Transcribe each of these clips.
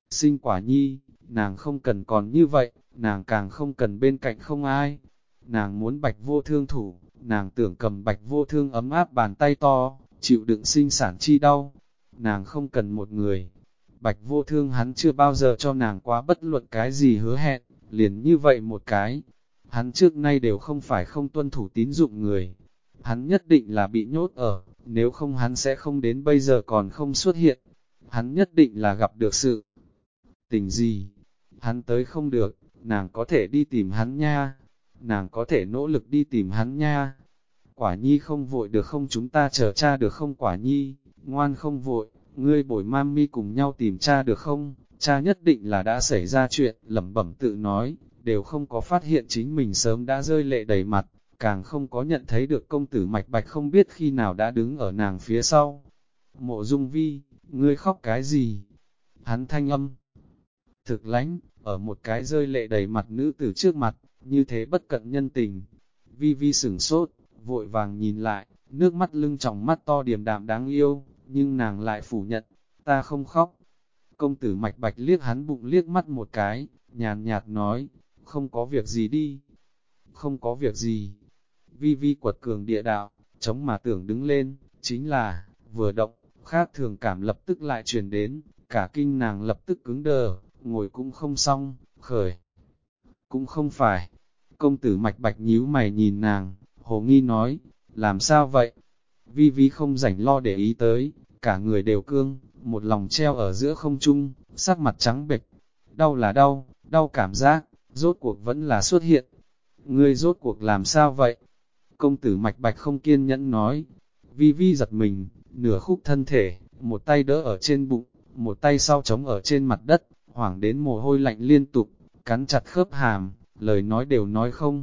sinh quả nhi, nàng không cần còn như vậy, nàng càng không cần bên cạnh không ai. Nàng muốn Bạch Vô Thương thủ, nàng tưởng cầm Bạch Vô Thương ấm áp bàn tay to, chịu đựng sinh sản chi đau. Nàng không cần một người. Bạch Vô Thương hắn chưa bao giờ cho nàng quá bất luận cái gì hứa hẹn, liền như vậy một cái. Hắn trước nay đều không phải không tuân thủ tín dụng người. Hắn nhất định là bị nhốt ở, nếu không hắn sẽ không đến bây giờ còn không xuất hiện. Hắn nhất định là gặp được sự tình gì. Hắn tới không được, nàng có thể đi tìm hắn nha. Nàng có thể nỗ lực đi tìm hắn nha. Quả nhi không vội được không, chúng ta chờ cha được không Quả nhi, ngoan không vội, ngươi bồi mami cùng nhau tìm cha được không, cha nhất định là đã xảy ra chuyện, lẩm bẩm tự nói, đều không có phát hiện chính mình sớm đã rơi lệ đầy mặt, càng không có nhận thấy được công tử Mạch Bạch không biết khi nào đã đứng ở nàng phía sau. Mộ Dung Vi, ngươi khóc cái gì? Hắn thanh âm thực lãnh, ở một cái rơi lệ đầy mặt nữ tử trước mặt, như thế bất cận nhân tình. Vi Vi sửng sốt, vội vàng nhìn lại, nước mắt lưng tròng mắt to điềm đạm đáng yêu, nhưng nàng lại phủ nhận, ta không khóc. Công tử Mạch Bạch liếc hắn bụng liếc mắt một cái, nhàn nhạt nói, không có việc gì đi. Không có việc gì. Vi Vi quật cường địa đạo, chống mà tưởng đứng lên, chính là, vừa động, khác thường cảm lập tức lại truyền đến, cả kinh nàng lập tức cứng đờ, ngồi cũng không xong, khởi. Cũng không phải. Công tử Mạch Bạch nhíu mày nhìn nàng, hồ nghi nói, làm sao vậy? Vi Vi không rảnh lo để ý tới, cả người đều cương, một lòng treo ở giữa không trung, sắc mặt trắng bệch. Đau là đau, đau cảm giác, rốt cuộc vẫn là xuất hiện. Ngươi rốt cuộc làm sao vậy? Công tử Mạch Bạch không kiên nhẫn nói. Vi Vi giật mình, nửa khúc thân thể, một tay đỡ ở trên bụng, một tay sau chống ở trên mặt đất, hoảng đến mồ hôi lạnh liên tục, cắn chặt khớp hàm, lời nói đều nói không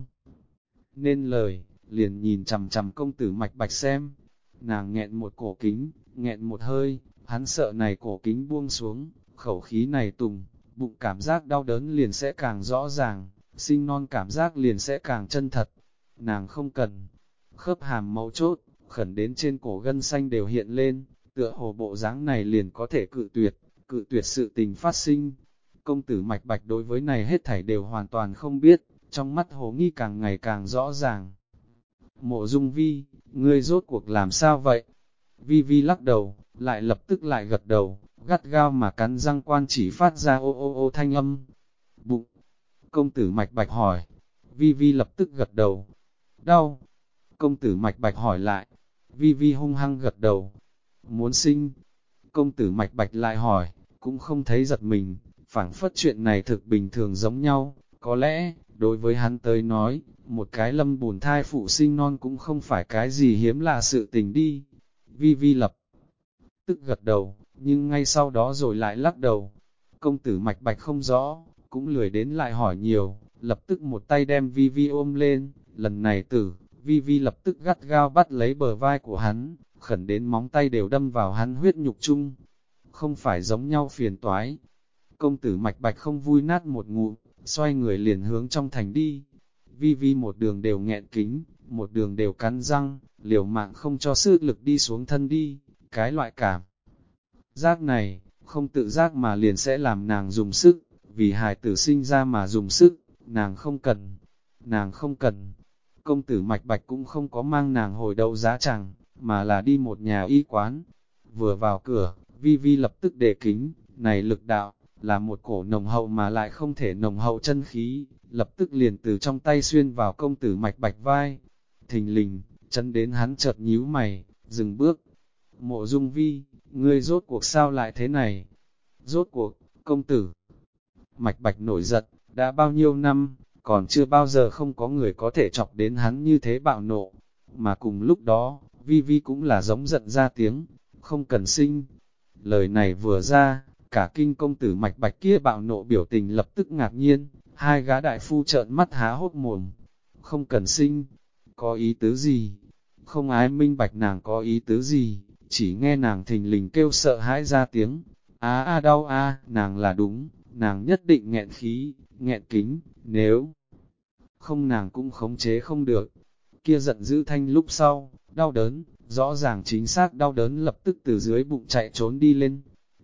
nên lời, liền nhìn chằm chằm công tử Mạch Bạch xem. Nàng nghẹn một cổ kính, nghẹn một hơi, hắn sợ này cổ kính buông xuống, khẩu khí này tùng, bụng cảm giác đau đớn liền sẽ càng rõ ràng, sinh non cảm giác liền sẽ càng chân thật. Nàng không cần, khớp hàm mấu chốt, khẩn đến trên cổ gân xanh đều hiện lên, tựa hồ bộ dáng này liền có thể cự tuyệt sự tình phát sinh. Công tử Mạch Bạch đối với này hết thảy đều hoàn toàn không biết, trong mắt hồ nghi càng ngày càng rõ ràng. Mộ Dung Vi, ngươi rốt cuộc làm sao vậy? Vi Vi lắc đầu, lại lập tức lại gật đầu, gắt gao mà cắn răng quan chỉ phát ra ô ô ô thanh âm. Bụng. Công tử Mạch Bạch hỏi. Vi Vi lập tức gật đầu. Đau. Công tử Mạch Bạch hỏi lại. Vi Vi hung hăng gật đầu. Muốn sinh. Công tử Mạch Bạch lại hỏi, cũng không thấy giật mình, phảng phất chuyện này thực bình thường giống nhau, có lẽ, đối với hắn tới nói, một cái lâm bùn thai phụ sinh non cũng không phải cái gì hiếm lạ sự tình đi. Vi Vi lập tức gật đầu, nhưng ngay sau đó rồi lại lắc đầu. Công tử Mạch Bạch không rõ, cũng lười đến lại hỏi nhiều, lập tức một tay đem Vi Vi ôm lên, lần này Vi Vi lập tức gắt gao bắt lấy bờ vai của hắn, khẩn đến móng tay đều đâm vào hắn huyết nhục chung. Không phải giống nhau phiền toái. Công tử Mạch Bạch không vui nát một ngụm, xoay người liền hướng trong thành đi. Vi Vi một đường đều nghẹn kính, một đường đều cắn răng, liều mạng không cho sức lực đi xuống thân đi. Cái loại cảm giác này, không tự giác mà liền sẽ làm nàng dùng sức, vì hài tử sinh ra mà dùng sức, nàng không cần, nàng không cần. Công tử Mạch Bạch cũng không có mang nàng hồi đấu giá chẳng, mà là đi một nhà y quán. Vừa vào cửa, Vi Vi lập tức đề kính, này lực đạo, là một cổ nồng hậu mà lại không thể nồng hậu chân khí, lập tức liền từ trong tay xuyên vào công tử Mạch Bạch vai. Thình lình, chân đến hắn chợt nhíu mày, dừng bước. Mộ Dung Vi, ngươi rốt cuộc sao lại thế này? Rốt cuộc, công tử Mạch Bạch nổi giận, đã bao nhiêu năm, còn chưa bao giờ không có người có thể chọc đến hắn như thế bạo nộ. Mà cùng lúc đó, Vi Vi cũng là giống giận ra tiếng, không cần sinh. Lời này vừa ra, cả kinh công tử Mạch Bạch kia bạo nộ biểu tình lập tức ngạc nhiên, hai gã đại phu trợn mắt há hốc mồm. Không cần sinh, có ý tứ gì? Không ai minh bạch nàng có ý tứ gì, chỉ nghe nàng thình lình kêu sợ hãi ra tiếng. Đau nàng là đúng, nàng nhất định nghẹn khí, nghẹn kính, nếu không nàng cũng khống chế không được. Kia giận dữ thanh lúc sau, đau đớn, rõ ràng chính xác đau đớn lập tức từ dưới bụng chạy trốn đi lên.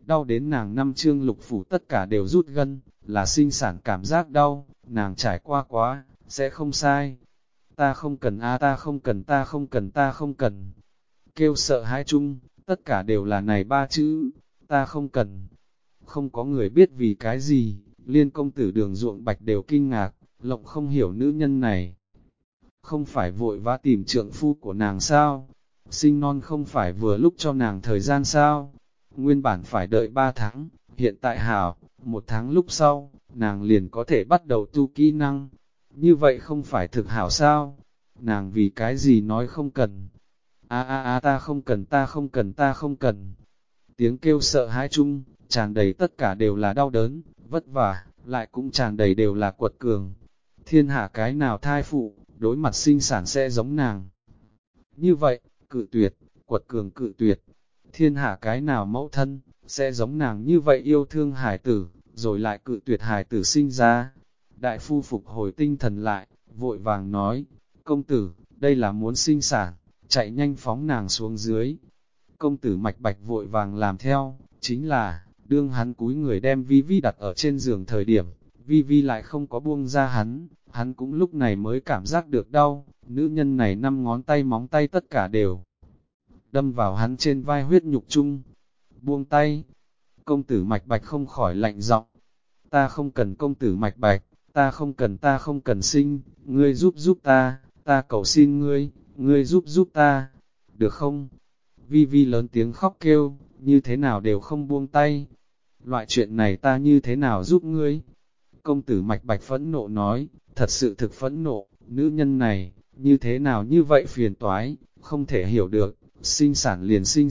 đau đến nàng năm chương lục phủ tất cả đều rút gân, là sinh sản cảm giác đau, nàng trải qua quá, sẽ không sai. Ta không cần ta không cần ta không cần ta không cần. Kêu sợ hãi chung, tất cả đều là này ba chữ, ta không cần. Không có người biết vì cái gì, liên công tử Đường Ruộng Bạch đều kinh ngạc, lộng không hiểu nữ nhân này. Không phải vội vã tìm trượng phu của nàng sao? Sinh non không phải vừa lúc cho nàng thời gian sao? Nguyên bản phải đợi 3 tháng, hiện tại hảo, 1 tháng lúc sau, nàng liền có thể bắt đầu tu kỹ năng. Như vậy không phải thực hảo sao? Nàng vì cái gì nói không cần? Ta không cần ta không cần ta không cần. Tiếng kêu sợ hãi chung, tràn đầy tất cả đều là đau đớn, vất vả, lại cũng tràn đầy đều là quật cường. Thiên hạ cái nào thai phụ, đối mặt sinh sản sẽ giống nàng. Như vậy, cự tuyệt, quật cường cự tuyệt. Thiên hạ cái nào mẫu thân, sẽ giống nàng như vậy yêu thương hài tử, rồi lại cự tuyệt hài tử sinh ra. Đại phu phục hồi tinh thần lại, vội vàng nói, công tử, đây là muốn sinh sản, chạy nhanh phóng nàng xuống dưới. Công tử Mạch Bạch vội vàng làm theo, chính là, đương hắn cúi người đem Vi Vi đặt ở trên giường thời điểm, Vi Vi lại không có buông ra hắn cũng lúc này mới cảm giác được đau, nữ nhân này 5 ngón tay móng tay tất cả đều đâm vào hắn trên vai huyết nhục chung. Buông tay, công tử Mạch Bạch không khỏi lạnh giọng, ta không cần công tử Mạch Bạch, ta không cần sinh, ngươi giúp ta cầu xin ngươi giúp ta, được không? Vi Vi lớn tiếng khóc kêu, như thế nào đều không buông tay. Loại chuyện này ta như thế nào giúp ngươi? Công tử Mạch Bạch phẫn nộ nói, thật sự thực phẫn nộ, nữ nhân này, như thế nào như vậy phiền toái, không thể hiểu được, sinh sản,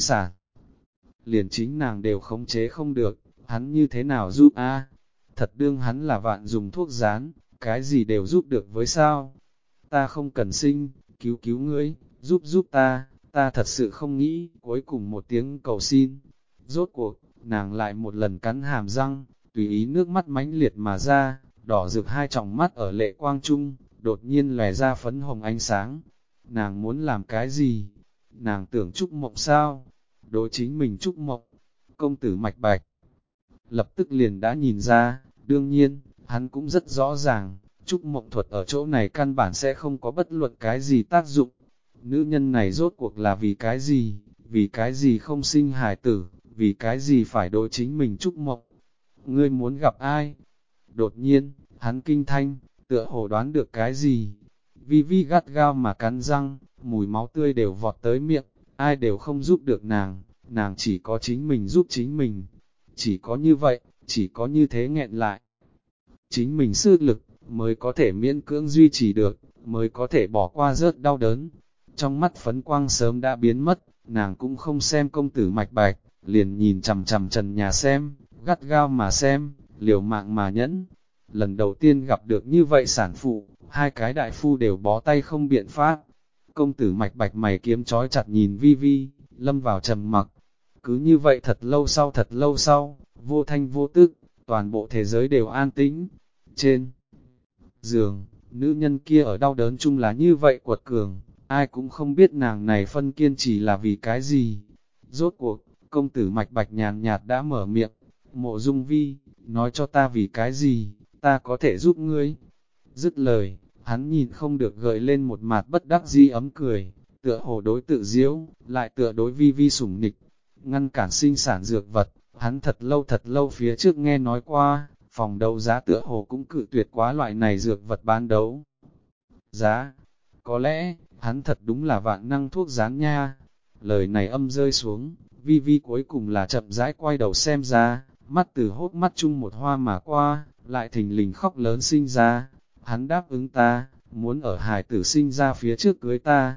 liền chính nàng đều khống chế không được, hắn như thế nào giúp a? Thật đương hắn là vạn dùng thuốc rán, cái gì đều giúp được với sao? Ta không cần sinh, cứu ngươi, giúp ta thật sự không nghĩ, cuối cùng một tiếng cầu xin. Rốt cuộc, nàng lại một lần cắn hàm răng, tùy ý nước mắt mãnh liệt mà ra, đỏ rực hai tròng mắt ở lệ quang trung, đột nhiên lòe ra phấn hồng ánh sáng. Nàng muốn làm cái gì? Nàng tưởng chúc mộng sao? Đối chính mình chúc mộng. Công tử Mạch Bạch lập tức liền đã nhìn ra, đương nhiên, hắn cũng rất rõ ràng, chúc mộng thuật ở chỗ này căn bản sẽ không có bất luận cái gì tác dụng. Nữ nhân này rốt cuộc là vì cái gì không sinh hài tử, vì cái gì phải đối chính mình chúc mộng. Ngươi muốn gặp ai? Đột nhiên, hắn kinh thanh, tựa hồ đoán được cái gì. Vi Vi gắt gao mà cắn răng, mùi máu tươi đều vọt tới miệng, ai đều không giúp được nàng chỉ có chính mình giúp chính mình. Chỉ có như vậy, chỉ có như thế nghẹn lại. Chính mình sức lực, mới có thể miễn cưỡng duy trì được, mới có thể bỏ qua rớt đau đớn. Trong mắt phấn quang sớm đã biến mất, nàng cũng không xem công tử Mạch Bạch, liền nhìn chằm chằm trần nhà xem, gắt gao mà xem, liều mạng mà nhẫn. Lần đầu tiên gặp được như vậy sản phụ, hai cái đại phu đều bó tay không biện pháp. Công tử Mạch Bạch mày kiếm chói chặt nhìn Vi Vi, lâm vào trầm mặc. Cứ như vậy thật lâu sau, vô thanh vô tức, toàn bộ thế giới đều an tĩnh. Trên giường, nữ nhân kia ở đau đớn chung là như vậy quật cường, ai cũng không biết nàng này phân kiên trì là vì cái gì. Rốt cuộc, công tử Mạch Bạch nhàn nhạt đã mở miệng, Mộ Dung Vi, nói cho ta vì cái gì, ta có thể giúp ngươi. Dứt lời, hắn nhìn không được gợi lên một mặt bất đắc dĩ ấm cười, tựa hồ đối tự diễu, lại tựa đối Vi Vi sủng nịch. Ngăn cản sinh sản dược vật, hắn thật lâu phía trước nghe nói qua, phòng đấu giá tựa hồ cũng cự tuyệt quá loại này dược vật bán đấu giá. Có lẽ, hắn thật đúng là vạn năng thuốc rán nha. Lời này âm rơi xuống, Vi Vi cuối cùng là chậm rãi quay đầu xem ra, mắt từ hốt mắt chung một hoa mà qua, lại thình lình khóc lớn sinh ra. Hắn đáp ứng ta, muốn ở hài tử sinh ra phía trước cưới ta.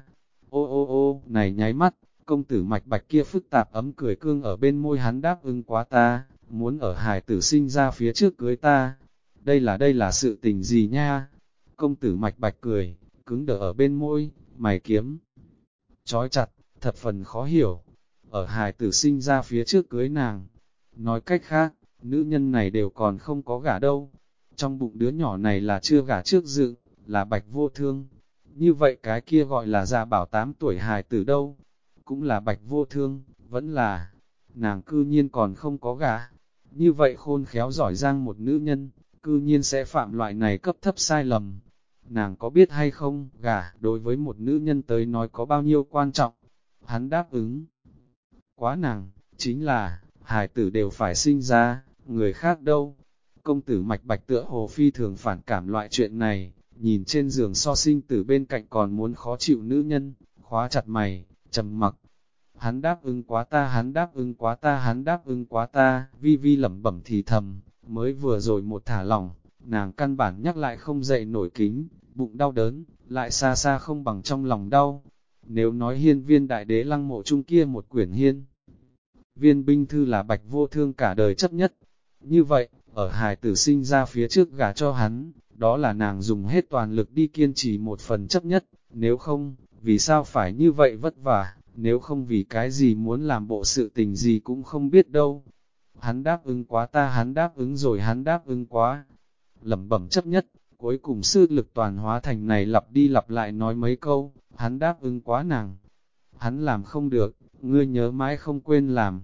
Ô, này nháy mắt, công tử Mạch Bạch kia phức tạp ấm cười cương ở bên môi, hắn đáp ứng quá ta, muốn ở hài tử sinh ra phía trước cưới ta. Đây là sự tình gì nha? Công tử Mạch Bạch cười, cứng đờ ở bên môi, mày kiếm trói chặt, thập phần khó hiểu. Ở hài tử sinh ra phía trước cưới nàng. Nói cách khác, nữ nhân này đều còn không có gả đâu. Trong bụng đứa nhỏ này là chưa gả trước dự, là Bạch Vô Thương. Như vậy cái kia gọi là Gia Bảo 8 tuổi hài tử đâu? Cũng là Bạch Vô Thương, vẫn là nàng cư nhiên còn không có gả. Như vậy khôn khéo giỏi giang một nữ nhân, cư nhiên sẽ phạm loại này cấp thấp sai lầm. Nàng có biết hay không, gả đối với một nữ nhân tới nói có bao nhiêu quan trọng. Hắn đáp ứng. Quá nàng, chính là, hài tử đều phải sinh ra, người khác đâu. Công tử Mạch Bạch tựa hồ phi thường phản cảm loại chuyện này, nhìn trên giường so sinh tử bên cạnh còn muốn khó chịu nữ nhân, khóa chặt mày, trầm mặc. Hắn đáp ứng quá ta, hắn đáp ứng quá ta, hắn đáp ứng quá ta, vi vi lẩm bẩm thì thầm, mới vừa rồi một thả lỏng, nàng căn bản nhắc lại không dậy nổi kính, bụng đau đớn, lại xa xa không bằng trong lòng đau. Nếu nói hiên viên đại đế lăng mộ chung kia một quyển hiên, viên binh thư là Bạch Vô Thương cả đời chấp nhất. Như vậy, ở hài tử sinh ra phía trước gả cho hắn, đó là nàng dùng hết toàn lực đi kiên trì một phần chấp nhất, nếu không, vì sao phải như vậy vất vả, nếu không vì cái gì muốn làm bộ sự tình gì cũng không biết đâu. Hắn đáp ứng quá ta, hắn đáp ứng rồi, hắn đáp ứng quá. Lẩm bẩm chấp nhất, cuối cùng sư lực toàn hóa thành này lặp đi lặp lại nói mấy câu, hắn đáp ứng quá nàng. Hắn làm không được, ngươi nhớ mãi không quên làm.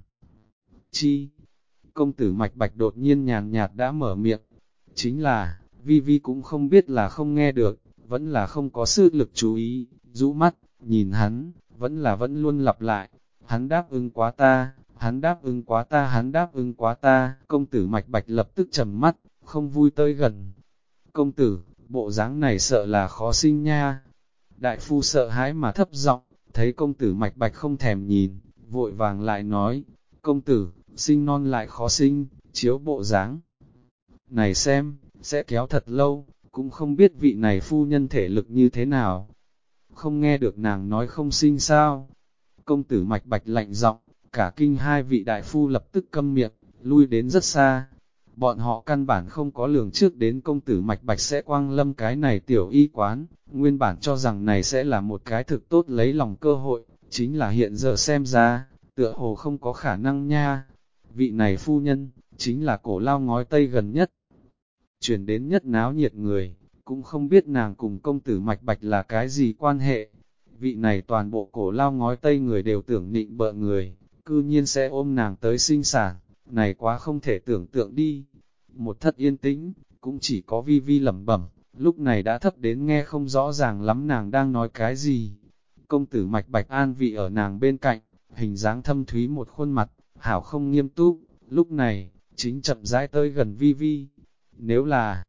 Chi? Công tử Mạch Bạch đột nhiên nhàn nhạt đã mở miệng. Chính là, Vi Vi cũng không biết là không nghe được, vẫn là không có sức lực chú ý, rũ mắt, nhìn hắn, vẫn luôn lặp lại. Hắn đáp ứng quá ta, hắn đáp ứng quá ta, hắn đáp ứng quá ta. Công tử Mạch Bạch lập tức trầm mắt, không vui tới gần. Công tử, bộ dáng này sợ là khó sinh nha. Đại phu sợ hãi mà thấp giọng, thấy công tử Mạch Bạch không thèm nhìn, vội vàng lại nói, công tử, sinh non lại khó sinh, chiếu bộ dáng này xem, sẽ kéo thật lâu, cũng không biết vị này phu nhân thể lực như thế nào. Không nghe được nàng nói không sinh sao. Công tử Mạch Bạch lạnh giọng, cả kinh hai vị đại phu lập tức câm miệng, lui đến rất xa. Bọn họ căn bản không có lường trước đến công tử Mạch Bạch sẽ quang lâm cái này tiểu y quán, nguyên bản cho rằng này sẽ là một cái thực tốt lấy lòng cơ hội, chính là hiện giờ xem ra, tựa hồ không có khả năng nha. Vị này phu nhân, chính là cổ lao ngói tây gần nhất. Chuyển đến nhất náo nhiệt người, cũng không biết nàng cùng công tử Mạch Bạch là cái gì quan hệ. Vị này toàn bộ cổ lao ngói tây người đều tưởng nịnh bợ người, cư nhiên sẽ ôm nàng tới sinh sản, này quá không thể tưởng tượng đi. Một thất yên tĩnh, cũng chỉ có Vi Vi lẩm bẩm, lúc này đã thấp đến nghe không rõ ràng lắm nàng đang nói cái gì. Công tử Mạch Bạch an vị ở nàng bên cạnh, hình dáng thâm thúy một khuôn mặt, hảo không nghiêm túc, lúc này, chính chậm rãi tới gần Vi Vi. Nếu là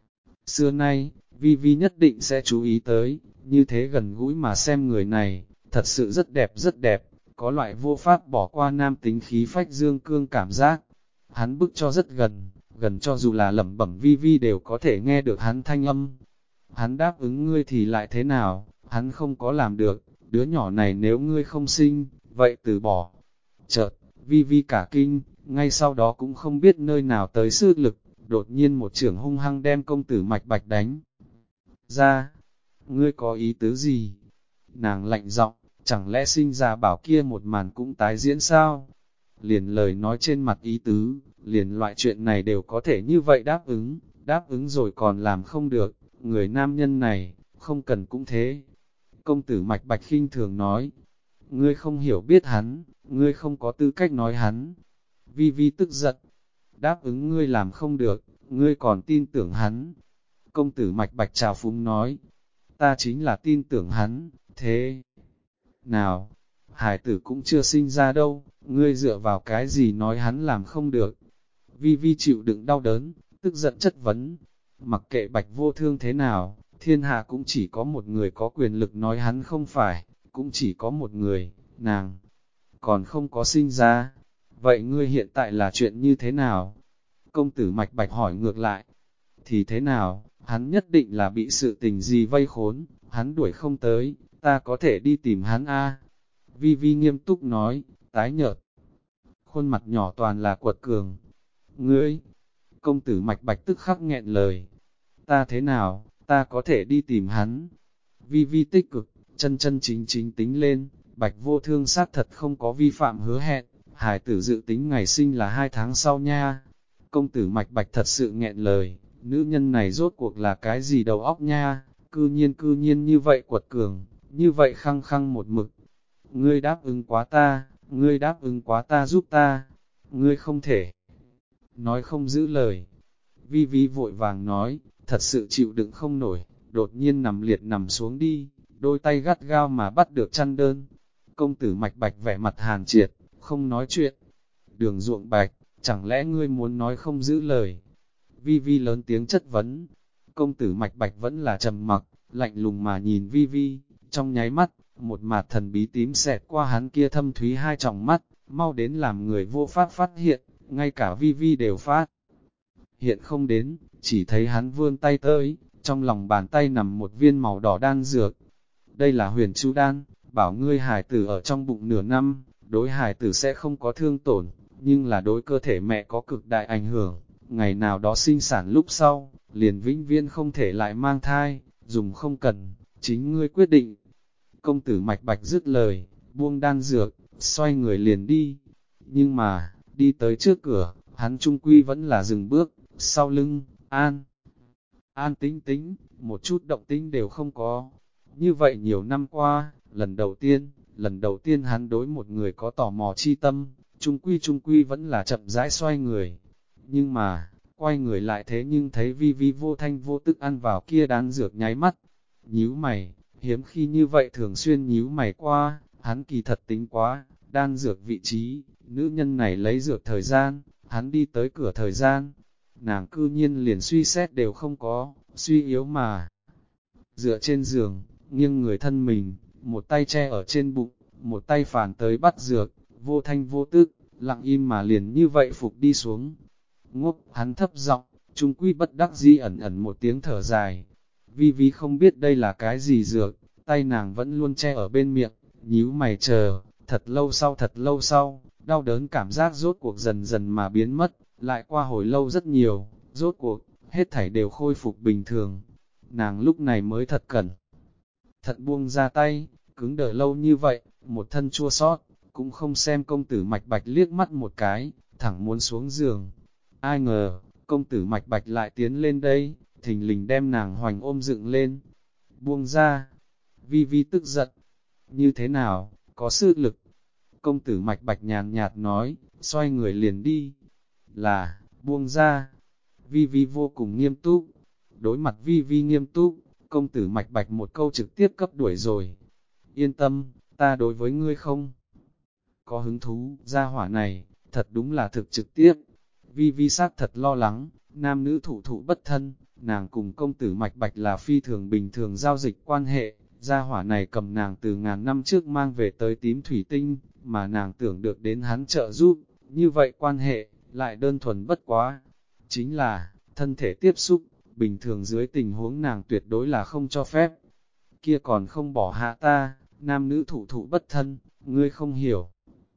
xưa nay, Vi Vi nhất định sẽ chú ý tới, như thế gần gũi mà xem người này, thật sự rất đẹp, có loại vô pháp bỏ qua nam tính khí phách dương cương cảm giác. Hắn bước cho rất gần, gần cho dù là lẩm bẩm Vi Vi đều có thể nghe được hắn thanh âm. Hắn đáp ứng ngươi thì lại thế nào, hắn không có làm được, đứa nhỏ này nếu ngươi không sinh, vậy từ bỏ. Chợt, Vi Vi cả kinh, ngay sau đó cũng không biết nơi nào tới sức lực, đột nhiên một trưởng hung hăng đem công tử Mạch Bạch đánh ra. Ngươi có ý tứ gì? Nàng lạnh giọng, chẳng lẽ sinh ra bảo kia một màn cũng tái diễn sao? Liền lời nói trên mặt ý tứ, liền loại chuyện này đều có thể như vậy đáp ứng rồi còn làm không được, người nam nhân này, không cần cũng thế. Công tử Mạch Bạch khinh thường nói, ngươi không hiểu biết hắn, ngươi không có tư cách nói hắn. Vi Vi tức giận, đáp ứng ngươi làm không được, ngươi còn tin tưởng hắn. Công tử Mạch Bạch trào phúng nói, ta chính là tin tưởng hắn, thế nào, hải tử cũng chưa sinh ra đâu, ngươi dựa vào cái gì nói hắn làm không được. Vi Vi chịu đựng đau đớn, tức giận chất vấn, mặc kệ Bạch Vô Thương thế nào, thiên hạ cũng chỉ có một người có quyền lực nói hắn không phải, cũng chỉ có một người, nàng, còn không có sinh ra. Vậy ngươi hiện tại là chuyện như thế nào? Công tử Mạch Bạch hỏi ngược lại. Thì thế nào, hắn nhất định là bị sự tình gì vây khốn, hắn đuổi không tới, ta có thể đi tìm hắn a. Vi Vi nghiêm túc nói, tái nhợt. Khuôn mặt nhỏ toàn là quật cường. Ngươi, công tử Mạch Bạch tức khắc nghẹn lời. Ta thế nào, ta có thể đi tìm hắn. Vi Vi tích cực, chân chính tính lên, Bạch Vô Thương xác thật không có vi phạm hứa hẹn, hải tử dự tính ngày sinh là 2 tháng sau nha. Công tử Mạch Bạch thật sự nghẹn lời, nữ nhân này rốt cuộc là cái gì đầu óc nha, cư nhiên như vậy quật cường, như vậy khăng khăng một mực. Ngươi đáp ứng quá ta, ngươi đáp ứng quá ta giúp ta, ngươi không thể nói không giữ lời. Vi Vi vội vàng nói, thật sự chịu đựng không nổi, đột nhiên nằm liệt nằm xuống đi, đôi tay gắt gao mà bắt được chăn đơn. Công tử Mạch Bạch vẻ mặt hàn triệt, không nói chuyện. Đường Ruộng Bạch, chẳng lẽ ngươi muốn nói không giữ lời? Vi Vi lớn tiếng chất vấn. Công tử Mạch Bạch vẫn là trầm mặc, lạnh lùng mà nhìn Vi Vi, trong nháy mắt, một mạt thần bí tím xẹt qua hắn kia thâm thúy hai tròng mắt, mau đến làm người vô pháp phát hiện, ngay cả Vi Vi đều phát hiện không đến, chỉ thấy hắn vươn tay tới, trong lòng bàn tay nằm một viên màu đỏ đan dược. Đây là huyền chu đan, bảo ngươi hài tử ở trong bụng nửa năm, đối hài tử sẽ không có thương tổn, nhưng là đối cơ thể mẹ có cực đại ảnh hưởng, ngày nào đó sinh sản lúc sau, liền vĩnh viễn không thể lại mang thai, dùng không cần, chính ngươi quyết định. Công tử Mạch Bạch dứt lời, buông đan dược, xoay người liền đi, nhưng mà, đi tới trước cửa, hắn trung quy vẫn là dừng bước, sau lưng, an tĩnh tĩnh, một chút động tĩnh đều không có. Như vậy nhiều năm qua, lần đầu tiên hắn đối một người có tò mò chi tâm, trung quy vẫn là chậm rãi xoay người. Nhưng mà, quay người lại thế nhưng thấy Vi Vi vô thanh vô tức ăn vào kia đan dược nháy mắt. Nhíu mày, hiếm khi như vậy thường xuyên nhíu mày qua, hắn kỳ thật tính quá, đan dược vị trí, nữ nhân này lấy dược thời gian, hắn đi tới cửa thời gian. Nàng cư nhiên liền suy xét đều không có, suy yếu mà. Dựa trên giường, nghiêng người thân mình, một tay che ở trên bụng, một tay phản tới bắt dược, vô thanh vô tức, lặng im mà liền như vậy phục đi xuống. Ngốc, hắn thấp giọng, trung quy bất đắc dĩ ẩn ẩn một tiếng thở dài. Vi Vi không biết đây là cái gì dược, tay nàng vẫn luôn che ở bên miệng, nhíu mày chờ, thật lâu sau, đau đớn cảm giác rốt cuộc dần dần mà biến mất, lại qua hồi lâu rất nhiều, rốt cuộc, hết thảy đều khôi phục bình thường. Nàng lúc này mới thật cẩn thận buông ra tay, cứng đờ lâu như vậy, một thân chua xót, cũng không xem công tử Mạch Bạch liếc mắt một cái, thẳng muốn xuống giường. Ai ngờ, công tử Mạch Bạch lại tiến lên đây, thình lình đem nàng hoành ôm dựng lên. Buông ra, Vi Vi tức giận. Như thế nào, có sức lực? Công tử Mạch Bạch nhàn nhạt nói, xoay người liền đi. Là, buông ra. Vi Vi vô cùng nghiêm túc. Đối mặt Vi Vi nghiêm túc, công tử Mạch Bạch một câu trực tiếp cấp đuổi rồi. Yên tâm, ta đối với ngươi không có hứng thú, gia hỏa này, thật đúng là thực trực tiếp. Vi Vi xác thật lo lắng, nam nữ thủ thụ bất thân, nàng cùng công tử Mạch Bạch là phi thường bình thường giao dịch quan hệ, gia hỏa này cầm nàng từ ngàn năm trước mang về tới tím thủy tinh, mà nàng tưởng được đến hắn trợ giúp, như vậy quan hệ, lại đơn thuần bất quá. Chính là, thân thể tiếp xúc, bình thường dưới tình huống nàng tuyệt đối là không cho phép. Kia còn không bỏ hạ ta, nam nữ thủ thụ bất thân, ngươi không hiểu.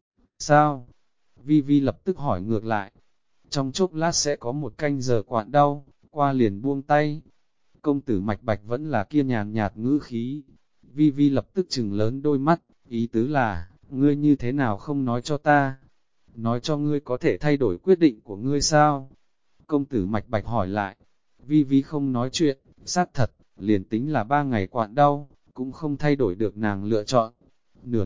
Sao? Vi Vi lập tức hỏi ngược lại. Trong chốc lát sẽ có một canh giờ quặn đau, qua liền buông tay. Công tử Mạch Bạch vẫn là kia nhàn nhạt ngữ khí. Vi Vi lập tức trừng lớn đôi mắt, ý tứ là, ngươi như thế nào không nói cho ta? Nói cho ngươi có thể thay đổi quyết định của ngươi sao? Công tử Mạch Bạch hỏi lại. Vi Vi không nói chuyện, xác thật, liền tính là 3 ngày quặn đau, cũng không thay đổi được nàng lựa chọn. Nửa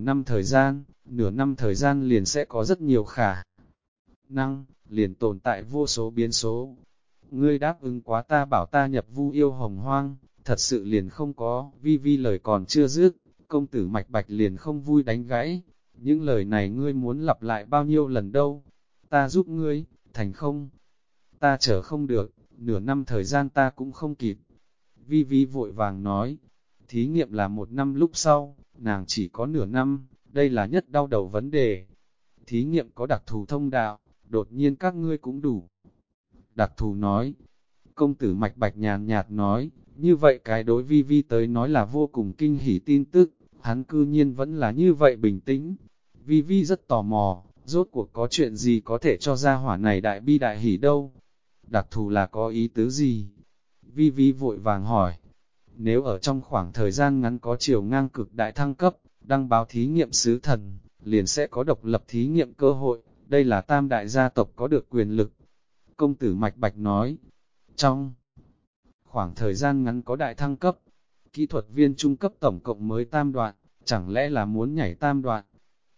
năm thời gian liền sẽ có rất nhiều khả năng, liền tồn tại vô số biến số. Ngươi đáp ứng quá ta bảo ta nhập Vu Yêu Hồng Hoang, thật sự liền không có. Vi Vi lời còn chưa dứt, công tử Mạch Bạch liền không vui đánh gãy. Những lời này ngươi muốn lặp lại bao nhiêu lần đâu? Ta giúp ngươi, thành không? Ta chờ không được, nửa năm thời gian ta cũng không kịp. Vi Vi vội vàng nói, thí nghiệm là 1 năm lúc sau, nàng chỉ có nửa năm, đây là nhất đau đầu vấn đề. Thí nghiệm có đặc thù thông đạo, đột nhiên các ngươi cũng đủ. Đặc thù nói, công tử Mạch Bạch nhàn nhạt nói, như vậy cái đối Vi Vi tới nói là vô cùng kinh hỉ tin tức, hắn cư nhiên vẫn là như vậy bình tĩnh. Vi Vi rất tò mò, rốt cuộc có chuyện gì có thể cho gia hỏa này đại bi đại hỉ đâu. Đặc thù là có ý tứ gì? Vi Vi vội vàng hỏi. Nếu ở trong khoảng thời gian ngắn có chiều ngang cực đại thăng cấp, đăng báo thí nghiệm sứ thần, liền sẽ có độc lập thí nghiệm cơ hội, đây là tam đại gia tộc có được quyền lực. Công tử Mạch Bạch nói, trong khoảng thời gian ngắn có đại thăng cấp, kỹ thuật viên trung cấp tổng cộng mới tam đoạn, chẳng lẽ là muốn nhảy tam đoạn?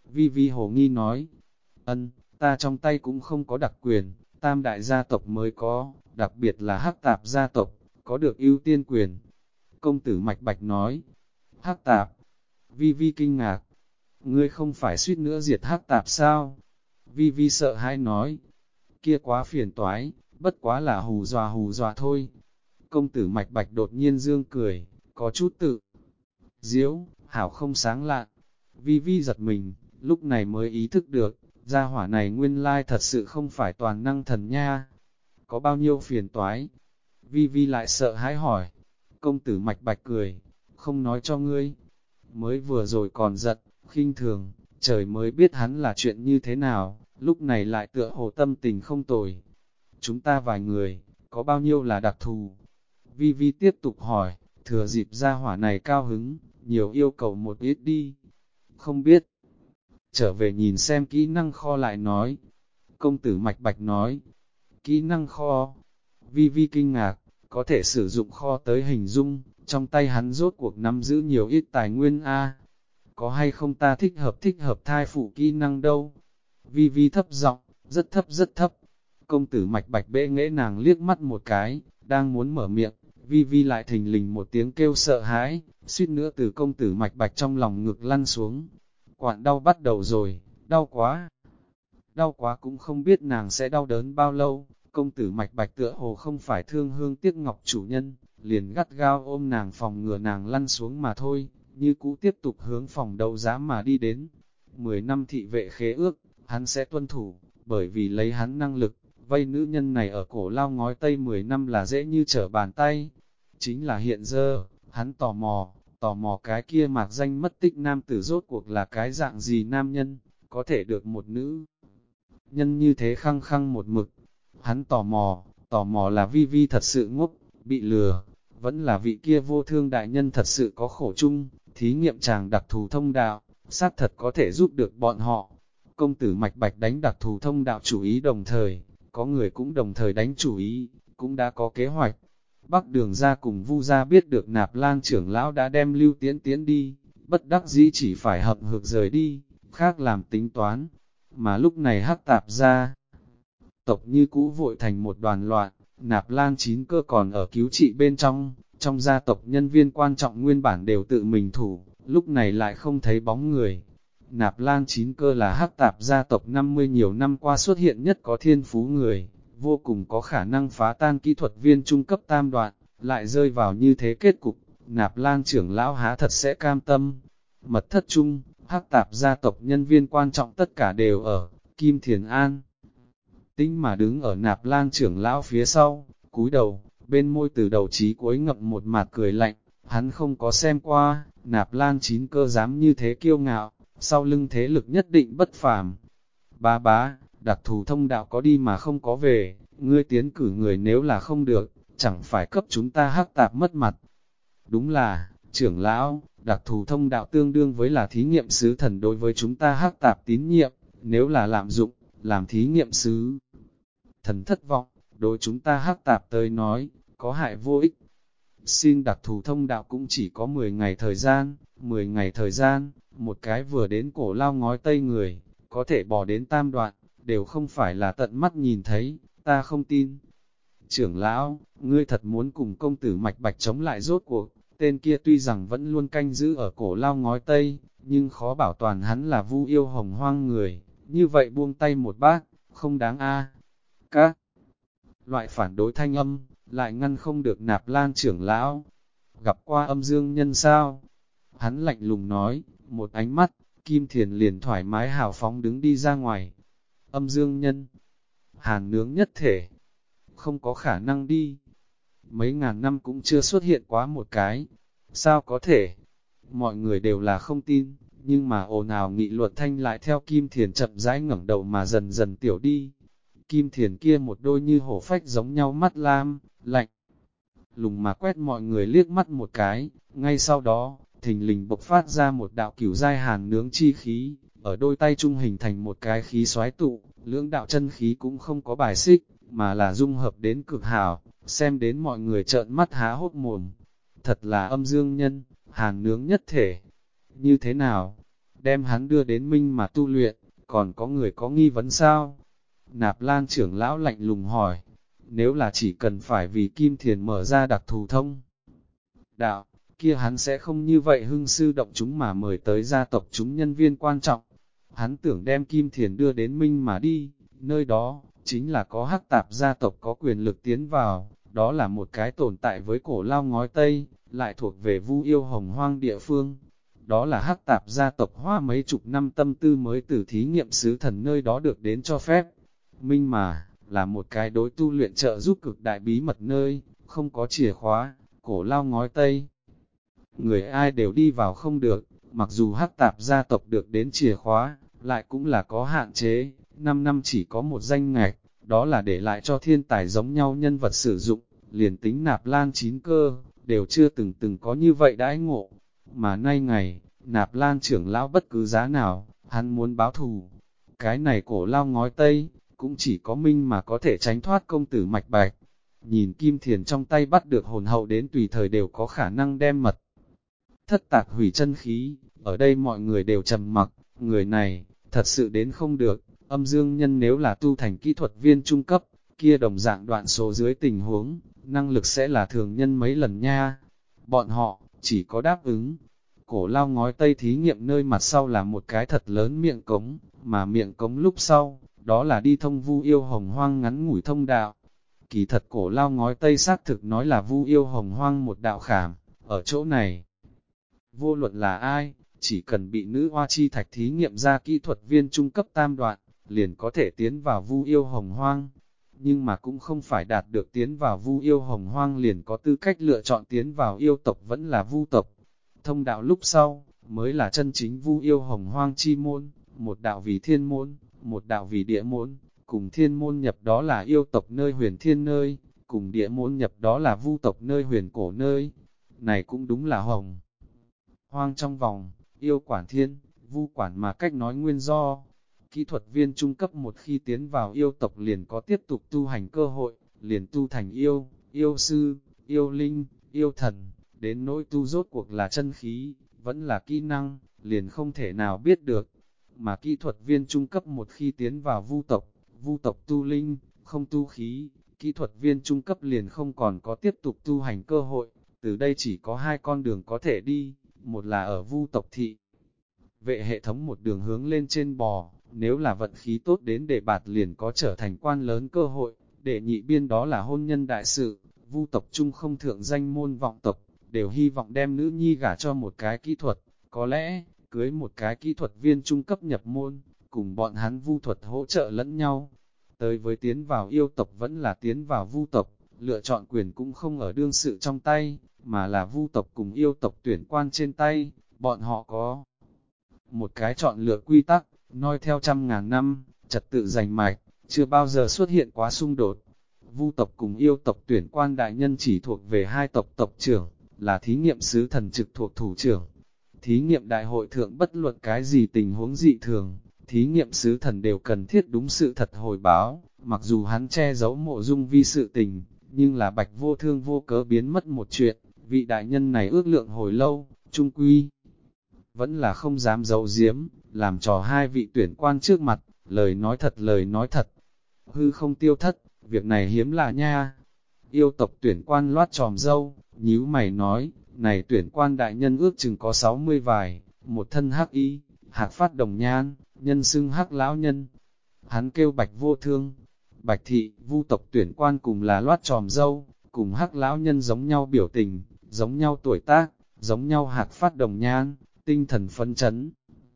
Vi Vi hồ nghi nói, ta trong tay cũng không có đặc quyền, tam đại gia tộc mới có, đặc biệt là Hắc Tạp gia tộc, có được ưu tiên quyền. Công tử Mạch Bạch nói, Hắc Tạp, Vi Vi kinh ngạc, ngươi không phải suýt nữa diệt Hắc Tạp sao? Vi Vi sợ hãi nói, kia quá phiền toái, bất quá là hù dọa thôi. Công tử Mạch Bạch đột nhiên dương cười, có chút tự diễu, hảo không sáng lạ. Vi Vi giật mình, lúc này mới ý thức được, gia hỏa này nguyên lai thật sự không phải toàn năng thần nha. Có bao nhiêu phiền toái? Vi Vi lại sợ hãi hỏi. Công tử Mạch Bạch cười, không nói cho ngươi. Mới vừa rồi còn giận, khinh thường, trời mới biết hắn là chuyện như thế nào, lúc này lại tựa hồ tâm tình không tồi. Chúng ta vài người, có bao nhiêu là đặc thù? Vi Vi tiếp tục hỏi, thừa dịp gia hỏa này cao hứng, nhiều yêu cầu một ít đi. Không biết. Trở về nhìn xem kỹ năng kho lại nói. Công tử Mạch Bạch nói. Kỹ năng kho. Vi Vi kinh ngạc, có thể sử dụng kho tới hình dung, trong tay hắn rốt cuộc nắm giữ nhiều ít tài nguyên A. Có hay không ta thích hợp thai phụ kỹ năng đâu? Vi Vi thấp giọng, rất thấp. Công tử Mạch Bạch bẽ nghễ nàng liếc mắt một cái, đang muốn mở miệng, Vi Vi lại thình lình một tiếng kêu sợ hãi, suýt nữa từ công tử Mạch Bạch trong lòng ngực lăn xuống. Quặn đau bắt đầu rồi, đau quá cũng không biết nàng sẽ đau đớn bao lâu. Công tử Mạch Bạch tựa hồ không phải thương hương tiếc ngọc chủ nhân, liền gắt gao ôm nàng phòng ngừa nàng lăn xuống mà thôi, như cũ tiếp tục hướng phòng đấu giá mà đi đến. 10 năm thị vệ khế ước, hắn sẽ tuân thủ, bởi vì lấy hắn năng lực, vây nữ nhân này ở cổ lao ngói tây 10 năm là dễ như trở bàn tay. Chính là hiện giờ, hắn tò mò cái kia mạc danh mất tích nam tử rốt cuộc là cái dạng gì nam nhân, có thể được một nữ nhân như thế khăng khăng một mực. Hắn tò mò là Vi Vi thật sự ngốc, bị lừa, vẫn là vị kia vô thương đại nhân thật sự có khổ chung, thí nghiệm chàng đặc thù thông đạo, xác thật có thể giúp được bọn họ. Công tử Mạch Bạch đánh đặc thù thông đạo chủ ý đồng thời, có người cũng đồng thời đánh chủ ý, cũng đã có kế hoạch. Bắc Đường ra cùng Vu gia biết được Nạp Lan trưởng lão đã đem Lưu Tiễn đi, bất đắc dĩ chỉ phải hậm hực rời đi, khác làm tính toán. Mà lúc này Hắc Tạp gia tộc như cũ vội thành một đoàn loạn, Nạp Lan Chín Cơ còn ở cứu trị bên trong gia tộc nhân viên quan trọng nguyên bản đều tự mình thủ, lúc này lại không thấy bóng người. Nạp Lan Chín Cơ là Hắc Tạp gia tộc 50 nhiều năm qua xuất hiện nhất có thiên phú người, vô cùng có khả năng phá tan kỹ thuật viên trung cấp tam đoạn, lại rơi vào như thế kết cục, Nạp Lan trưởng lão há thật sẽ cam tâm. Mật thất chung, Hắc Tạp gia tộc nhân viên quan trọng tất cả đều ở, Kim Thiền An tĩnh mà đứng ở Nạp Lan trưởng lão phía sau, cúi đầu, bên môi từ đầu chí cuối ngậm một mạt cười lạnh, hắn không có xem qua, Nạp Lan Chín Cơ dám như thế kiêu ngạo, sau lưng thế lực nhất định bất phàm. Bá, đặc thù thông đạo có đi mà không có về, ngươi tiến cử người nếu là không được, chẳng phải cấp chúng ta Hắc Tạp mất mặt. Đúng là, trưởng lão, đặc thù thông đạo tương đương với là thí nghiệm sứ thần đối với chúng ta Hắc Tạp tín nhiệm, nếu là lạm dụng, làm thí nghiệm sứ thần thất vọng, đối chúng ta Hắc Tạp tới nói, có hại vô ích. Xin đặc thù thông đạo cũng chỉ có 10 ngày thời gian, 10 ngày thời gian, một cái vừa đến cổ lao ngói tây người, có thể bỏ đến tam đoạn, đều không phải là tận mắt nhìn thấy, ta không tin. Trưởng lão, ngươi thật muốn cùng công tử Mạch Bạch chống lại rốt cuộc, tên kia tuy rằng vẫn luôn canh giữ ở cổ lao ngói tây, nhưng khó bảo toàn hắn là Vu yêu hồng hoang người, như vậy buông tay một bác, không đáng a. Các loại phản đối thanh âm, lại ngăn không được Nạp Lan trưởng lão. Gặp qua Âm Dương Nhân sao? Hắn lạnh lùng nói, một ánh mắt, Kim Thiền liền thoải mái hào phóng đứng đi ra ngoài. Âm Dương Nhân, Hàn Nướng nhất thể, không có khả năng đi. Mấy ngàn năm cũng chưa xuất hiện quá một cái. Sao có thể? Mọi người đều là không tin, nhưng mà ồn ào nghị luận thanh lại theo Kim Thiền chậm rãi ngẩng đầu mà dần dần tiểu đi. Kim Thiền kia một đôi như hổ phách giống nhau mắt lam, lạnh lùng mà quét mọi người liếc mắt một cái, ngay sau đó, thình lình bộc phát ra một đạo cửu giai hàn nướng chi khí, ở đôi tay trung hình thành một cái khí xoái tụ, lưỡng đạo chân khí cũng không có bài xích, mà là dung hợp đến cực hảo, xem đến mọi người trợn mắt há hốt mồm. Thật là Âm Dương Nhân, Hàn Nướng nhất thể. Như thế nào? đem hắn đưa đến minh mà tu luyện, còn có người có nghi vấn sao? Nạp Lan trưởng lão lạnh lùng hỏi, nếu là chỉ cần phải vì Kim Thiền mở ra đặc thù thông đạo, kia hắn sẽ không như vậy hưng sư động chúng mà mời tới gia tộc chúng nhân viên quan trọng. Hắn tưởng đem Kim Thiền đưa đến minh mà đi, nơi đó, chính là có hắc tạp gia tộc có quyền lực tiến vào, đó là một cái tồn tại với cổ lao ngói Tây, lại thuộc về Vu Yêu Hồng Hoang địa phương. Đó là hắc tạp gia tộc hoa mấy chục năm tâm tư mới từ thí nghiệm sứ thần nơi đó được đến cho phép. Minh mà, là một cái đối tu luyện trợ giúp cực đại bí mật nơi, không có chìa khóa, cổ lao ngói Tây. Người ai đều đi vào không được, mặc dù hắc tạp gia tộc được đến chìa khóa, lại cũng là có hạn chế, 5 năm chỉ có một danh ngạch, đó là để lại cho thiên tài giống nhau nhân vật sử dụng, liền tính Nạp Lan chín cơ, đều chưa từng có như vậy đãi ngộ. Mà nay ngày, Nạp Lan trưởng lão bất cứ giá nào, hắn muốn báo thù. Cái này cổ lao ngói Tây, cũng chỉ có Minh mà có thể tránh thoát công tử Mạch Bạch. Nhìn Kim Thiền trong tay bắt được hồn hậu đến tùy thời đều có khả năng đem mật thất tạc hủy chân khí, ở đây mọi người đều trầm mặc, người này, thật sự đến không được, âm dương nhân nếu là tu thành kỹ thuật viên trung cấp, kia đồng dạng đoạn số dưới tình huống, năng lực sẽ là thường nhân mấy lần nha. Bọn họ, chỉ có đáp ứng. Cổ lao ngói Tây thí nghiệm nơi mặt sau là một cái thật lớn miệng cống, mà miệng cống lúc sau, đó là đi thông Vu Yêu Hồng Hoang ngắn ngủi thông đạo. Kỳ thật cổ lao ngói Tây xác thực nói là Vu Yêu Hồng Hoang một đạo khảm, ở chỗ này. Vô luận là ai, chỉ cần bị nữ hoa chi thạch thí nghiệm ra kỹ thuật viên trung cấp tam đoạn, liền có thể tiến vào Vu Yêu Hồng Hoang. Nhưng mà cũng không phải đạt được tiến vào Vu Yêu Hồng Hoang liền có tư cách lựa chọn tiến vào yêu tộc vẫn là Vu tộc. Thông đạo lúc sau, mới là chân chính Vu Yêu Hồng Hoang chi môn, một đạo vì thiên môn, một đạo vì địa môn, cùng thiên môn nhập đó là yêu tộc nơi huyền thiên nơi, cùng địa môn nhập đó là Vu tộc nơi huyền cổ nơi. Này cũng đúng là Hồng Hoang trong vòng, yêu quản thiên, Vu quản mà cách nói nguyên do. Kỹ thuật viên trung cấp một khi tiến vào yêu tộc liền có tiếp tục tu hành cơ hội, liền tu thành yêu, yêu sư, yêu linh, yêu thần, đến nỗi tu rốt cuộc là chân khí, vẫn là kỹ năng, liền không thể nào biết được. Mà kỹ thuật viên trung cấp một khi tiến vào Vu tộc tu linh, không tu khí, kỹ thuật viên trung cấp liền không còn có tiếp tục tu hành cơ hội, từ đây chỉ có hai con đường có thể đi, một là ở Vu tộc thị vệ hệ thống một đường hướng lên trên bò, nếu là vận khí tốt đến để bạt liền có trở thành quan lớn cơ hội, để nhị biên đó là hôn nhân đại sự, Vu tộc chung không thượng danh môn vọng tộc, đều hy vọng đem nữ nhi gả cho một cái kỹ thuật, có lẽ, cưới một cái kỹ thuật viên trung cấp nhập môn, cùng bọn hắn Vu thuật hỗ trợ lẫn nhau. Tới với tiến vào yêu tộc vẫn là tiến vào Vu tộc, lựa chọn quyền cũng không ở đương sự trong tay, mà là Vu tộc cùng yêu tộc tuyển quan trên tay, bọn họ có một cái chọn lựa quy tắc, noi theo trăm ngàn năm, trật tự rành mạch, chưa bao giờ xuất hiện quá xung đột. Vu tộc cùng yêu tộc tuyển quan đại nhân chỉ thuộc về hai tộc tộc trưởng, là thí nghiệm sứ thần trực thuộc thủ trưởng. Thí nghiệm đại hội thượng bất luận cái gì tình huống dị thường, thí nghiệm sứ thần đều cần thiết đúng sự thật hồi báo, mặc dù hắn che giấu mộ dung vi sự tình, nhưng là bạch vô thương vô cớ biến mất một chuyện, vị đại nhân này ước lượng hồi lâu, trung quy vẫn là không dám giấu giếm, làm trò hai vị tuyển quan trước mặt, lời nói thật. Hư không tiêu thất, việc này hiếm lạ nha. Yêu tộc tuyển quan loát tròm dâu, nhíu mày nói, này tuyển quan đại nhân ước chừng có 60 vài, một thân hắc y, hạc phát đồng nhan, nhân xưng hắc lão nhân. Hắn kêu bạch vô thương, bạch thị, Vu tộc tuyển quan cùng là loát tròm dâu, cùng hắc lão nhân giống nhau biểu tình, giống nhau tuổi tác, giống nhau hạc phát đồng nhan, tinh thần phấn chấn.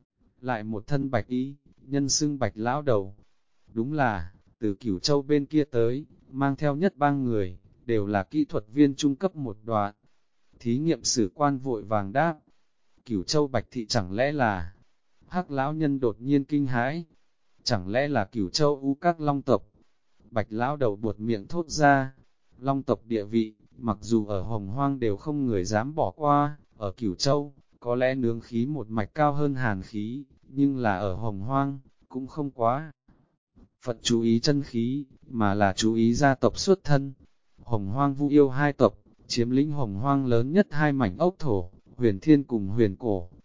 Lại một thân bạch y, nhân xưng bạch lão đầu. Đúng là, từ Cửu Châu bên kia tới, mang theo nhất bang người, đều là kỹ thuật viên trung cấp một đoạn. Thí nghiệm sử quan vội vàng đáp, Cửu Châu bạch thị chẳng lẽ là... Hắc lão nhân đột nhiên kinh hãi, chẳng lẽ là Cửu Châu u các long tộc? Bạch lão đầu buột miệng thốt ra, long tộc địa vị, mặc dù ở Hồng Hoang đều không người dám bỏ qua, ở Cửu Châu, có lẽ nướng khí một mạch cao hơn hàn khí, nhưng là ở Hồng Hoang, cũng không quá. Phật chú ý chân khí, mà là chú ý gia tộc xuất thân. Hồng Hoang Vu Yêu hai tộc, chiếm lĩnh Hồng Hoang lớn nhất hai mảnh ốc thổ, Huyền Thiên cùng Huyền Cổ,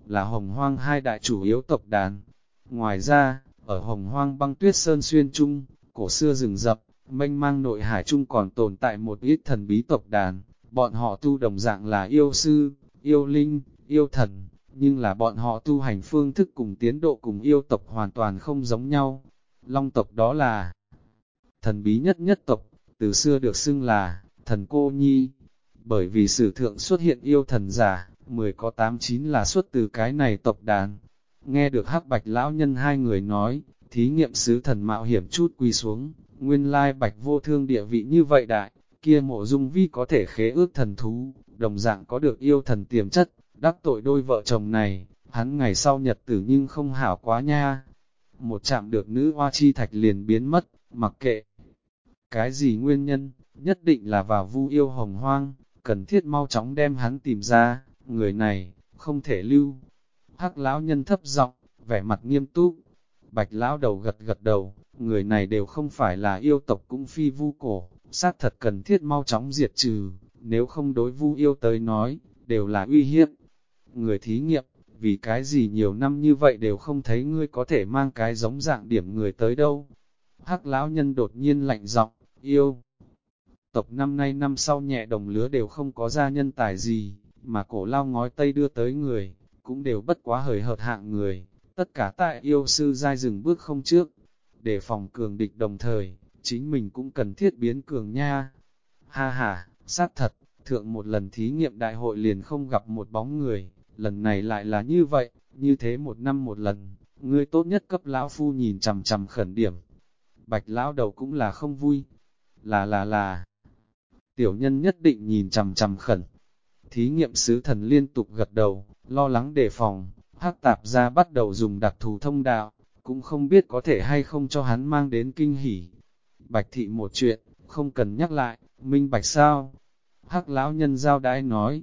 là Hồng Hoang hai đại chủ yếu tộc đàn. Ngoài ra, ở Hồng Hoang băng tuyết sơn xuyên trung, cổ xưa rừng rậm, mênh mang nội hải trung còn tồn tại một ít thần bí tộc đàn, bọn họ tu đồng dạng là yêu sư, yêu linh, yêu thần, nhưng là bọn họ tu hành phương thức cùng tiến độ cùng yêu tộc hoàn toàn không giống nhau. Long tộc đó là thần bí nhất nhất tộc, từ xưa được xưng là thần cô nhi, bởi vì sử thượng xuất hiện yêu thần giả, 10 có 89 là xuất từ cái này tộc đàn. Nghe được Hắc Bạch lão nhân hai người nói, thí nghiệm sứ thần mạo hiểm chút quỳ xuống, nguyên lai Bạch Vô Thương địa vị như vậy đại, kia Mộ Dung Vi có thể khế ước thần thú, đồng dạng có được yêu thần tiềm chất, đắc tội đôi vợ chồng này, hắn ngày sau nhật tử nhưng không hảo quá nha. Một chạm được nữ hoa chi thạch liền biến mất, mặc kệ cái gì nguyên nhân, nhất định là vào Vu yêu Hồng Hoang, cần thiết mau chóng đem hắn tìm ra, người này, không thể lưu. Hắc lão nhân thấp giọng, vẻ mặt nghiêm túc. Bạch lão đầu gật gật đầu, người này đều không phải là yêu tộc cũng phi vu cổ, xác thật cần thiết mau chóng diệt trừ, nếu không đối vu yêu tới nói, đều là uy hiếp. Người thí nghiệm, vì cái gì nhiều năm như vậy đều không thấy ngươi có thể mang cái giống dạng điểm người tới đâu. Hắc lão nhân đột nhiên lạnh giọng, yêu tộc năm nay năm sau nhẹ đồng lứa đều không có ra nhân tài gì, mà cổ lao ngói tây đưa tới người, cũng đều bất quá hời hợt hạng người, tất cả tại yêu sư giai dừng bước không trước, để phòng cường địch đồng thời, chính mình cũng cần thiết biến cường nha. Ha ha, xác thật, thượng một lần thí nghiệm đại hội liền không gặp một bóng người, lần này lại là như vậy, như thế một năm một lần, ngươi tốt nhất cấp lão phu nhìn chằm chằm khẩn điểm. Bạch lão đầu cũng là không vui, là, tiểu nhân nhất định nhìn chằm chằm khẩn. Thí nghiệm sứ thần liên tục gật đầu, lo lắng đề phòng, Hắc tạp ra bắt đầu dùng đặc thù thông đạo, cũng không biết có thể hay không cho hắn mang đến kinh hỉ. Bạch thị một chuyện, không cần nhắc lại, minh bạch sao? Hắc lão nhân giao đãi nói,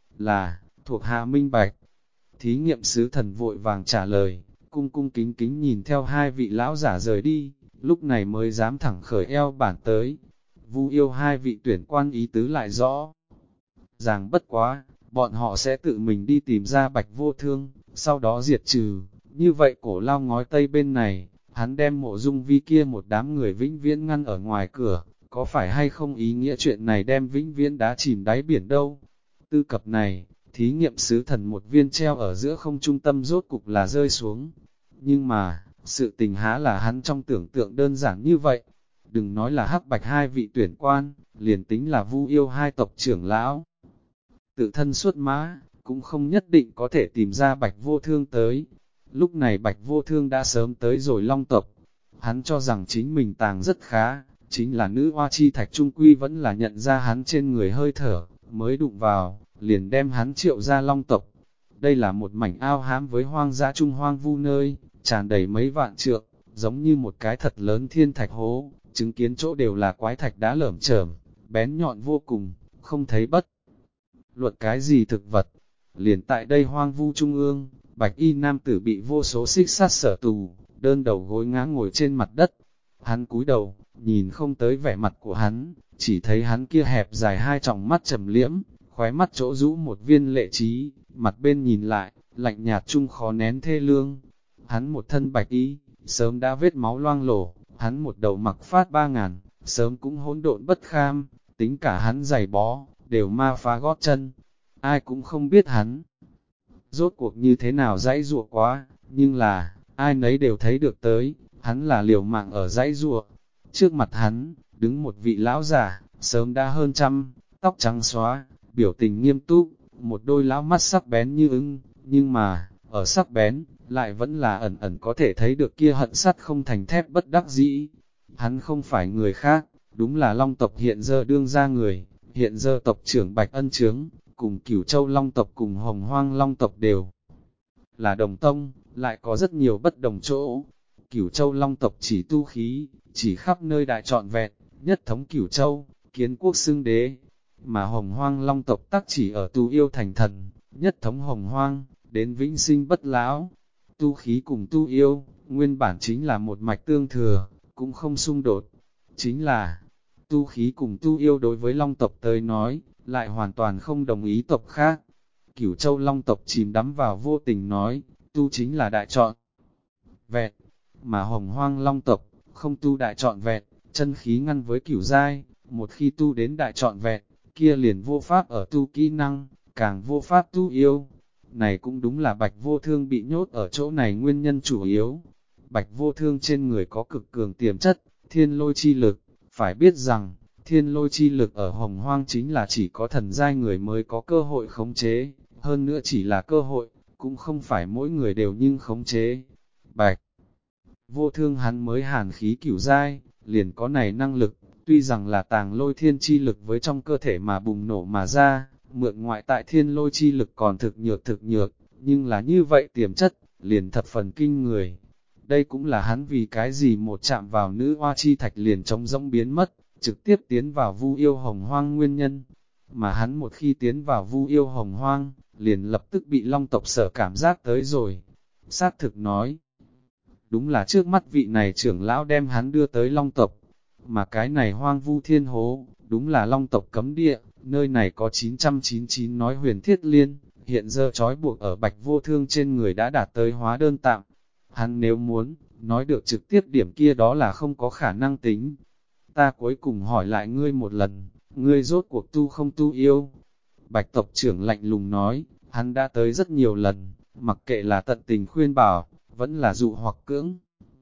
là, thuộc hạ minh bạch. Thí nghiệm sứ thần vội vàng trả lời, cung cung kính kính nhìn theo hai vị lão giả rời đi, lúc này mới dám thẳng khởi eo bản tới. Vu yêu hai vị tuyển quan ý tứ lại rõ ràng bất quá, bọn họ sẽ tự mình đi tìm ra Bạch Vô Thương, sau đó diệt trừ. Như vậy cổ lao ngói tây bên này, hắn đem Mộ Dung Vi kia một đám người vĩnh viễn ngăn ở ngoài cửa, có phải hay không ý nghĩa chuyện này đem vĩnh viễn đá chìm đáy biển đâu. Tư cập này, thí nghiệm sứ thần một viên treo ở giữa không trung tâm rốt cục là rơi xuống. Nhưng mà, sự tình há là hắn trong tưởng tượng đơn giản như vậy. Đừng nói là Hắc Bạch hai vị tuyển quan, liền tính là Vu yêu hai tộc trưởng lão. Tự thân xuất mã, cũng không nhất định có thể tìm ra Bạch Vô Thương tới. Lúc này Bạch Vô Thương đã sớm tới rồi Long tộc. Hắn cho rằng chính mình tàng rất khá, chính là nữ hoa chi thạch trung quy vẫn là nhận ra hắn trên người hơi thở, mới đụng vào, liền đem hắn triệu ra Long tộc. Đây là một mảnh ao hám với hoang dã trung hoang vu nơi, tràn đầy mấy vạn trượng, giống như một cái thật lớn thiên thạch hố, chứng kiến chỗ đều là quái thạch đá lởm chởm, bén nhọn vô cùng, không thấy bất luận cái gì thực vật. Liền tại đây hoang vu trung ương, bạch y nam tử bị vô số xích sát sở tù, đơn đầu gối ngã ngồi trên mặt đất. Hắn cúi đầu, nhìn không tới vẻ mặt của hắn, chỉ thấy hắn kia hẹp dài hai tròng mắt trầm liễm, khóe mắt chỗ rũ một viên lệ trí, mặt bên nhìn lại, lạnh nhạt chung khó nén thê lương. Hắn một thân bạch y, sớm đã vết máu loang lổ, hắn một đầu mặc phát 3000, sớm cũng hỗn độn bất kham, tính cả hắn giày bó, đều ma phá gót chân. Ai cũng không biết hắn rốt cuộc như thế nào dãy ruộng quá, nhưng là, ai nấy đều thấy được tới, hắn là liều mạng ở dãy ruộng. Trước mặt hắn, đứng một vị lão già, sớm đã hơn trăm, tóc trắng xóa, biểu tình nghiêm túc, một đôi lão mắt sắc bén như ưng, nhưng mà, ở sắc bén, lại vẫn là ẩn ẩn có thể thấy được kia hận sắt không thành thép bất đắc dĩ. Hắn không phải người khác, đúng là Long tộc hiện giờ đương ra người, hiện giờ tộc trưởng Bạch Ân Chướng, cùng Cửu Châu Long tộc cùng Hồng Hoang Long tộc đều là đồng tông, lại có rất nhiều bất đồng chỗ. Cửu Châu Long tộc chỉ tu khí, chỉ khắp nơi đại trọn vẹn, nhất thống Cửu Châu, kiến quốc xưng đế, mà Hồng Hoang Long tộc tắc chỉ ở tu yêu thành thần, nhất thống Hồng Hoang, đến vĩnh sinh bất lão. Tu khí cùng tu yêu, nguyên bản chính là một mạch tương thừa, cũng không xung đột. Chính là, tu khí cùng tu yêu đối với Long tộc tới nói, lại hoàn toàn không đồng ý tộc khác. Cửu Châu Long tộc chìm đắm vào vô tình nói, tu chính là đại trọn vẹn, mà Hồng Hoang Long tộc không tu đại trọn vẹn, chân khí ngăn với cửu giai, một khi tu đến đại trọn vẹn, kia liền vô pháp ở tu kỹ năng, càng vô pháp tu yêu. Này cũng đúng là Bạch Vô Thương bị nhốt ở chỗ này nguyên nhân chủ yếu. Bạch Vô Thương trên người có cực cường tiềm chất, thiên lôi chi lực, phải biết rằng, thiên lôi chi lực ở Hồng Hoang chính là chỉ có thần giai người mới có cơ hội khống chế, hơn nữa chỉ là cơ hội, cũng không phải mỗi người đều nhưng khống chế. Bạch Vô Thương hắn mới hàn khí cửu giai, liền có này năng lực, tuy rằng là tàng lôi thiên chi lực với trong cơ thể mà bùng nổ mà ra, mượn ngoại tại thiên lôi chi lực còn thực nhược, nhưng là như vậy tiềm chất, liền thập phần kinh người. Đây cũng là hắn vì cái gì một chạm vào nữ hoa chi thạch liền trống rỗng biến mất, trực tiếp tiến vào Vu Yêu Hồng Hoang nguyên nhân. Mà hắn một khi tiến vào Vu Yêu Hồng Hoang, liền lập tức bị Long tộc sở cảm giác tới rồi. Xác thực nói, đúng là trước mắt vị này trưởng lão đem hắn đưa tới Long tộc, mà cái này Hoang Vu Thiên Hố, đúng là Long tộc cấm địa, nơi này có 999 nói huyền thiết liên, hiện giờ trói buộc ở Bạch Vô Thương trên người đã đạt tới hóa đơn tạm. Hắn nếu muốn, nói được trực tiếp điểm kia đó là không có khả năng tính. Ta cuối cùng hỏi lại ngươi một lần, ngươi rốt cuộc tu không tu yêu? Bạch tộc trưởng lạnh lùng nói, hắn đã tới rất nhiều lần, mặc kệ là tận tình khuyên bảo, vẫn là dụ hoặc cưỡng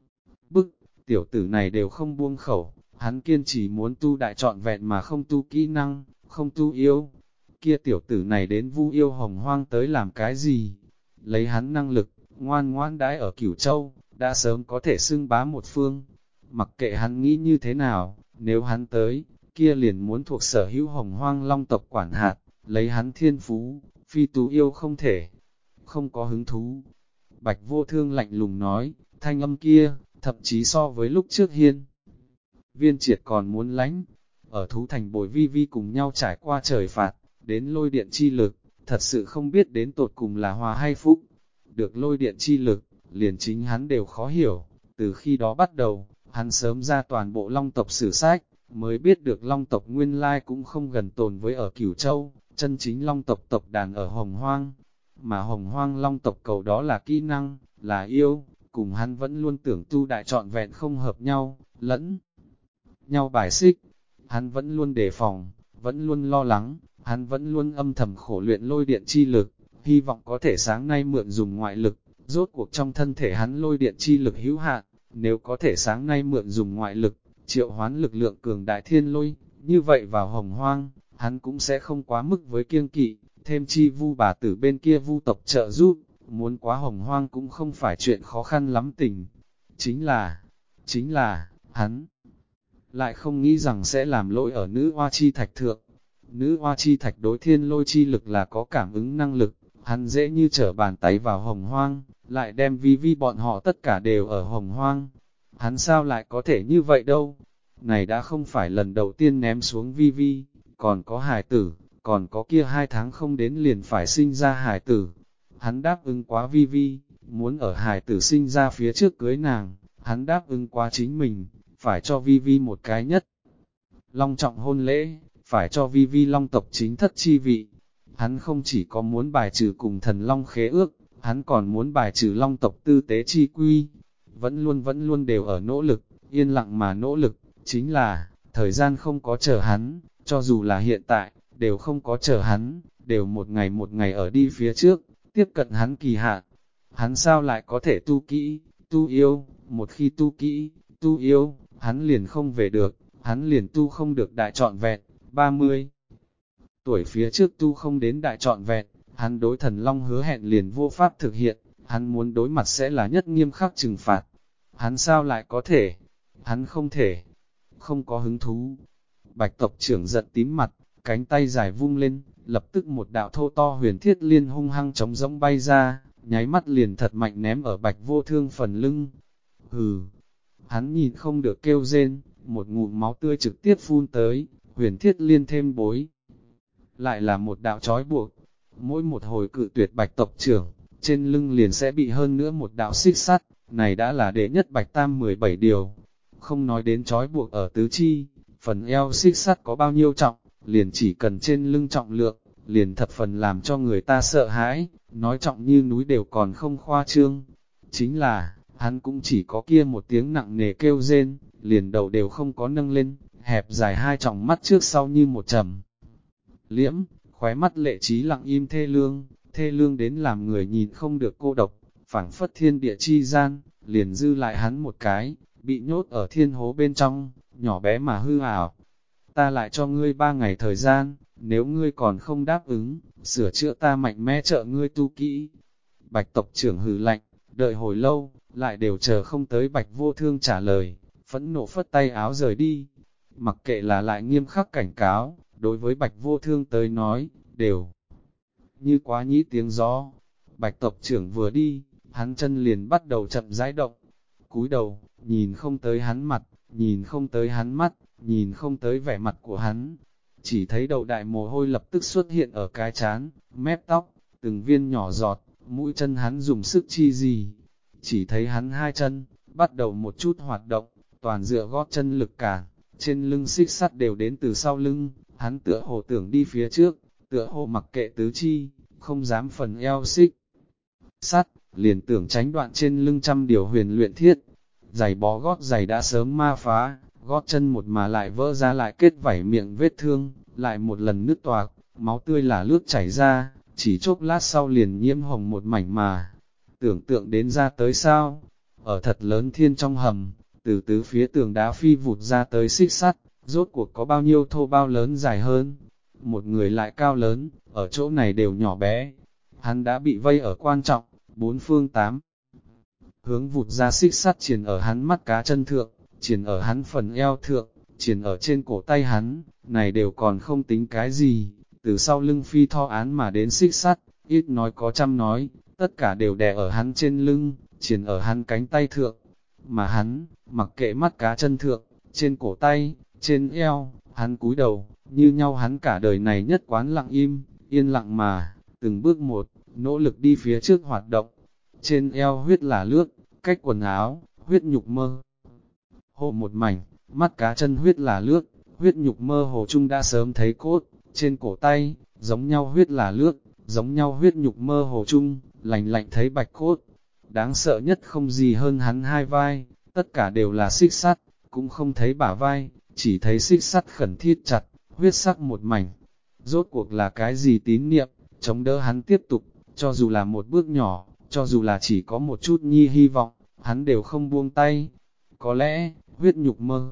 bức, tiểu tử này đều không buông khẩu, hắn kiên trì muốn tu đại trọn vẹn mà không tu kỹ năng, không tu yêu. Kia tiểu tử này đến Vu Yêu Hồng Hoang tới làm cái gì? Lấy hắn năng lực, ngoan ngoãn đãi ở Cửu Châu, đã sớm có thể xưng bá một phương. Mặc kệ hắn nghĩ như thế nào, nếu hắn tới, kia liền muốn thuộc sở hữu Hồng Hoang Long tộc quản hạt, lấy hắn thiên phú, phi tú yêu không thể, không có hứng thú. Bạch Vô Thương lạnh lùng nói, thanh âm kia, thậm chí so với lúc trước hiên. Viên Triệt còn muốn lánh, ở thú thành bồi vi vi cùng nhau trải qua trời phạt, đến lôi điện chi lực, thật sự không biết đến tột cùng là hòa hay phúc. Được lôi điện chi lực, liền chính hắn đều khó hiểu, từ khi đó bắt đầu, hắn sớm ra toàn bộ Long tộc sử sách, mới biết được Long tộc nguyên lai cũng không gần tồn với ở Cửu Châu, chân chính Long tộc tộc đàn ở Hồng Hoang. Mà Hồng Hoang Long tộc cầu đó là kỹ năng, là yêu, cùng hắn vẫn luôn tưởng tu đại trọn vẹn không hợp nhau, lẫn nhau bài xích. Hắn vẫn luôn đề phòng, vẫn luôn lo lắng, hắn vẫn luôn âm thầm khổ luyện lôi điện chi lực, hy vọng có thể sáng nay mượn dùng ngoại lực, rốt cuộc trong thân thể hắn lôi điện chi lực hữu hạn, nếu có thể sáng nay mượn dùng ngoại lực, triệu hoán lực lượng cường đại thiên lôi, như vậy vào Hồng Hoang, hắn cũng sẽ không quá mức với kiêng kỵ, thêm chi Vu bà tử bên kia Vu tộc trợ giúp, muốn quá Hồng Hoang cũng không phải chuyện khó khăn lắm tình. Chính là, hắn lại không nghĩ rằng sẽ làm lỗi ở nữ hoa chi thạch thượng. Nữ hoa chi thạch đối thiên lôi chi lực là có cảm ứng năng lực, hắn dễ như trở bàn tay vào Hồng Hoang, lại đem vi vi bọn họ tất cả đều ở Hồng Hoang. Hắn sao lại có thể như vậy đâu? Này đã không phải lần đầu tiên ném xuống vi vi, còn có hài tử, còn có kia 2 tháng không đến liền phải sinh ra hài tử. Hắn đáp ứng quá vi vi, muốn ở hài tử sinh ra phía trước cưới nàng, hắn đáp ứng quá chính mình, phải cho vi vi một cái nhất long trọng hôn lễ, phải cho vi vi long tộc chính thất chi vị. Hắn không chỉ có muốn bài trừ cùng thần long khế ước, hắn còn muốn bài trừ long tộc tư tế chi quy. Vẫn luôn đều ở nỗ lực, yên lặng mà nỗ lực, chính là, thời gian không có chờ hắn, cho dù là hiện tại, đều không có chờ hắn, đều một ngày ở đi phía trước, tiếp cận hắn kỳ hạn. Hắn sao lại có thể tu kỹ, tu yêu, một khi tu kỹ, tu yêu, hắn liền không về được, hắn liền tu không được đại trọn vẹn, 30 tuổi phía trước tu không đến đại trọn vẹn, hắn đối thần long hứa hẹn liền vô pháp thực hiện, hắn muốn đối mặt sẽ là nhất nghiêm khắc trừng phạt. Hắn sao lại có thể? Hắn không thể, không có hứng thú. Bạch tộc trưởng giận tím mặt, cánh tay dài vung lên, lập tức một đạo thô to huyền thiết liên hung hăng trống rỗng bay ra, nháy mắt liền thật mạnh ném ở Bạch Vô Thương phần lưng. Hừ, hắn nhìn không được kêu rên, một ngụm máu tươi trực tiếp phun tới, huyền thiết liên thêm bối. Lại là một đạo trói buộc, mỗi một hồi cự tuyệt Bạch tộc trưởng, trên lưng liền sẽ bị hơn nữa một đạo xích sắt, này đã là đệ nhất Bạch Tam 17 điều. Không nói đến trói buộc ở tứ chi, phần eo xích sắt có bao nhiêu trọng, liền chỉ cần trên lưng trọng lượng, liền thập phần làm cho người ta sợ hãi, nói trọng như núi đều còn không khoa trương. Chính là, hắn cũng chỉ có kia một tiếng nặng nề kêu rên, liền đầu đều không có nâng lên, hẹp dài hai tròng mắt trước sau như một trầm. Liễm, khóe mắt lệ trí lặng im thê lương đến làm người nhìn không được cô độc, phảng phất thiên địa chi gian, liền dư lại hắn một cái, bị nhốt ở thiên hố bên trong, nhỏ bé mà hư ảo. Ta lại cho ngươi 3 ngày thời gian, nếu ngươi còn không đáp ứng, sửa chữa ta mạnh mẽ trợ ngươi tu kỹ. Bạch tộc trưởng hừ lạnh, đợi hồi lâu, lại đều chờ không tới Bạch Vô Thương trả lời, phẫn nộ phất tay áo rời đi. Mặc kệ là lại nghiêm khắc cảnh cáo, đối với Bạch Vô Thương tới nói, đều như quá nhĩ tiếng gió. Bạch tộc trưởng vừa đi, hắn chân liền bắt đầu chậm rãi động, cúi đầu, nhìn không tới hắn mặt, nhìn không tới hắn mắt, nhìn không tới vẻ mặt của hắn. Chỉ thấy đầu đại mồ hôi lập tức xuất hiện ở cái chán, mép tóc, từng viên nhỏ giọt, mũi chân hắn dùng sức chi gì. Chỉ thấy hắn hai chân, bắt đầu một chút hoạt động, toàn dựa gót chân lực cản, trên lưng xích sắt đều đến từ sau lưng, hắn tựa hồ tưởng đi phía trước, tựa hồ mặc kệ tứ chi, không dám phần eo xích sắt, liền tưởng tránh đoạn trên lưng trăm điều huyền luyện thiết. Giày bó gót giày đã sớm ma phá, gót chân một mà lại vỡ ra lại kết vảy miệng vết thương, lại một lần nứt toạc, máu tươi là lướt chảy ra, chỉ chốc lát sau liền nhiễm hồng một mảnh mà. Tưởng tượng đến ra tới sao? Ở thật lớn thiên trong hầm, từ tứ phía tường đá phi vụt ra tới xích sắt, rốt cuộc có bao nhiêu thô bao lớn dài hơn. Một người lại cao lớn, ở chỗ này đều nhỏ bé. Hắn đã bị vây ở quan trọng, bốn phương tám hướng vụt ra xích sắt triền ở hắn mắt cá chân thượng, triền ở hắn phần eo thượng, triền ở trên cổ tay hắn, này đều còn không tính cái gì. Từ sau lưng phi tho án mà đến xích sắt, ít nói có trăm nói, tất cả đều đè ở hắn trên lưng, triền ở hắn cánh tay thượng. Mà hắn, mặc kệ mắt cá chân thượng, trên cổ tay, trên eo, hắn cúi đầu, như nhau hắn cả đời này nhất quán lặng im, yên lặng mà, từng bước một, nỗ lực đi phía trước hoạt động. Trên eo huyết là lướt, cách quần áo, huyết nhục mơ hồ một mảnh, mắt cá chân huyết là lướt, huyết nhục mơ hồ chung đã sớm thấy cốt. Trên cổ tay, giống nhau huyết là lướt, giống nhau huyết nhục mơ hồ chung, lạnh lạnh thấy bạch cốt. Đáng sợ nhất không gì hơn hắn hai vai, tất cả đều là xích sắt, cũng không thấy bả vai, chỉ thấy xích sắt khẩn thiết chặt, huyết sắc một mảnh. Rốt cuộc là cái gì tín niệm, chống đỡ hắn tiếp tục, cho dù là một bước nhỏ, cho dù là chỉ có một chút nhi hy vọng, hắn đều không buông tay. Có lẽ, huyết nhục mơ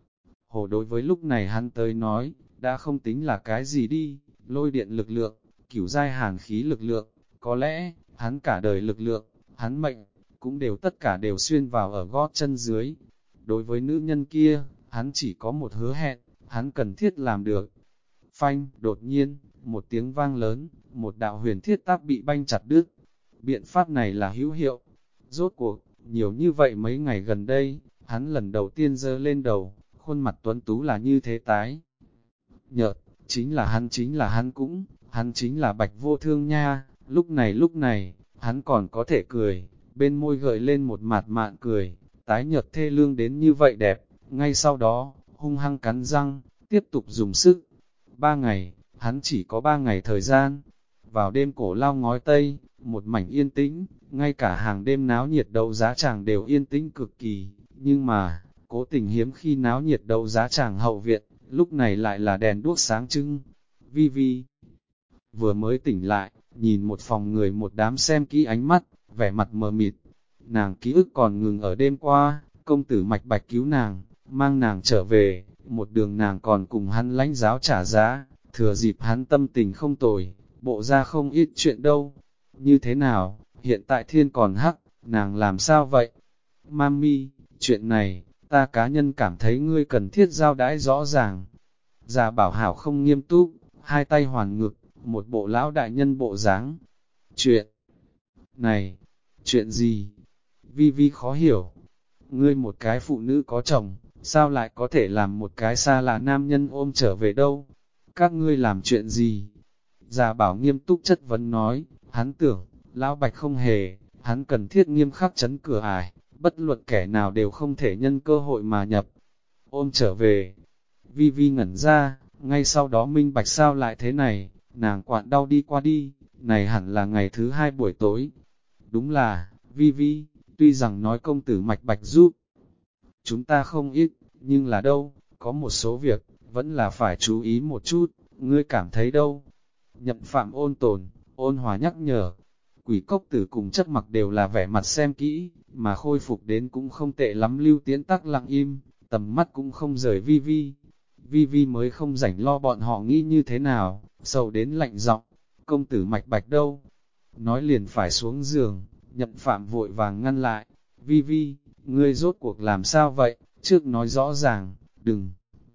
hồ đối với lúc này hắn tới nói, đã không tính là cái gì đi, lôi điện lực lượng, cửu giai hàn khí lực lượng, có lẽ, hắn cả đời lực lượng, hắn mệnh, cũng đều tất cả đều xuyên vào ở gót chân dưới. Đối với nữ nhân kia, hắn chỉ có một hứa hẹn, hắn cần thiết làm được. Phanh, đột nhiên, một tiếng vang lớn, một đạo huyền thiết tác bị banh chặt đứt. Biện pháp này là hữu hiệu. Rốt cuộc, nhiều như vậy mấy ngày gần đây, hắn lần đầu tiên giơ lên đầu, khuôn mặt tuấn tú là như thế tái. Nhợt, chính là hắn chính là Bạch Vô Thương nha. Lúc này, hắn còn có thể cười, bên môi gợi lên một mạt mạn cười, tái nhợt thê lương đến như vậy đẹp. Ngay sau đó, hung hăng cắn răng, tiếp tục dùng sức. 3 ngày, hắn chỉ có 3 ngày thời gian. Vào đêm cổ lao ngói tây, một mảnh yên tĩnh, ngay cả hàng đêm náo nhiệt đấu giá tràng đều yên tĩnh cực kỳ. Nhưng mà, cố tình hiếm khi náo nhiệt đấu giá tràng hậu viện, lúc này lại là đèn đuốc sáng trưng. Vi Vi vừa mới tỉnh lại, nhìn một phòng người một đám xem kỹ ánh mắt, vẻ mặt mờ mịt. Nàng ký ức còn ngừng ở đêm qua, công tử Mạch Bạch cứu nàng, mang nàng trở về, một đường nàng còn cùng hắn lãnh giáo trả giá, thừa dịp hắn tâm tình không tồi, bộ ra không ít chuyện đâu. Như thế nào, hiện tại thiên còn hắc, nàng làm sao vậy? Mami, chuyện này, ta cá nhân cảm thấy ngươi cần thiết giao đãi rõ ràng. Già Bảo Hảo không nghiêm túc, hai tay hoàn ngực, một bộ lão đại nhân bộ dáng. Chuyện này, chuyện gì? Vi Vi khó hiểu. Ngươi một cái phụ nữ có chồng, sao lại có thể làm một cái xa lạ nam nhân ôm trở về đâu? Các ngươi làm chuyện gì? Già Bảo nghiêm túc chất vấn nói, hắn tưởng, lão Bạch không hề, hắn cần thiết nghiêm khắc chấn cửa ải, bất luận kẻ nào đều không thể nhân cơ hội mà nhập. Ôm trở về, Vi Vi ngẩn ra, ngay sau đó minh bạch sao lại thế này, nàng quặn đau đi qua đi, này hẳn là ngày thứ hai buổi tối. Đúng là, Vi Vi, tuy rằng nói công tử Mạch Bạch giúp chúng ta không ít, nhưng là đâu, có một số việc, vẫn là phải chú ý một chút, ngươi cảm thấy đâu? Nhậm Phạm ôn tồn, ôn hòa nhắc nhở, Quỷ Cốc Tử cùng Chất Mặc đều là vẻ mặt xem kỹ, mà khôi phục đến cũng không tệ lắm. Lưu Tiến tắc lặng im, tầm mắt cũng không rời Vi Vi. Vi Vi mới không rảnh lo bọn họ nghĩ như thế nào, sầu đến lạnh giọng, công tử Mạch Bạch đâu? Nói liền phải xuống giường, Nhậm Phạm vội vàng ngăn lại, Vi Vi, ngươi rốt cuộc làm sao vậy, trước nói rõ ràng, đừng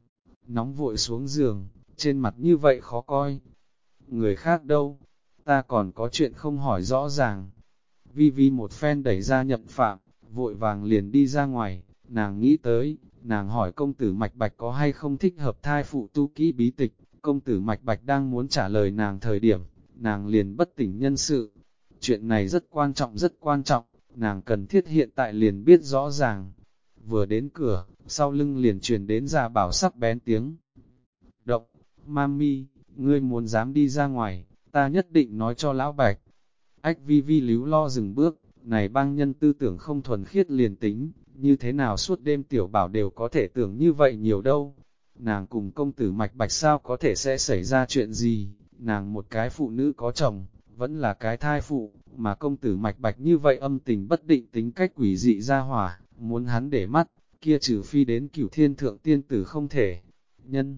nóng vội xuống giường, trên mặt như vậy khó coi. Người khác đâu, ta còn có chuyện không hỏi rõ ràng. Vi Vi một phen đẩy ra Nhậm Phạm, vội vàng liền đi ra ngoài, nàng nghĩ tới, nàng hỏi công tử Mạch Bạch có hay không thích hợp thai phụ tu kỹ bí tịch, công tử Mạch Bạch đang muốn trả lời nàng thời điểm, nàng liền bất tỉnh nhân sự. Chuyện này rất quan trọng, nàng cần thiết hiện tại liền biết rõ ràng. Vừa đến cửa, sau lưng liền truyền đến Gia Bảo sắc bén tiếng động, Mami, ngươi muốn dám đi ra ngoài, ta nhất định nói cho lão Bạch. Ách Vi Vi líu lo dừng bước, này bang nhân tư tưởng không thuần khiết liền tính, như thế nào suốt đêm tiểu bảo đều có thể tưởng như vậy nhiều đâu. Nàng cùng công tử Mạch Bạch sao có thể sẽ xảy ra chuyện gì, nàng một cái phụ nữ có chồng, vẫn là cái thai phụ, mà công tử Mạch Bạch như vậy âm tình bất định tính cách quỷ dị ra hỏa, muốn hắn để mắt, kia trừ phi đến Cửu Thiên Thượng Tiên Tử không thể. Nhân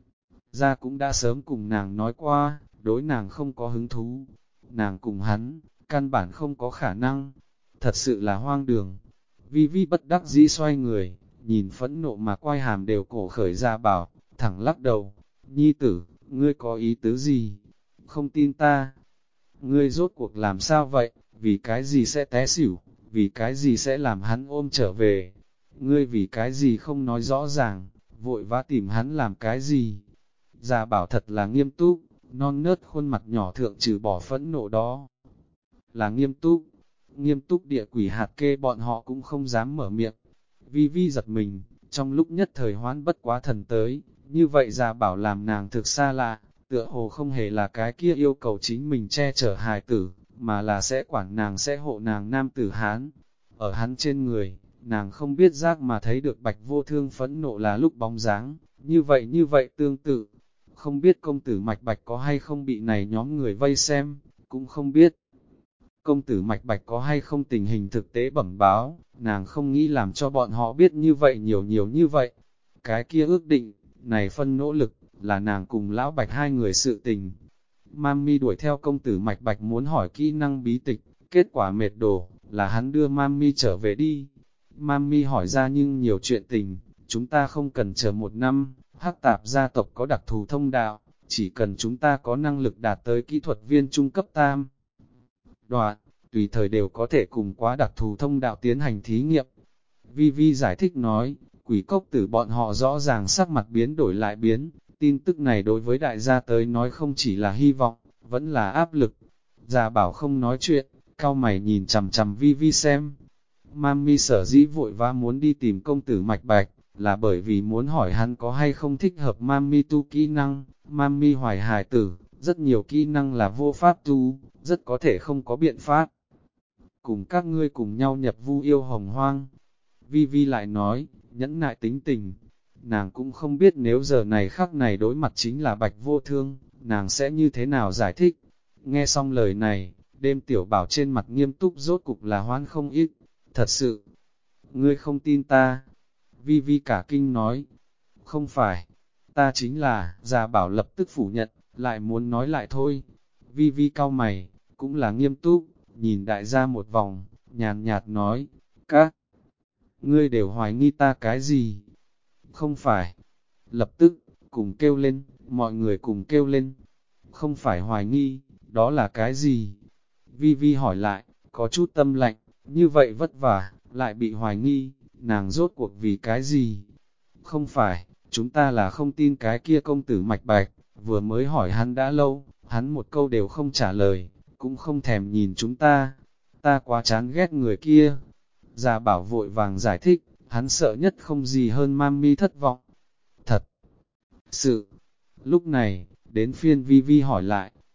ra cũng đã sớm cùng nàng nói qua, đối nàng không có hứng thú, nàng cùng hắn, căn bản không có khả năng, thật sự là hoang đường. Vi Vi bất đắc dĩ xoay người, nhìn phẫn nộ mà quay hàm đều cổ khởi ra bảo, thẳng lắc đầu, nhi tử, ngươi có ý tứ gì? Không tin ta? Ngươi rốt cuộc làm sao vậy? Vì cái gì sẽ té xỉu? Vì cái gì sẽ làm hắn ôm trở về? Ngươi vì cái gì không nói rõ ràng, vội vã tìm hắn làm cái gì? Gia bảo thật là nghiêm túc, non nớt khuôn mặt nhỏ thượng trừ bỏ phẫn nộ đó. Là nghiêm túc địa quỷ hạt kê bọn họ cũng không dám mở miệng. Vi Vi giật mình, trong lúc nhất thời hoán bất quá thần tới, như vậy Gia bảo làm nàng thực xa lạ, tựa hồ không hề là cái kia yêu cầu chính mình che chở hài tử, mà là sẽ quản nàng sẽ hộ nàng nam tử Hán. Ở hắn trên người, nàng không biết giác mà thấy được Bạch Vô Thương phẫn nộ là lúc bóng dáng, như vậy tương tự. Không biết công tử Mạch Bạch có hay không bị này nhóm người vây xem, cũng không biết công tử Mạch Bạch có hay không tình hình thực tế bẩm báo, nàng không nghĩ làm cho bọn họ biết như vậy nhiều như vậy. Cái kia ước định, này phân nỗ lực, là nàng cùng lão Bạch hai người sự tình. Mami đuổi theo công tử Mạch Bạch muốn hỏi kỹ năng bí tịch, kết quả mệt đổ, là hắn đưa Mami trở về đi. Mami hỏi ra nhưng nhiều chuyện tình, chúng ta không cần chờ 1 năm, Hắc Tạp gia tộc có đặc thù thông đạo, chỉ cần chúng ta có năng lực đạt tới kỹ thuật viên trung cấp tam đoạn, tùy thời đều có thể cùng quá đặc thù thông đạo tiến hành thí nghiệm. Vi Vi giải thích nói, Quỷ Cốc Tử bọn họ rõ ràng sắc mặt biến đổi lại biến, tin tức này đối với đại gia tới nói không chỉ là hy vọng, vẫn là áp lực. Gia bảo không nói chuyện, cau mày nhìn chằm chằm Vi Vi xem. Mami sở dĩ vội vã muốn đi tìm công tử Mạch Bạch, là bởi vì muốn hỏi hắn có hay không thích hợp Mami tu kỹ năng. Mami hoài hài tử, rất nhiều kỹ năng là vô pháp tu, rất có thể không có biện pháp. Cùng các ngươi cùng nhau nhập vu yêu hồng hoang. Vi Vi lại nói, nhẫn nại tính tình. Nàng cũng không biết nếu giờ này khắc này đối mặt chính là Bạch Vô Thương, nàng sẽ như thế nào giải thích. Nghe xong lời này, đêm tiểu bảo trên mặt nghiêm túc rốt cục là hoan không ít. Thật sự, ngươi không tin ta. Vi Vi cả kinh nói, không phải, ta chính là, Gia Bảo lập tức phủ nhận, lại muốn nói lại thôi. Vi Vi cau mày, cũng là nghiêm túc, nhìn đại gia một vòng, nhàn nhạt nói, các ngươi đều hoài nghi ta cái gì? Không phải. Lập tức, cùng kêu lên, mọi người cùng kêu lên. Không phải hoài nghi, đó là cái gì? Vi Vi hỏi lại, có chút tâm lạnh, như vậy vất vả, lại bị hoài nghi, nàng rốt cuộc vì cái gì? Không phải, chúng ta là không tin cái kia công tử Mạch Bạch, vừa mới hỏi hắn đã lâu, hắn một câu đều không trả lời, cũng không thèm nhìn chúng ta quá chán ghét người kia. Gia Bảo vội vàng giải thích, hắn sợ nhất không gì hơn Mami thất vọng. Thật sự, lúc này, đến phiên Vi Vi hỏi lại,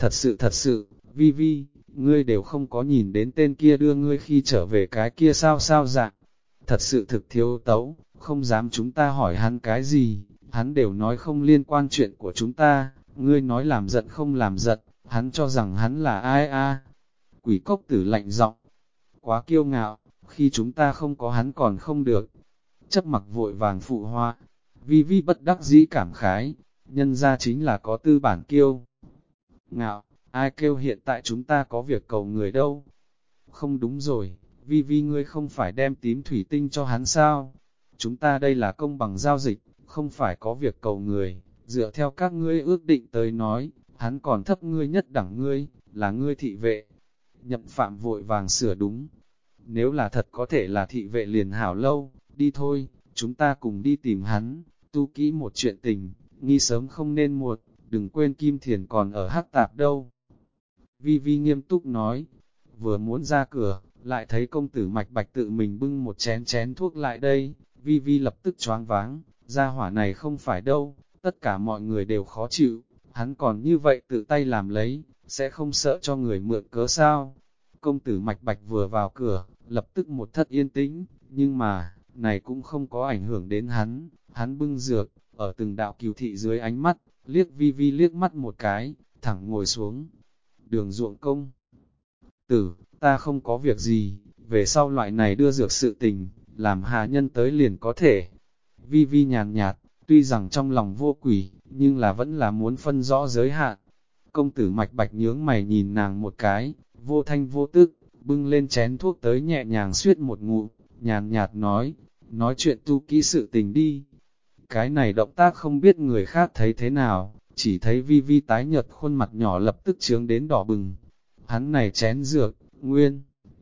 Thật sự, Vi Vi, ngươi đều không có nhìn đến tên kia đưa ngươi khi trở về cái kia sao dạng. Thật sự thực thiếu tấu, không dám chúng ta hỏi hắn cái gì, hắn đều nói không liên quan chuyện của chúng ta, ngươi nói làm giận không làm giận, hắn cho rằng hắn là ai a? Quỷ cốc tử lạnh giọng, quá kiêu ngạo, khi chúng ta không có hắn còn không được. Chấp mặc vội vàng phụ hoa, Vi Vi bất đắc dĩ cảm khái, nhân ra chính là có tư bản kiêu ngạo, ai kêu hiện tại chúng ta có việc cầu người đâu. Không đúng rồi, Vi Vi ngươi không phải đem tím thủy tinh cho hắn sao? Chúng ta đây là công bằng giao dịch, không phải có việc cầu người, dựa theo các ngươi ước định tới nói, hắn còn thấp ngươi nhất đẳng ngươi, là ngươi thị vệ. Nhậm phạm vội vàng sửa đúng. Nếu là thật có thể là thị vệ liền hảo lâu, đi thôi, chúng ta cùng đi tìm hắn, tu kỹ một chuyện tình, nghi sớm không nên muộn, đừng quên Kim Thiền còn ở hắc tạp đâu. Vi Vi nghiêm túc nói, vừa muốn ra cửa, lại thấy công tử Mạch Bạch tự mình bưng một chén thuốc lại đây, Vi Vi lập tức choáng váng, gia hỏa này không phải đâu, tất cả mọi người đều khó chịu, hắn còn như vậy tự tay làm lấy, sẽ không sợ cho người mượn cớ sao. Công tử Mạch Bạch vừa vào cửa, lập tức một thất yên tĩnh, nhưng mà, này cũng không có ảnh hưởng đến hắn bưng dược, ở từng đạo cừu thị dưới ánh mắt, liếc Vi Vi liếc mắt một cái, thẳng ngồi xuống. Đường ruộng công tử, ta không có việc gì, về sau loại này đưa dược sự tình, làm hạ nhân tới liền có thể. Vi Vi nhàn nhạt, tuy rằng trong lòng vô quỷ, nhưng là vẫn là muốn phân rõ giới hạn. Công tử Mạch Bạch nhướng mày nhìn nàng một cái, vô thanh vô tức, bưng lên chén thuốc tới nhẹ nhàng suyết một ngụm, nhàn nhạt nói chuyện tu kỹ sự tình đi. Cái này động tác không biết người khác thấy thế nào, chỉ thấy Vi Vi tái nhợt khuôn mặt nhỏ lập tức trướng đến đỏ bừng. Hắn này chén dược, nguyên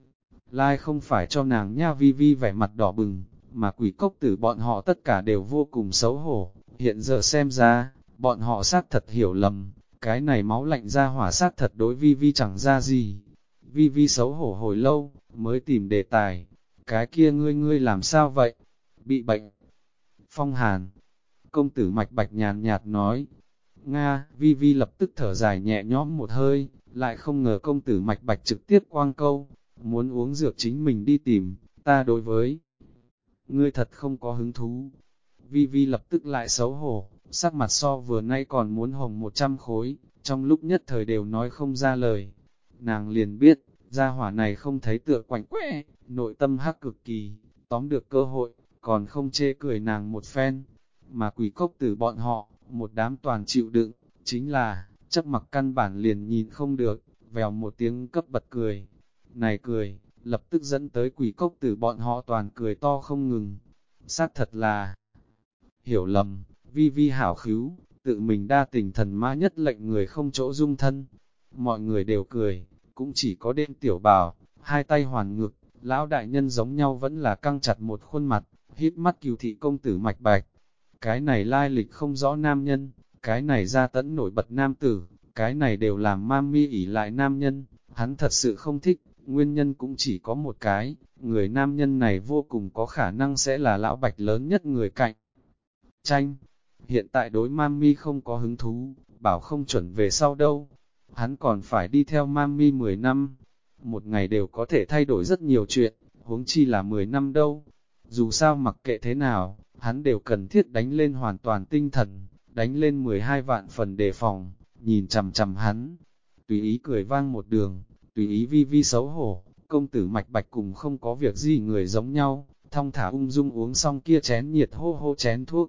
lai không phải cho nàng nha. Vi Vi vẻ mặt đỏ bừng, mà quỷ cốc tử bọn họ tất cả đều vô cùng xấu hổ. Hiện giờ xem ra, bọn họ xác thật hiểu lầm, cái này máu lạnh ra hỏa xác thật đối Vi Vi chẳng ra gì. Vi Vi xấu hổ hồi lâu, mới tìm đề tài. Cái kia ngươi làm sao vậy? Bị bệnh. Phong hàn. Công tử Mạch Bạch nhàn nhạt nói. Nga, Vi Vi lập tức thở dài nhẹ nhõm một hơi, lại không ngờ công tử Mạch Bạch trực tiếp quang câu. Muốn uống dược chính mình đi tìm, ta đối với ngươi thật không có hứng thú. Vi Vi lập tức lại xấu hổ, sắc mặt so vừa nay còn muốn hồng 100 khối, trong lúc nhất thời đều nói không ra lời. Nàng liền biết, gia hỏa này không thấy tựa quạnh quẽ, nội tâm hắc cực kỳ, tóm được cơ hội, còn không chê cười nàng một phen. Mà quỷ cốc tử bọn họ, một đám toàn chịu đựng, chính là, chấp mặc căn bản liền nhìn không được, vèo một tiếng cấp bật cười. Này cười, lập tức dẫn tới quỷ cốc tử bọn họ toàn cười to không ngừng. Xác thật là hiểu lầm, Vi Vi hảo khứu, tự mình đa tình thần mã nhất lệnh người không chỗ dung thân. Mọi người đều cười, cũng chỉ có đêm tiểu bảo, hai tay hoàn ngực, lão đại nhân giống nhau vẫn là căng chặt một khuôn mặt, hít mắt cừu thị công tử Mạch Bạch. Cái này lai lịch không rõ nam nhân, cái này ra tẫn nổi bật nam tử, cái này đều làm mami ỉ lại nam nhân, hắn thật sự không thích, nguyên nhân cũng chỉ có một cái, người nam nhân này vô cùng có khả năng sẽ là lão Bạch lớn nhất người cạnh tranh. Hiện tại đối mami không có hứng thú, bảo không chuẩn về sau đâu, hắn còn phải đi theo mami 10 năm, một ngày đều có thể thay đổi rất nhiều chuyện, huống chi là 10 năm đâu. Dù sao mặc kệ thế nào, hắn đều cần thiết đánh lên hoàn toàn tinh thần, đánh lên 12 vạn phần đề phòng, nhìn chằm chằm hắn. Tùy ý cười vang một đường, tùy ý Vi Vi xấu hổ, công tử Mạch Bạch cùng không có việc gì người giống nhau, thong thả ung dung uống xong kia chén nhiệt hô hô chén thuốc.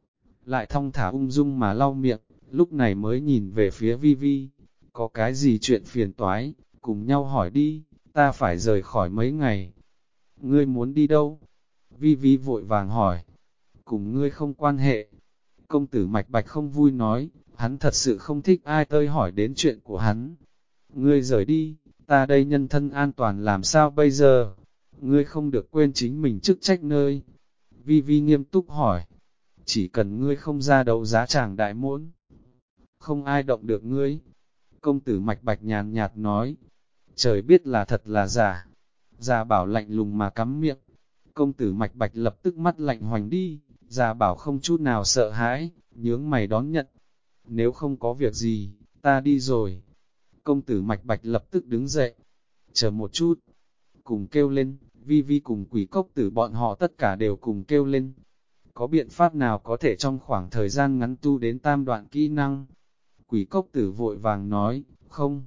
Lại thong thả ung dung mà lau miệng, lúc này mới nhìn về phía Vi Vi, có cái gì chuyện phiền toái, cùng nhau hỏi đi, ta phải rời khỏi mấy ngày. Ngươi muốn đi đâu? Vi Vi vội vàng hỏi, cùng ngươi không quan hệ. Công tử Mạch Bạch không vui nói, hắn thật sự không thích ai tới hỏi đến chuyện của hắn. Ngươi rời đi, ta đây nhân thân an toàn làm sao bây giờ? Ngươi không được quên chính mình chức trách nơi. Vi Vi nghiêm túc hỏi, chỉ cần ngươi không ra đấu giá tràng đại môn, không ai động được ngươi. Công tử Mạch Bạch nhàn nhạt nói, trời biết là thật là giả. Già bảo lạnh lùng mà cắm miệng. Công tử Mạch Bạch lập tức mắt lạnh hoành đi, già bảo không chút nào sợ hãi, nhướng mày đón nhận. Nếu không có việc gì, ta đi rồi. Công tử Mạch Bạch lập tức đứng dậy, chờ một chút, cùng kêu lên, Vi Vi cùng Quỷ Cốc Tử bọn họ tất cả đều cùng kêu lên. Có biện pháp nào có thể trong khoảng thời gian ngắn tu đến tam đoạn kỹ năng? Quỷ Cốc Tử vội vàng nói, không.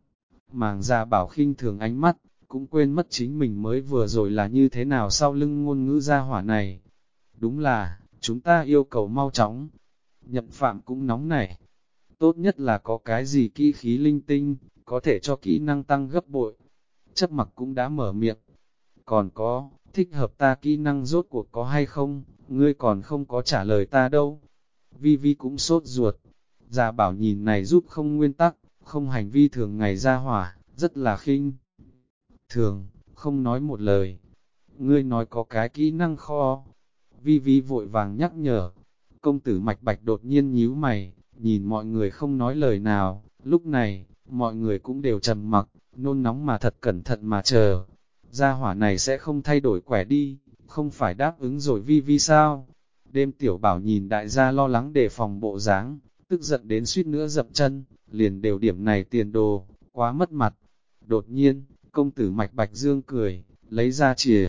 Màng Gia Bảo khinh thường ánh mắt, cũng quên mất chính mình mới vừa rồi là như thế nào sau lưng ngôn ngữ gia hỏa này. Đúng là, chúng ta yêu cầu mau chóng. Nhậm Phạm cũng nóng nảy. Tốt nhất là có cái gì kỹ khí linh tinh, có thể cho kỹ năng tăng gấp bội. Chấp Mặc cũng đã mở miệng. Còn có, thích hợp ta kỹ năng rốt cuộc có hay không, ngươi còn không có trả lời ta đâu. Vi Vi cũng sốt ruột. Gia Bảo nhìn này giúp không nguyên tắc, không hành vi thường ngày ra hỏa, rất là khinh thường, không nói một lời. Ngươi nói có cái kỹ năng kho. Vi Vi vội vàng nhắc nhở. Công tử Mạch Bạch đột nhiên nhíu mày, nhìn mọi người không nói lời nào. Lúc này, mọi người cũng đều trầm mặc, nôn nóng mà thật cẩn thận mà chờ. Gia hỏa này sẽ không thay đổi quẻ đi, không phải đáp ứng rồi Vi Vi sao? Đêm Tiểu Bảo nhìn đại gia lo lắng đề phòng bộ dáng, tức giận đến suýt nữa dậm chân, liền đều điểm này tiền đồ, quá mất mặt. Đột nhiên, công tử Mạch Bạch Dương cười, lấy ra chìa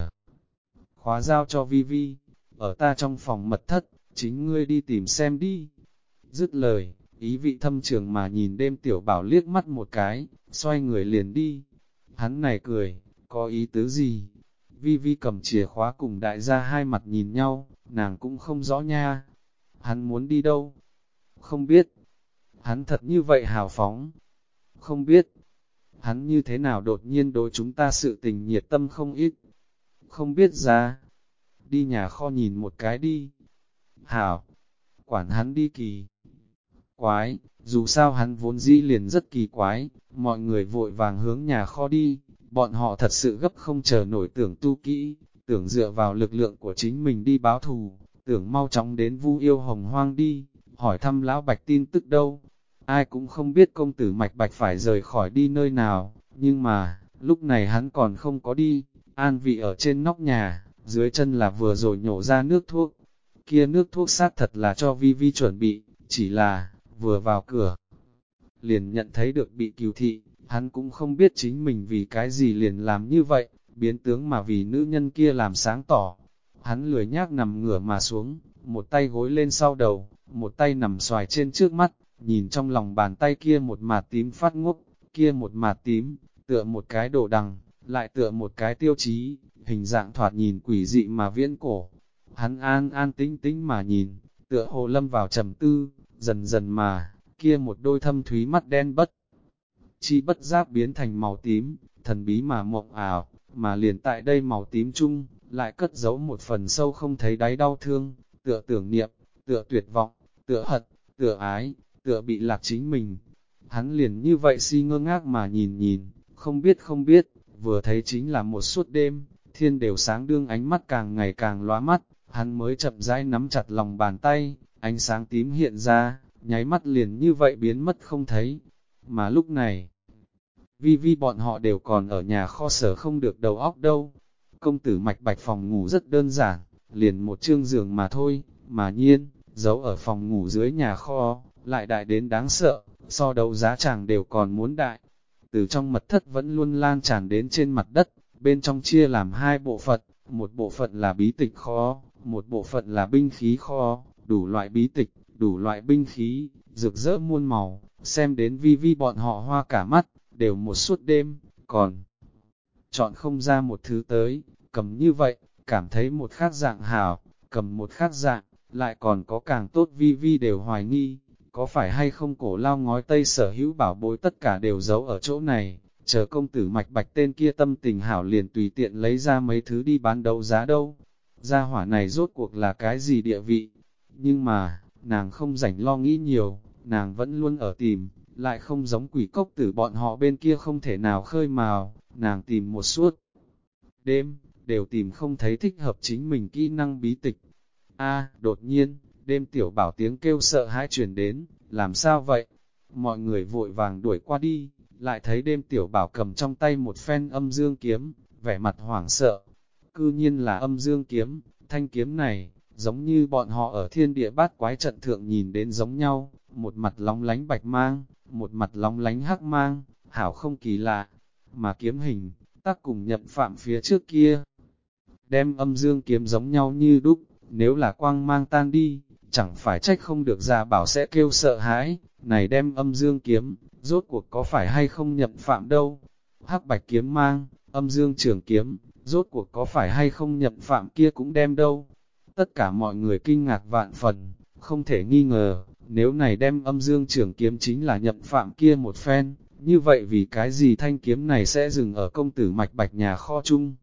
khóa giao cho Vi Vi, ở ta trong phòng mật thất, chính ngươi đi tìm xem đi. Dứt lời, ý vị thâm trường mà nhìn đêm Tiểu Bảo liếc mắt một cái, xoay người liền đi. Hắn này cười, có ý tứ gì? Vi Vi cầm chìa khóa cùng đại gia hai mặt nhìn nhau, nàng cũng không rõ nha. Hắn muốn đi đâu? Không biết. Hắn thật như vậy hào phóng? Không biết. Hắn như thế nào đột nhiên đối chúng ta sự tình nhiệt tâm không ít? Không biết ra. Đi nhà kho nhìn một cái đi. Hảo. Quản hắn đi kỳ quái, dù sao hắn vốn dĩ liền rất kỳ quái, mọi người vội vàng hướng nhà kho đi, bọn họ thật sự gấp không chờ nổi tưởng tu kỹ, tưởng dựa vào lực lượng của chính mình đi báo thù, tưởng mau chóng đến Vu Yêu Hồng Hoang đi, hỏi thăm Lão Bạch tin tức đâu. Ai cũng không biết công tử Mạch Bạch phải rời khỏi đi nơi nào, nhưng mà, lúc này hắn còn không có đi, an vị ở trên nóc nhà, dưới chân là vừa rồi nhổ ra nước thuốc. Kia nước thuốc xác thật là cho Vi Vi chuẩn bị, chỉ là, vừa vào cửa, liền nhận thấy được bị cừu thị, hắn cũng không biết chính mình vì cái gì liền làm như vậy, biến tướng mà vì nữ nhân kia làm sáng tỏ. Hắn lười nhác nằm ngửa mà xuống, một tay gối lên sau đầu, một tay nằm xoài trên trước mắt, nhìn trong lòng bàn tay kia một mạt tím phát ngốc, kia một mạt tím, tựa một cái đồ đằng, lại tựa một cái tiêu chí, hình dạng thoạt nhìn quỷ dị mà viễn cổ. Hắn an an tĩnh tĩnh mà nhìn, tựa hồ lâm vào trầm tư, dần dần mà, kia một đôi thâm thúy mắt đen bất chi bất giác biến thành màu tím, thần bí mà mộng ảo, mà liền tại đây màu tím chung, lại cất giấu một phần sâu không thấy đáy đau thương, tựa tưởng niệm, tựa tuyệt vọng, tựa hận, tựa ái, tựa bị lạc chính mình. Hắn liền như vậy si ngơ ngác mà nhìn, không biết, vừa thấy chính là một suốt đêm, thiên đều sáng đương ánh mắt càng ngày càng lóa mắt, hắn mới chậm rãi nắm chặt lòng bàn tay, ánh sáng tím hiện ra, nháy mắt liền như vậy biến mất không thấy. Mà lúc này, Vi Vi bọn họ đều còn ở nhà kho sở không được đầu óc đâu. Công tử Mạch Bạch phòng ngủ rất đơn giản, liền một chương giường mà thôi, mà nhiên, giấu ở phòng ngủ dưới nhà kho, lại đại đến đáng sợ, so đấu giá chàng đều còn muốn đại. Từ trong mật thất vẫn luôn lan tràn đến trên mặt đất, bên trong chia làm hai bộ phận, một bộ phận là bí tịch kho, một bộ phận là binh khí kho, đủ loại bí tịch, đủ loại binh khí, rực rỡ muôn màu, xem đến Vi Vi bọn họ hoa cả mắt, đều một suốt đêm, còn chọn không ra một thứ tới, cầm như vậy, cảm thấy một khác dạng hảo, cầm một khác dạng, lại còn có càng tốt. Vi Vi đều hoài nghi, có phải hay không Cổ Lao ngói Tây sở hữu bảo bối tất cả đều giấu ở chỗ này, chờ công tử Mạch Bạch tên kia tâm tình hảo liền tùy tiện lấy ra mấy thứ đi bán đấu giá đâu. Gia hỏa này rốt cuộc là cái gì địa vị? Nhưng mà, nàng không rảnh lo nghĩ nhiều, nàng vẫn luôn ở tìm, lại không giống Quỷ Cốc Tử bọn họ bên kia không thể nào khơi mào, nàng tìm một suốt đêm, đều tìm không thấy thích hợp chính mình kỹ năng bí tịch. Đột nhiên, đêm Tiểu Bảo tiếng kêu sợ hãi truyền đến, làm sao vậy? Mọi người vội vàng đuổi qua đi, lại thấy đêm Tiểu Bảo cầm trong tay một phen âm dương kiếm, vẻ mặt hoảng sợ. Cư nhiên là âm dương kiếm, thanh kiếm này, giống như bọn họ ở thiên địa bát quái trận thượng nhìn đến giống nhau, một mặt lóng lánh bạch mang, một mặt lóng lánh hắc mang, hảo không kỳ lạ, mà kiếm hình, tác cùng Nhậm Phạm phía trước kia. Đem âm dương kiếm giống nhau như đúc, nếu là quang mang tan đi, chẳng phải trách không được Gia Bảo sẽ kêu sợ hãi, này đem âm dương kiếm, rốt cuộc có phải hay không Nhậm Phạm đâu. Hắc bạch kiếm mang, âm dương trường kiếm, rốt cuộc có phải hay không Nhậm Phạm kia cũng đem đâu. Tất cả mọi người kinh ngạc vạn phần, không thể nghi ngờ, nếu này đem âm dương trường kiếm chính là Nhậm Phạm kia một phen, như vậy vì cái gì thanh kiếm này sẽ dừng ở công tử mạch bạch nhà kho chung?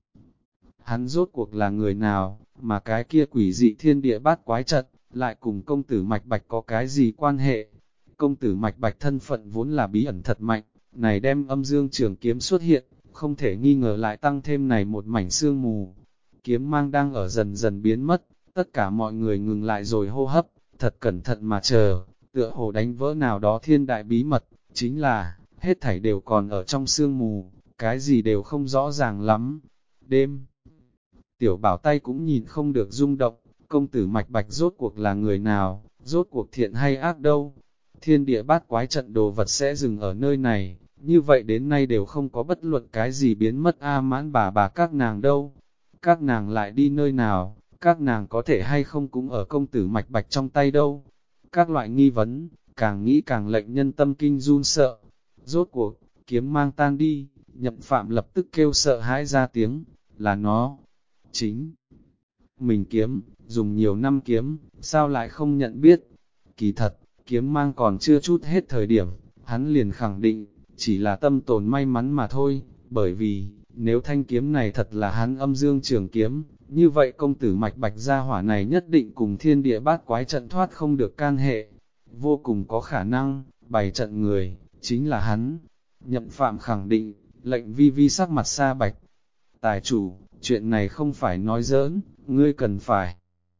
Hắn rốt cuộc là người nào, mà cái kia quỷ dị thiên địa bát quái trận, lại cùng công tử mạch bạch có cái gì quan hệ? Công tử mạch bạch thân phận vốn là bí ẩn thật mạnh, này đem âm dương trường kiếm xuất hiện, không thể nghi ngờ lại tăng thêm này một mảnh sương mù. Kiếm mang đang ở dần dần biến mất, tất cả mọi người ngừng lại rồi hô hấp, thật cẩn thận mà chờ, tựa hồ đánh vỡ nào đó thiên đại bí mật, chính là, hết thảy đều còn ở trong sương mù, cái gì đều không rõ ràng lắm. Đêm, tiểu bảo tay cũng nhìn không được rung động, công tử mạch bạch rốt cuộc là người nào, rốt cuộc thiện hay ác đâu. Thiên địa bát quái trận đồ vật sẽ dừng ở nơi này, như vậy đến nay đều không có bất luận cái gì biến mất mãn bà các nàng đâu. Các nàng lại đi nơi nào, các nàng có thể hay không cũng ở công tử mạch bạch trong tay đâu. Các loại nghi vấn, càng nghĩ càng lệnh nhân tâm kinh run sợ. Rốt cuộc, kiếm mang tan đi, Nhậm Phạm lập tức kêu sợ hãi ra tiếng, là nó. Chính mình kiếm, dùng nhiều năm kiếm, sao lại không nhận biết? Kỳ thật, kiếm mang còn chưa chút hết thời điểm, hắn liền khẳng định, chỉ là tâm tồn may mắn mà thôi, bởi vì, nếu thanh kiếm này thật là hắn âm dương trường kiếm, như vậy công tử mạch bạch gia hỏa này nhất định cùng thiên địa bát quái trận thoát không được can hệ, vô cùng có khả năng, bày trận người, chính là hắn. Nhậm Phạm khẳng định, lệnh vi vi sắc mặt xa bạch. Tài chủ, chuyện này không phải nói giỡn, ngươi cần phải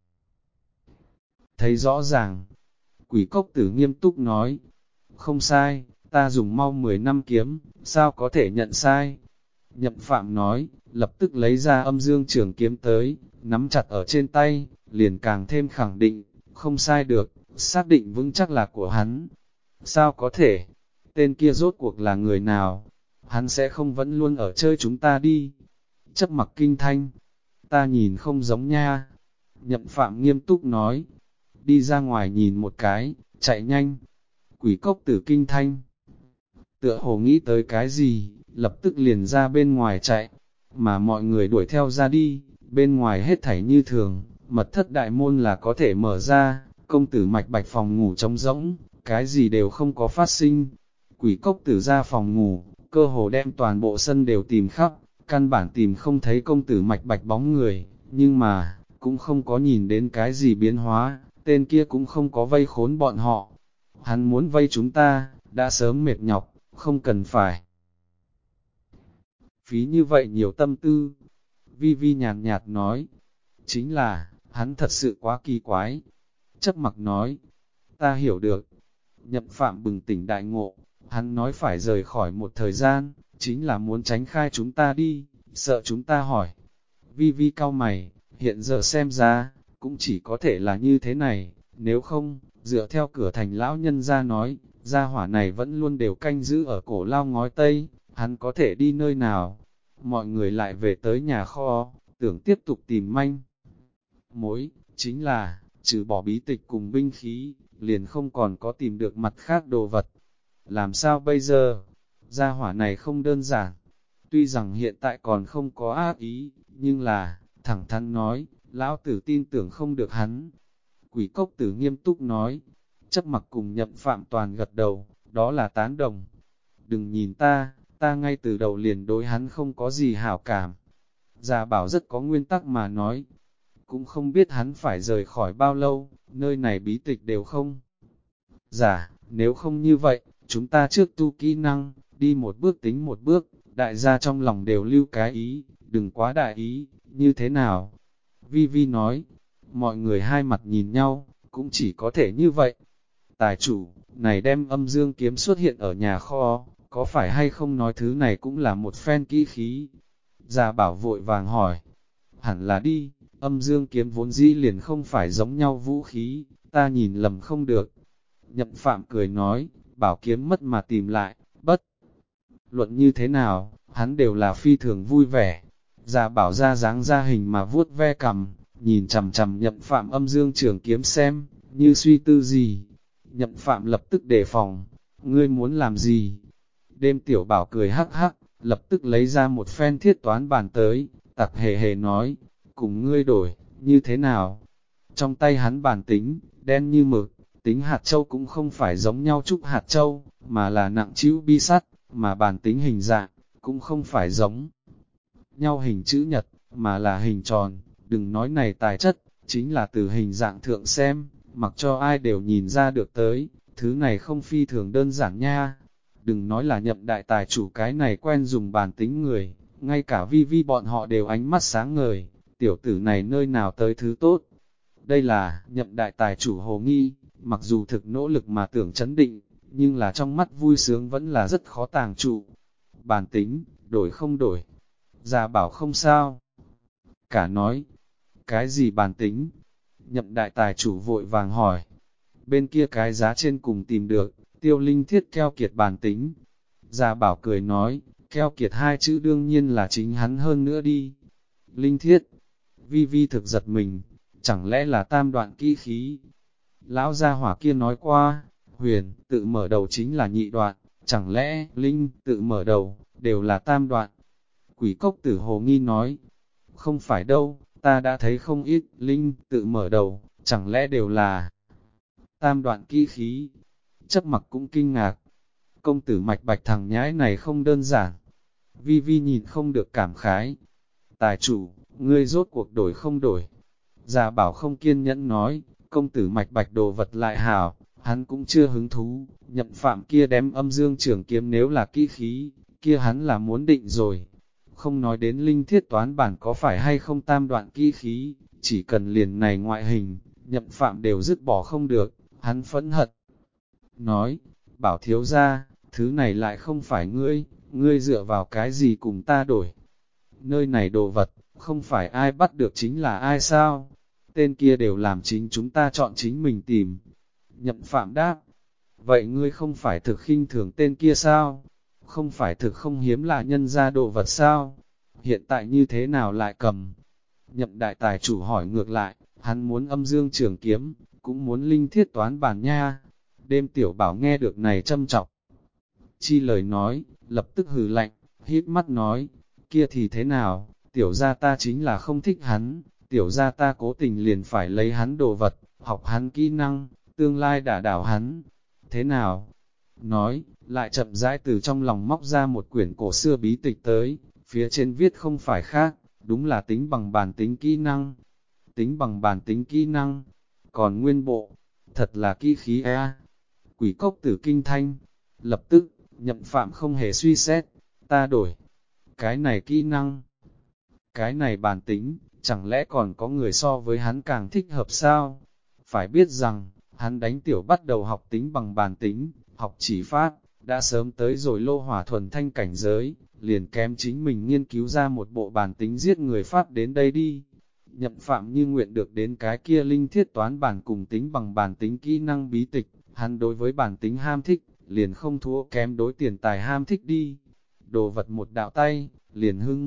thấy rõ ràng. Quỷ cốc tử nghiêm túc nói, không sai, ta dùng mau 10 năm kiếm, sao có thể nhận sai? Nhậm Phạm nói, lập tức lấy ra âm dương trường kiếm tới, nắm chặt ở trên tay, liền càng thêm khẳng định, không sai được, xác định vững chắc là của hắn. Sao có thể? Tên kia rốt cuộc là người nào? Hắn sẽ không vẫn luôn ở chơi chúng ta đi. Chấp mặc kinh thanh, ta nhìn không giống nha. Nhậm Phạm nghiêm túc nói, đi ra ngoài nhìn một cái, chạy nhanh. Quỷ cốc tử kinh thanh, tựa hồ nghĩ tới cái gì, lập tức liền ra bên ngoài chạy, mà mọi người đuổi theo ra đi, bên ngoài hết thảy như thường, mật thất đại môn là có thể mở ra, công tử mạch bạch phòng ngủ trống rỗng, cái gì đều không có phát sinh. Quỷ cốc tử ra phòng ngủ, cơ hồ đem toàn bộ sân đều tìm khắp, căn bản tìm không thấy công tử mạch bạch bóng người, nhưng mà, cũng không có nhìn đến cái gì biến hóa, tên kia cũng không có vây khốn bọn họ. Hắn muốn vây chúng ta, đã sớm mệt nhọc, không cần phải. Phí như vậy nhiều tâm tư. Vi Vi nhàn nhạt nói, chính là, hắn thật sự quá kỳ quái. Chấp mặc nói, ta hiểu được. Nhậm Phạm bừng tỉnh đại ngộ, hắn nói phải rời khỏi một thời gian, chính là muốn tránh khai chúng ta đi, sợ chúng ta hỏi. Vi Vi cau mày, hiện giờ xem ra, cũng chỉ có thể là như thế này, nếu không, dựa theo cửa thành lão nhân ra nói, gia hỏa này vẫn luôn đều canh giữ ở cổ lao ngói tây, hắn có thể đi nơi nào. Mọi người lại về tới nhà kho, tưởng tiếp tục tìm manh mối, chính là, trừ bỏ bí tịch cùng binh khí, liền không còn có tìm được mặt khác đồ vật. Làm sao bây giờ? Gia hỏa này không đơn giản. Tuy rằng hiện tại còn không có ác ý, nhưng là, thẳng thắn nói, lão tử tin tưởng không được hắn. Quỷ cốc tử nghiêm túc nói, chấp mặc cùng Nhậm Phạm toàn gật đầu, đó là tán đồng. Đừng nhìn ta ngay từ đầu liền đối hắn không có gì hảo cảm. Gia Bảo rất có nguyên tắc mà nói, cũng không biết hắn phải rời khỏi bao lâu, nơi này bí tịch đều không. Nếu không như vậy, chúng ta trước tu kỹ năng, đi một bước tính một bước, đại gia trong lòng đều lưu cái ý, đừng quá đại ý, như thế nào? Vi Vi nói, mọi người hai mặt nhìn nhau, cũng chỉ có thể như vậy. Tài chủ, này đem âm dương kiếm xuất hiện ở nhà kho, có phải hay không nói thứ này cũng là một phen kỹ khí? Gia Bảo vội vàng hỏi, hẳn là đi, âm dương kiếm vốn dĩ liền không phải giống nhau vũ khí, ta nhìn lầm không được. Nhậm Phạm cười nói, bảo kiếm mất mà tìm lại, bất luận như thế nào, hắn đều là phi thường vui vẻ. Gia Bảo ra dáng ra hình mà vuốt ve cằm, nhìn chằm chằm Nhậm Phạm âm dương trường kiếm xem, như suy tư gì. Nhậm Phạm lập tức đề phòng, ngươi muốn làm gì? Đêm Tiểu Bảo cười hắc hắc, lập tức lấy ra một phen thiết toán bàn tới, tặc hề hề nói, cùng ngươi đổi, như thế nào? Trong tay hắn bàn tính, đen như mực, tính hạt châu cũng không phải giống nhau chút hạt châu, mà là nặng chịu bi sắt, mà bàn tính hình dạng, cũng không phải giống nhau hình chữ nhật, mà là hình tròn, đừng nói này tài chất, chính là từ hình dạng thượng xem, mặc cho ai đều nhìn ra được tới, thứ này không phi thường đơn giản nha. Đừng nói là Nhậm đại tài chủ cái này quen dùng bàn tính người, ngay cả vi vi bọn họ đều ánh mắt sáng ngời, tiểu tử này nơi nào tới thứ tốt. Đây là Nhậm đại tài chủ hồ nghi, mặc dù thực nỗ lực mà tưởng chấn định, nhưng là trong mắt vui sướng vẫn là rất khó tàng trụ. Bàn tính, đổi không đổi. Gia Bảo không sao. Cả nói, cái gì bàn tính? Nhậm đại tài chủ vội vàng hỏi. Bên kia cái giá trên cùng tìm được, Tiêu Linh Thiết keo kiệt bàn tính. Gia Bảo cười nói, keo kiệt hai chữ đương nhiên là chính hắn hơn nữa đi. Linh Thiết, vi vi thực giật mình, chẳng lẽ là tam đoạn kỹ khí? Lão gia hỏa kia nói qua, huyền, tự mở đầu chính là nhị đoạn, chẳng lẽ, linh, tự mở đầu, đều là tam đoạn? Quỷ cốc tử hồ nghi nói, không phải đâu, ta đã thấy không ít, linh, tự mở đầu, chẳng lẽ đều là tam đoạn kỹ khí? Chấp mặc cũng kinh ngạc, công tử mạch bạch thằng nhãi này không đơn giản. Vi vi nhìn không được cảm khái. Tài chủ, ngươi rốt cuộc đổi không đổi? Gia Bảo không kiên nhẫn nói, công tử mạch bạch đồ vật lại hảo, hắn cũng chưa hứng thú, Nhậm Phạm kia đem âm dương trường kiếm nếu là kỹ khí, kia hắn là muốn định rồi. Không nói đến linh thiết toán bản có phải hay không tam đoạn kỹ khí, chỉ cần liền này ngoại hình, Nhậm Phạm đều dứt bỏ không được, hắn phẫn hận. Nói, Bảo thiếu ra, thứ này lại không phải ngươi dựa vào cái gì cùng ta đổi. Nơi này đồ vật, không phải ai bắt được chính là ai sao? Tên kia đều làm chính chúng ta chọn chính mình tìm. Nhậm Phạm đáp, vậy ngươi không phải thực khinh thường tên kia sao? Không phải thực không hiếm là nhân ra đồ vật sao? Hiện tại như thế nào lại cầm? Nhậm đại tài chủ hỏi ngược lại, hắn muốn âm dương trường kiếm, cũng muốn linh thiết toán bản nha. Đêm Tiểu Bảo nghe được này châm trọng. Chi lời nói, lập tức hừ lạnh, hít mắt nói, kia thì thế nào, tiểu gia ta chính là không thích hắn, tiểu gia ta cố tình liền phải lấy hắn đồ vật, học hắn kỹ năng, tương lai đả đảo hắn. Thế nào? Nói, lại chậm rãi từ trong lòng móc ra một quyển cổ xưa bí tịch tới, phía trên viết không phải khác, đúng là tính bằng bản tính kỹ năng. Tính bằng bản tính kỹ năng, còn nguyên bộ, thật là kỹ khí a. Quỷ cốc tử kinh thanh, lập tức, Nhậm Phạm không hề suy xét, ta đổi. Cái này kỹ năng, cái này bản tính, chẳng lẽ còn có người so với hắn càng thích hợp sao? Phải biết rằng, hắn đánh tiểu bắt đầu học tính bằng bản tính, học chỉ pháp, đã sớm tới rồi lô hỏa thuần thanh cảnh giới, liền kém chính mình nghiên cứu ra một bộ bản tính giết người pháp đến đây đi. Nhậm Phạm như nguyện được đến cái kia linh thiết toán bản cùng tính bằng bản tính kỹ năng bí tịch, hắn đối với bản tính ham thích, liền không thua kém đối tiền tài ham thích đi. Đồ vật một đạo tay, liền hưng.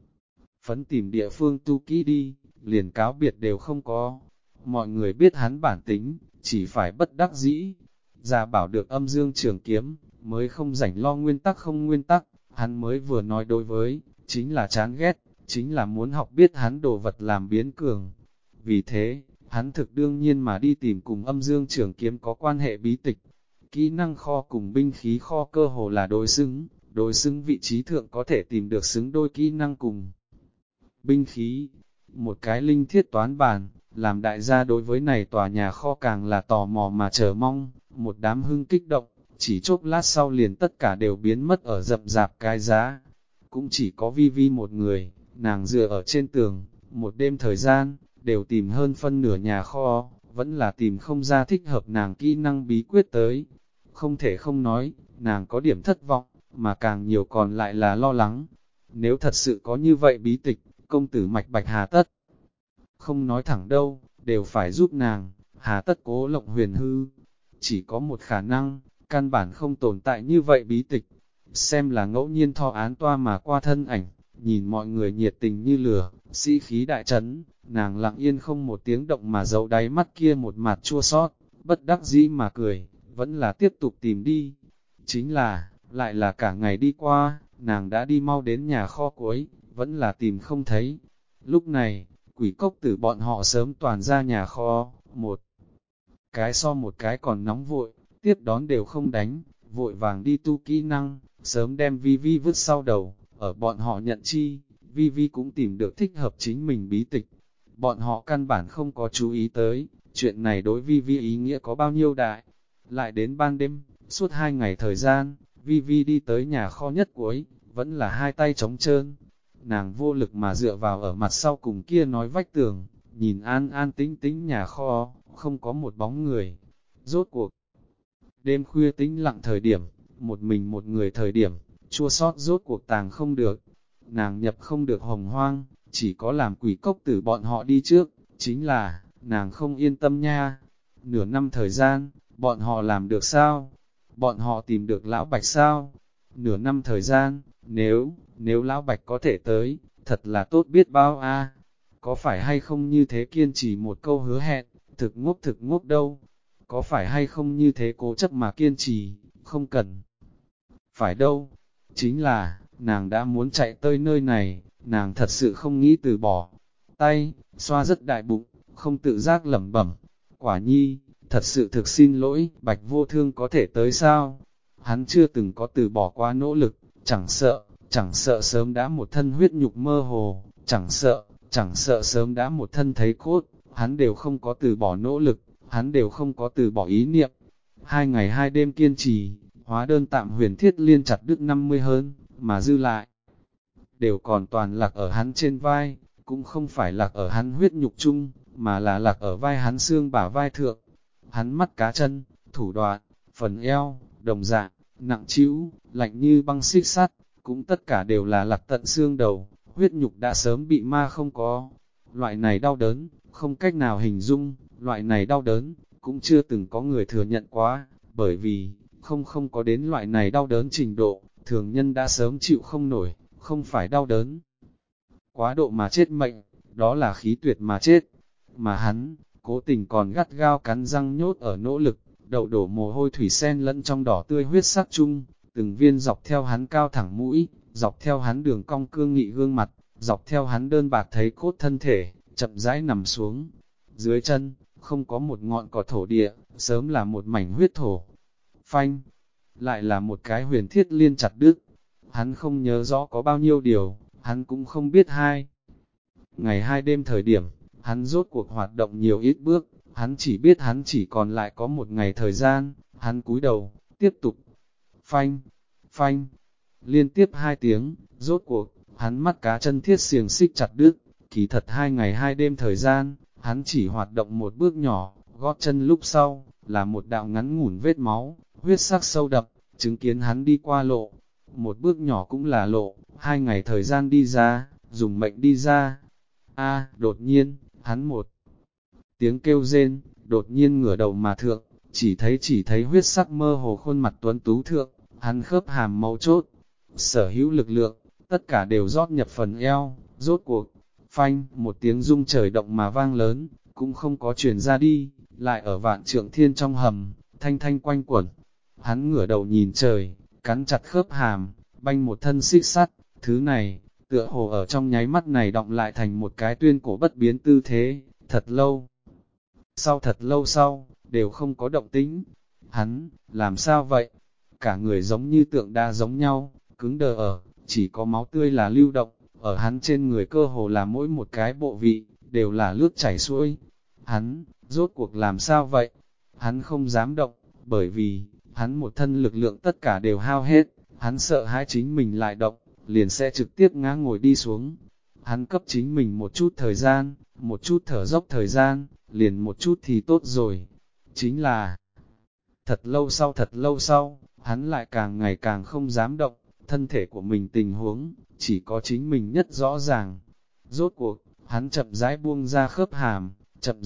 Phấn tìm địa phương tu kỹ đi, liền cáo biệt đều không có. Mọi người biết hắn bản tính, chỉ phải bất đắc dĩ. Gia Bảo được âm dương trường kiếm, mới không rảnh lo nguyên tắc không nguyên tắc, hắn mới vừa nói đối với, chính là chán ghét, chính là muốn học biết hắn đồ vật làm biến cường. Vì thế, hắn thực đương nhiên mà đi tìm cùng âm dương trường kiếm có quan hệ bí tịch. Kỹ năng kho cùng binh khí kho cơ hồ là đối xứng vị trí thượng có thể tìm được xứng đôi kỹ năng cùng binh khí. Một cái linh thiết toán bàn, làm đại gia đối với này tòa nhà kho càng là tò mò mà chờ mong, một đám hưng kích động, chỉ chốc lát sau liền tất cả đều biến mất ở rậm rạp cái giá. Cũng chỉ có Vi Vi một người, nàng dựa ở trên tường, một đêm thời gian, đều tìm hơn phân nửa nhà kho, vẫn là tìm không ra thích hợp nàng kỹ năng bí quyết tới. Không thể không nói, nàng có điểm thất vọng, mà càng nhiều còn lại là lo lắng. Nếu thật sự có như vậy bí tịch, công tử mạch bạch hà tất. Không nói thẳng đâu, đều phải giúp nàng, hà tất cố lộng huyền hư. Chỉ có một khả năng, căn bản không tồn tại như vậy bí tịch. xem là ngẫu nhiên thọ án toa mà qua thân ảnh, nhìn mọi người nhiệt tình như lửa, sĩ khí đại trấn, nàng lặng yên không một tiếng động mà giấu đáy mắt kia một mặt chua xót, bất đắc dĩ mà cười, vẫn là tiếp tục tìm đi. Chính là, lại là cả ngày đi qua, nàng đã đi mau đến nhà kho cuối, vẫn là tìm không thấy. Lúc này, quỷ cốc tử bọn họ sớm toàn ra nhà kho, một cái so một cái còn nóng vội, tiếp đón đều không đánh, vội vàng đi tu kỹ năng, sớm đem Vi Vi vứt sau đầu, ở bọn họ nhận chi, Vi Vi cũng tìm được thích hợp chính mình bí tịch. Bọn họ căn bản không có chú ý tới, chuyện này đối Vi Vi ý nghĩa có bao nhiêu đại. Lại đến ban đêm, suốt 2 ngày thời gian, Vi Vi đi tới nhà kho nhất cuối, vẫn là hai tay trống trơn. Nàng vô lực mà dựa vào ở mặt sau cùng kia nói vách tường, nhìn an an tĩnh tĩnh nhà kho, không có một bóng người. Rốt cuộc, đêm khuya tĩnh lặng thời điểm, một mình một người thời điểm, chua sót rốt cuộc tàng không được. Nàng nhập không được hồng hoang, chỉ có làm quỷ cốc tử bọn họ đi trước, chính là, nàng không yên tâm nha. Nửa năm thời gian, bọn họ làm được sao? Bọn họ tìm được lão bạch sao? Nửa năm thời gian, nếu lão bạch có thể tới, thật là tốt biết bao a. Có phải hay không như thế kiên trì một câu hứa hẹn, thực ngốc đâu. Có phải hay không như thế cố chấp mà kiên trì, không cần. Phải đâu, chính là, nàng đã muốn chạy tới nơi này, nàng thật sự không nghĩ từ bỏ. Tay, xoa rất đại bụng, không tự giác lẩm bẩm. Quả nhi, thật sự thực xin lỗi, Bạch Vô Thương có thể tới sao? Hắn chưa từng có từ bỏ quá nỗ lực, chẳng sợ sớm đã một thân huyết nhục mơ hồ, chẳng sợ sớm đã một thân thấy cốt, hắn đều không có từ bỏ nỗ lực, hắn đều không có từ bỏ ý niệm. 2 ngày 2 đêm kiên trì, hóa đơn tạm huyền thiết liên chặt đứt 50 hơn, mà dư lại, đều còn toàn lạc ở hắn trên vai, cũng không phải lạc ở hắn huyết nhục chung, mà là lạc ở vai hắn xương bả vai thượng. Hắn mắt cá chân, thủ đoạn, phần eo, đồng dạng, nặng trĩu, lạnh như băng xích sắt, cũng tất cả đều là lạc tận xương đầu, huyết nhục đã sớm bị ma không có. Loại này đau đớn, không cách nào hình dung, loại này đau đớn, cũng chưa từng có người thừa nhận quá, bởi vì, không có đến loại này đau đớn trình độ, thường nhân đã sớm chịu không nổi, không phải đau đớn. Quá độ mà chết mệnh, đó là khí tuyệt mà chết. Mà hắn, cố tình còn gắt gao cắn răng nhốt ở nỗ lực, đậu đổ mồ hôi thủy sen lẫn trong đỏ tươi huyết sắc chung, từng viên dọc theo hắn cao thẳng mũi, dọc theo hắn đường cong cương nghị gương mặt, dọc theo hắn đơn bạc thấy cốt thân thể, chậm rãi nằm xuống. Dưới chân, không có một ngọn cỏ thổ địa, sớm là một mảnh huyết thổ. Phanh, lại là một cái huyền thiết liên chặt đứt. Hắn không nhớ rõ có bao nhiêu điều, hắn cũng không biết 2 ngày 2 đêm thời điểm, hắn rốt cuộc hoạt động nhiều ít bước, hắn chỉ biết hắn chỉ còn lại có 1 ngày thời gian, hắn cúi đầu, tiếp tục. Phanh, phanh, liên tiếp 2 tiếng, rốt cuộc, hắn mắt cá chân thiết xiềng xích chặt đứt, kỳ thật 2 ngày 2 đêm thời gian, hắn chỉ hoạt động một bước nhỏ, gót chân lúc sau, là một đạo ngắn ngủn vết máu, huyết sắc sâu đậm, chứng kiến hắn đi qua lộ. Một bước nhỏ cũng là lộ, 2 ngày thời gian đi ra, dùng mệnh đi ra. Đột nhiên, hắn một tiếng kêu rên, đột nhiên ngửa đầu mà thượng, chỉ thấy huyết sắc mơ hồ khuôn mặt tuấn tú thượng, hắn khớp hàm mấu chốt, sở hữu lực lượng, tất cả đều rót nhập phần eo, rốt cuộc, phanh, một tiếng rung trời động mà vang lớn, cũng không có truyền ra đi, lại ở vạn trượng thiên trong hầm, thanh thanh quanh quẩn. Hắn ngửa đầu nhìn trời, cắn chặt khớp hàm, banh một thân xích sắt, thứ này, tựa hồ ở trong nháy mắt này động lại thành một cái tuyên cổ bất biến tư thế, thật lâu. Thật lâu sau, đều không có động tĩnh. Hắn, làm sao vậy? Cả người giống như tượng đá giống nhau, cứng đờ ở, chỉ có máu tươi là lưu động, ở hắn trên người cơ hồ là mỗi một cái bộ vị, đều là lướt chảy xuôi. Hắn, rốt cuộc làm sao vậy? Hắn không dám động, bởi vì, hắn một thân lực lượng tất cả đều hao hết, hắn sợ hãi chính mình lại động, liền sẽ trực tiếp ngã ngồi đi xuống. Hắn cấp chính mình một chút thời gian, một chút thở dốc thời gian, liền một chút thì tốt rồi. Chính là, thật lâu sau, hắn lại càng ngày càng không dám động, thân thể của mình tình huống, chỉ có chính mình nhất rõ ràng. Rốt cuộc, hắn chậm rãi buông ra khớp hàm, chậm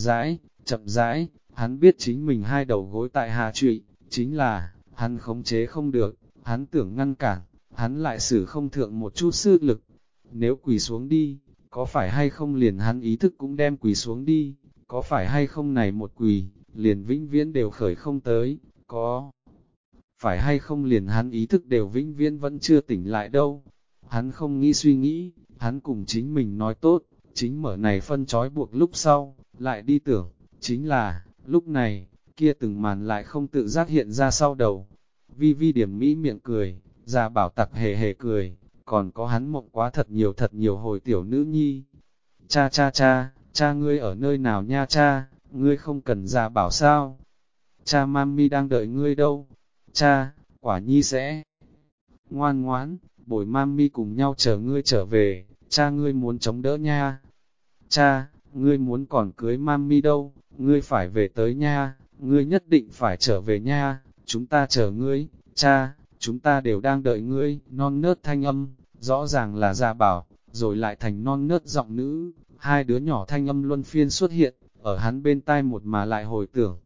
rãi, hắn biết chính mình hai đầu gối tại hạ trụy, chính là, hắn khống chế không được, hắn tưởng ngăn cản, hắn lại xử không thượng một chút sức lực. Nếu quỳ xuống đi, có phải hay không liền hắn ý thức cũng đem quỳ xuống đi, có phải hay không này một quỳ, liền vĩnh viễn đều khởi không tới, có phải hay không liền hắn ý thức đều vĩnh viễn vẫn chưa tỉnh lại đâu. Hắn không nghĩ suy nghĩ, hắn cùng chính mình nói tốt, chính mở này phân trói buộc lúc sau, lại đi tưởng, chính là, lúc này, kia từng màn lại không tự giác hiện ra sau đầu. Vi Vi điểm mỹ miệng cười, Gia Bảo tặc hề hề cười, còn có hắn mộng quá thật nhiều hồi tiểu nữ nhi. Cha cha cha, cha ngươi ở nơi nào nha cha, ngươi không cần Gia Bảo sao? Cha mami đang đợi ngươi đâu? Cha, quả nhi sẽ ngoan ngoãn, bồi mami cùng nhau chờ ngươi trở về, cha ngươi muốn chống đỡ nha. Cha, ngươi muốn còn cưới mami đâu, ngươi phải về tới nha, ngươi nhất định phải trở về nha, chúng ta chờ ngươi, cha, chúng ta đều đang đợi ngươi. Non nớt thanh âm, rõ ràng là Gia Bảo, rồi lại thành non nớt giọng nữ, hai đứa nhỏ thanh âm luân phiên xuất hiện, ở hắn bên tai một mà lại hồi tưởng,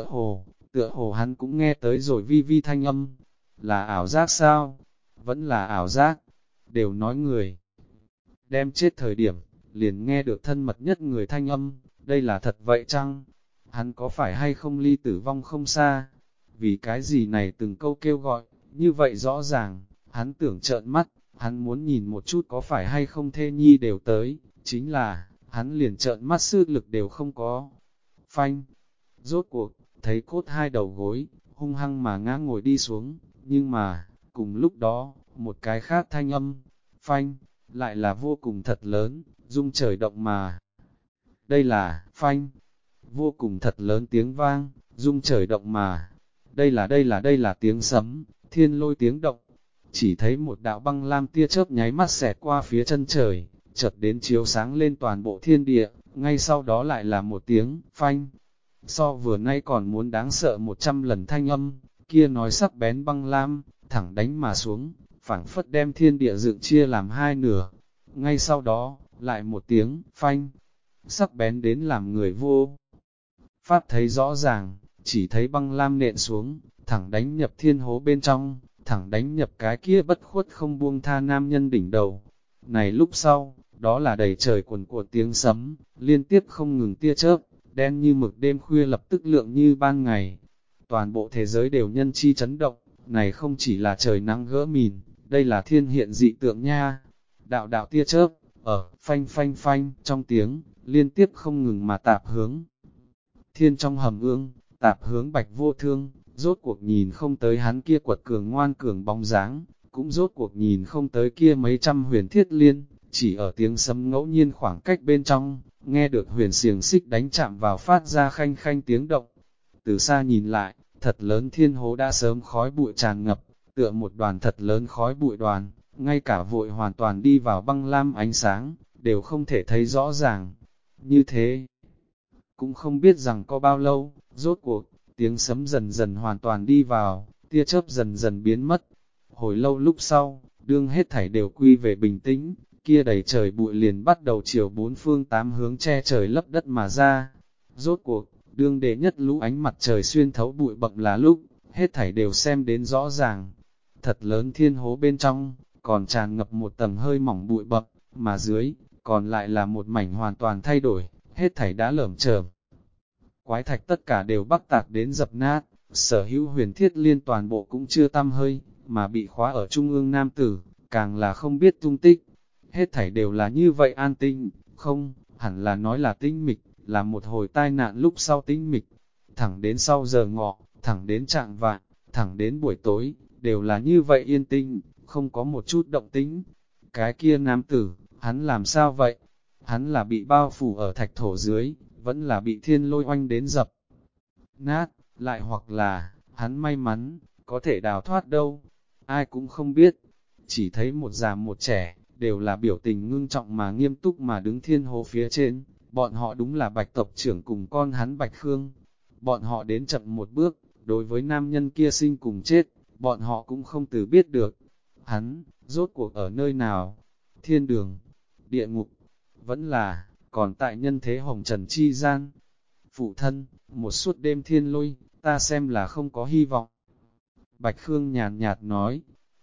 tựa hồ hắn cũng nghe tới rồi Vi Vi thanh âm, là ảo giác sao? Vẫn là ảo giác, đều nói người đem chết thời điểm, liền nghe được thân mật nhất người thanh âm, đây là thật vậy chăng? Hắn có phải hay không ly tử vong không xa? Vì cái gì này từng câu kêu gọi, như vậy rõ ràng, hắn tưởng trợn mắt, hắn muốn nhìn một chút có phải hay không thê nhi đều tới, chính là, hắn liền trợn mắt sức lực đều không có. Phanh, rốt cuộc, thấy cốt hai đầu gối, hung hăng mà ngã ngồi đi xuống, nhưng mà, cùng lúc đó, một cái khác thanh âm, phanh, lại là vô cùng thật lớn, rung trời động mà. Đây là, phanh, vô cùng thật lớn tiếng vang, rung trời động mà. Đây là tiếng sấm, thiên lôi tiếng động. Chỉ thấy một đạo băng lam tia chớp nháy mắt xẹt qua phía chân trời, chợt đến chiếu sáng lên toàn bộ thiên địa, ngay sau đó lại là một tiếng, phanh. So vừa nay còn muốn đáng sợ 100 lần thanh âm, kia nói sắc bén băng lam, thẳng đánh mà xuống, phảng phất đem thiên địa dựng chia làm hai nửa. Ngay sau đó, lại một tiếng, phanh, sắc bén đến làm người vô pháp thấy rõ ràng, chỉ thấy băng lam nện xuống, thẳng đánh nhập thiên hố bên trong, thẳng đánh nhập cái kia bất khuất không buông tha nam nhân đỉnh đầu. Này lúc sau, đó là đầy trời quần cuộn tiếng sấm, liên tiếp không ngừng tia chớp, đen như mực đêm khuya lập tức lượng như ban ngày. Toàn bộ thế giới đều nhân chi chấn động, này không chỉ là trời nắng gỡ mìn, đây là thiên hiện dị tượng nha. Đạo đạo tia chớp, ở phanh phanh phanh trong tiếng, liên tiếp không ngừng mà tạp hướng. Thiên trong hầm ương, tạp hướng Bạch Vô Thương, rốt cuộc nhìn không tới hắn kia quật cường ngoan cường bóng dáng, cũng rốt cuộc nhìn không tới kia mấy trăm huyền thiết liên, chỉ ở tiếng sấm ngẫu nhiên khoảng cách bên trong, nghe được huyền xiềng xích đánh chạm vào phát ra khanh khanh tiếng động. Từ xa nhìn lại, thật lớn thiên hố đã sớm khói bụi tràn ngập, tựa một đoàn thật lớn khói bụi đoàn, ngay cả vội hoàn toàn đi vào băng lam ánh sáng, đều không thể thấy rõ ràng. Như thế, cũng không biết rằng có bao lâu, rốt cuộc, tiếng sấm dần dần hoàn toàn đi vào, tia chớp dần dần biến mất. Hồi lâu lúc sau, đương hết thảy đều quy về bình tĩnh, kia đầy trời bụi liền bắt đầu chiều bốn phương tám hướng che trời lấp đất mà ra. Rốt cuộc, đương đệ nhất lũ ánh mặt trời xuyên thấu bụi bậm là lúc, hết thảy đều xem đến rõ ràng. Thật lớn thiên hố bên trong, còn tràn ngập một tầng hơi mỏng bụi bậm, mà dưới, còn lại là một mảnh hoàn toàn thay đổi, hết thảy đã lởm chởm. Quái thạch tất cả đều bắc tạc đến dập nát, sở hữu huyền thiết liên toàn bộ cũng chưa tăm hơi, mà bị khóa ở trung ương nam tử, càng là không biết tung tích. Hết thảy đều là như vậy an tinh, không, hẳn là nói là tinh mịch, là một hồi tai nạn lúc sau tinh mịch. Thẳng đến sau giờ ngọ, thẳng đến trạng vạng, thẳng đến buổi tối, đều là như vậy yên tĩnh, không có một chút động tĩnh. Cái kia nam tử, hắn làm sao vậy? Hắn là bị bao phủ ở thạch thổ dưới, vẫn là bị thiên lôi oanh đến dập nát, lại hoặc là, hắn may mắn, có thể đào thoát đâu, ai cũng không biết, chỉ thấy một già một trẻ, đều là biểu tình ngưng trọng mà nghiêm túc mà đứng thiên hố phía trên, bọn họ đúng là Bạch tộc trưởng cùng con hắn Bạch Khương, bọn họ đến chậm một bước, đối với nam nhân kia sinh cùng chết, bọn họ cũng không từ biết được, hắn, rốt cuộc ở nơi nào, thiên đường, địa ngục, vẫn là, còn tại nhân thế hồng trần chi gian. Phụ thân, một suốt đêm thiên lôi, ta xem là không có hy vọng. Bạch Khương nhàn nhạt nói,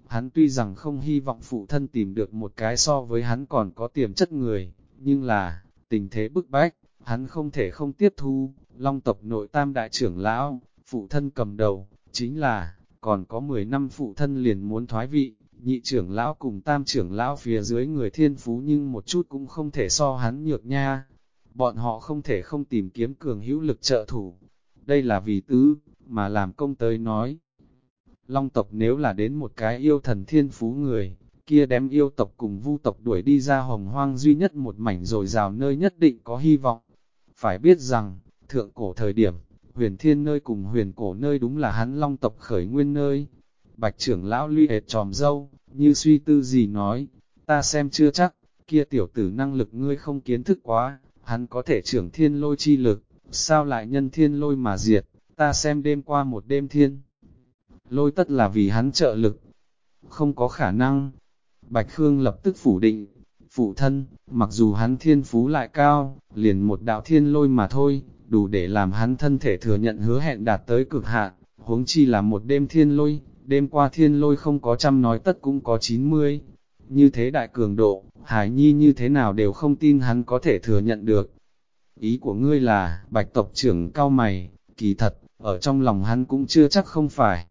Hắn tuy rằng không hy vọng phụ thân tìm được một cái so với hắn còn có tiềm chất người, nhưng là, tình thế bức bách, hắn không thể không tiếp thu. Long tộc nội tam đại trưởng lão, phụ thân cầm đầu, chính là, còn có 10 năm phụ thân liền muốn thoái vị, nhị trưởng lão cùng tam trưởng lão phía dưới người thiên phú nhưng một chút cũng không thể so hắn nhược nha. Bọn họ không thể không tìm kiếm cường hữu lực trợ thủ. Đây là vì tứ, mà làm công tới nói. Long tộc nếu là đến một cái yêu thần thiên phú người, kia đem yêu tộc cùng vu tộc đuổi đi ra hồng hoang duy nhất một mảnh rồi rào nơi nhất định có hy vọng. Phải biết rằng, thượng cổ thời điểm, huyền thiên nơi cùng huyền cổ nơi đúng là hắn long tộc khởi nguyên nơi. Bạch trưởng lão luy hệt tròm dâu, như suy tư gì nói, ta xem chưa chắc, kia tiểu tử năng lực ngươi không kiến thức quá, hắn có thể trưởng thiên lôi chi lực, sao lại nhân thiên lôi mà diệt, ta xem đêm qua một đêm thiên. Lôi tất là vì hắn trợ lực, không có khả năng. Bạch Khương lập tức phủ định, phụ thân, mặc dù hắn thiên phú lại cao, liền một đạo thiên lôi mà thôi, đủ để làm hắn thân thể thừa nhận hứa hẹn đạt tới cực hạn, huống chi là một đêm thiên lôi, đêm qua thiên lôi không có 100 nói tất cũng có 90. Như thế đại cường độ, Hải Nhi như thế nào đều không tin hắn có thể thừa nhận được. Ý của ngươi là, Bạch tộc trưởng cao mày, kỳ thật, ở trong lòng hắn cũng chưa chắc không phải.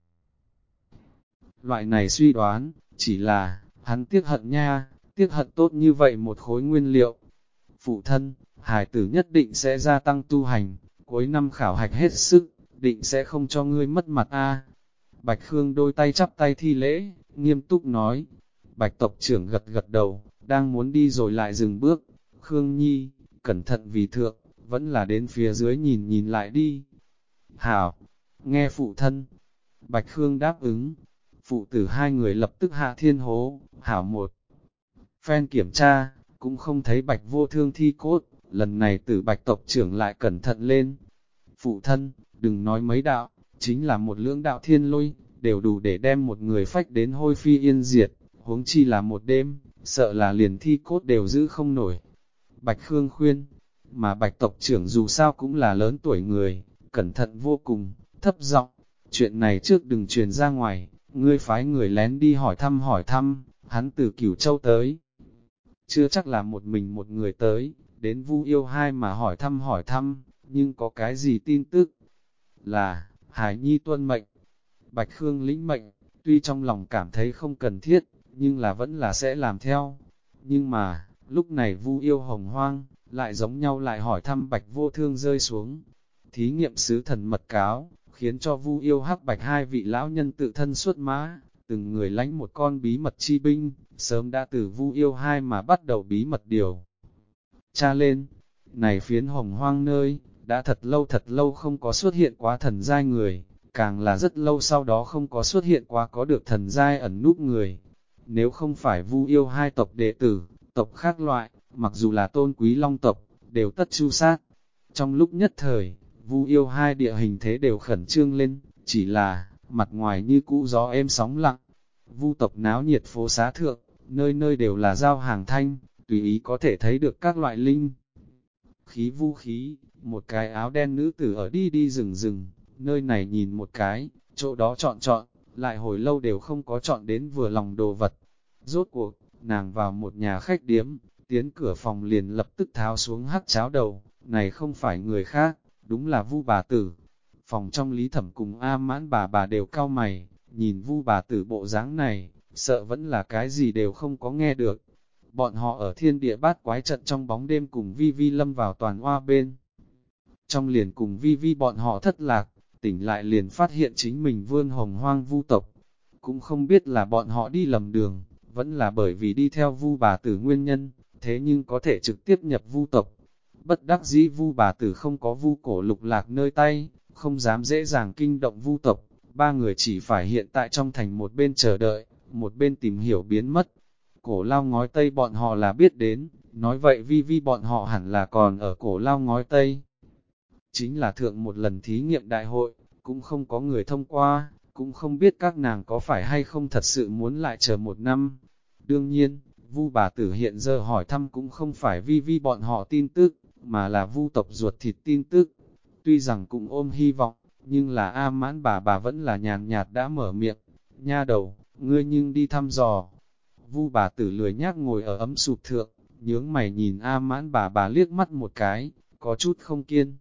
Loại này suy đoán, chỉ là, hắn tiếc hận nha, tiếc hận tốt như vậy một khối nguyên liệu. Phụ thân, hải tử nhất định sẽ gia tăng tu hành, cuối năm khảo hạch hết sức, định sẽ không cho ngươi mất mặt a. Bạch Khương đôi tay chắp tay thi lễ, nghiêm túc nói. Bạch tộc trưởng gật gật đầu, đang muốn đi rồi lại dừng bước. Khương Nhi, cẩn thận vì thượng, vẫn là đến phía dưới nhìn nhìn lại đi. Hảo, nghe phụ thân. Bạch Khương đáp ứng. Phụ tử hai người lập tức hạ thiên hố, hảo một. Phen kiểm tra, cũng không thấy Bạch Vô Thương thi cốt, lần này tử Bạch tộc trưởng lại cẩn thận lên. Phụ thân, đừng nói mấy đạo, chính là một lưỡng đạo thiên lôi, đều đủ để đem một người phách đến hôi phi yên diệt, huống chi là một đêm, sợ là liền thi cốt đều giữ không nổi. Bạch Khương khuyên, mà Bạch tộc trưởng dù sao cũng là lớn tuổi người, cẩn thận vô cùng, thấp giọng, chuyện này trước đừng truyền ra ngoài, ngươi phái người lén đi hỏi thăm, hắn từ Cửu Châu tới. Chưa chắc là một mình một người tới, đến Vu Yêu Hai mà hỏi thăm, nhưng có cái gì tin tức? Là, Hải Nhi tuân mệnh. Bạch Khương lĩnh mệnh, tuy trong lòng cảm thấy không cần thiết, nhưng là vẫn là sẽ làm theo. Nhưng mà, lúc này Vu Yêu Hồng Hoang, lại giống nhau lại hỏi thăm Bạch Vô Thương rơi xuống. Thí nghiệm sứ thần mật cáo, khiến cho Vu Yêu Hắc Bạch hai vị lão nhân tự thân xuất mã, từng người lãnh một con bí mật chi binh, sớm đã từ Vu Yêu Hai mà bắt đầu bí mật điều tra lên. Này phiến Hồng Hoang nơi, đã thật lâu không có xuất hiện quá thần giai người, càng là rất lâu sau đó không có xuất hiện quá có được thần giai ẩn núp người. Nếu không phải Vu Yêu Hai tộc đệ tử, tộc khác loại, mặc dù là tôn quý long tộc, đều tất chu sát. Trong lúc nhất thời, Vu Yêu Hai địa hình thế đều khẩn trương lên, chỉ là, mặt ngoài như cũ gió êm sóng lặng. Vu tộc náo nhiệt phố xá thượng, nơi nơi đều là giao hàng thanh, tùy ý có thể thấy được các loại linh. Khí vu khí, một cái áo đen nữ tử ở đi rừng, nơi này nhìn một cái, chỗ đó chọn, lại hồi lâu đều không có chọn đến vừa lòng đồ vật. Rốt cuộc, nàng vào một nhà khách điếm, tiến cửa phòng liền lập tức tháo xuống hắc cháo đầu, này không phải người khác, đúng là Vu bà tử. Phòng trong Lý Thẩm cùng A Mãn bà đều cau mày, nhìn Vu bà tử bộ dáng này, sợ vẫn là cái gì đều không có nghe được. Bọn họ ở thiên địa bát quái trận trong bóng đêm cùng Vi Vi lâm vào toàn hoa bên. Trong liền cùng Vi Vi bọn họ thất lạc, tỉnh lại liền phát hiện chính mình vươn Hồng Hoang Vu tộc. Cũng không biết là bọn họ đi lầm đường, vẫn là bởi vì đi theo Vu bà tử nguyên nhân, thế nhưng có thể trực tiếp nhập Vu tộc. Bất đắc dĩ Vu bà tử không có Vu cổ lục lạc nơi tay, không dám dễ dàng kinh động Vu tộc, ba người chỉ phải hiện tại trong thành một bên chờ đợi, một bên tìm hiểu biến mất. Cổ lao ngói Tây bọn họ là biết đến, nói vậy Vi Vi bọn họ hẳn là còn ở cổ lao ngói Tây. Chính là thượng một lần thí nghiệm đại hội, cũng không có người thông qua, cũng không biết các nàng có phải hay không thật sự muốn lại chờ một năm. Đương nhiên, Vu bà tử hiện giờ hỏi thăm cũng không phải Vi Vi bọn họ tin tức, mà là Vu tộc ruột thịt tin tức. Tuy rằng cũng ôm hy vọng, nhưng là A Mãn bà vẫn là nhàn nhạt đã mở miệng. Nha đầu, ngươi nhưng đi thăm dò. Vu bà tử lười nhác ngồi ở ấm sụp thượng, nhướng mày nhìn A Mãn bà liếc mắt một cái, có chút không kiên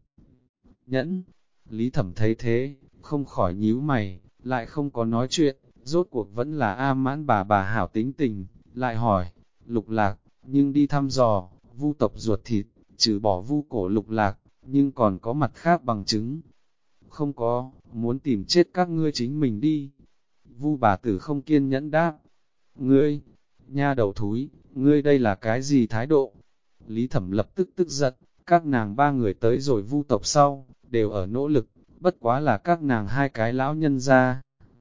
nhẫn. Lý Thẩm thấy thế, không khỏi nhíu mày, lại không có nói chuyện, rốt cuộc vẫn là A Mãn bà hảo tính tình, lại hỏi, Lục Lạc, nhưng đi thăm dò, Vu tộc ruột thịt, trừ bỏ Vu cổ Lục Lạc, nhưng còn có mặt khác bằng chứng. Không có, muốn tìm chết các ngươi chính mình đi. Vu bà tử không kiên nhẫn đáp, ngươi, nha đầu thúi, ngươi đây là cái gì thái độ? Lý Thẩm lập tức tức giận, các nàng ba người tới rồi Vu tộc sau, đều ở nỗ lực, bất quá là các nàng hai cái lão nhân ra.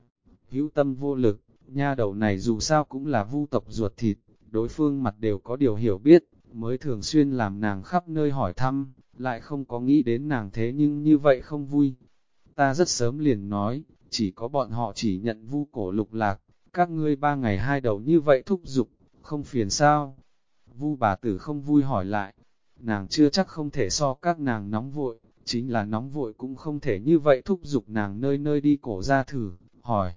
Hữu tâm vô lực, nha đầu này dù sao cũng là Vu tộc ruột thịt, đối phương mặt đều có điều hiểu biết, mới thường xuyên làm nàng khắp nơi hỏi thăm, lại không có nghĩ đến nàng thế nhưng như vậy không vui. Ta rất sớm liền nói, chỉ có bọn họ chỉ nhận Vu cổ Lục Lạc, các ngươi 3 ngày 2 đầu như vậy thúc giục, không phiền sao? Vu bà tử không vui hỏi lại, nàng chưa chắc không thể so các nàng nóng vội, chính là nóng vội cũng không thể như vậy thúc giục nàng nơi nơi đi cổ ra thử, hỏi.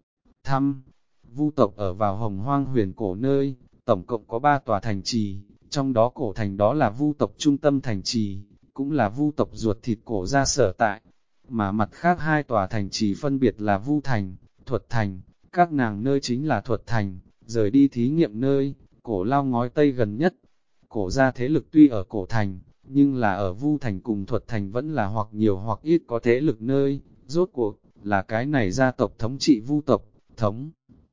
Thăm, Vu tộc ở vào Hồng Hoang huyền cổ nơi, tổng cộng có 3 tòa thành trì, trong đó cổ thành đó là Vu tộc trung tâm thành trì, cũng là Vu tộc ruột thịt cổ ra sở tại, mà mặt khác 2 tòa thành trì phân biệt là Vu thành, Thuật thành, các nàng nơi chính là Thuật thành, rời đi thí nghiệm nơi, cổ lao ngói tây gần nhất. Cổ ra thế lực tuy ở cổ thành, nhưng là ở Vu thành cùng Thuật thành vẫn là hoặc nhiều hoặc ít có thế lực nơi, rốt cuộc, là cái này gia tộc thống trị Vu tộc, thống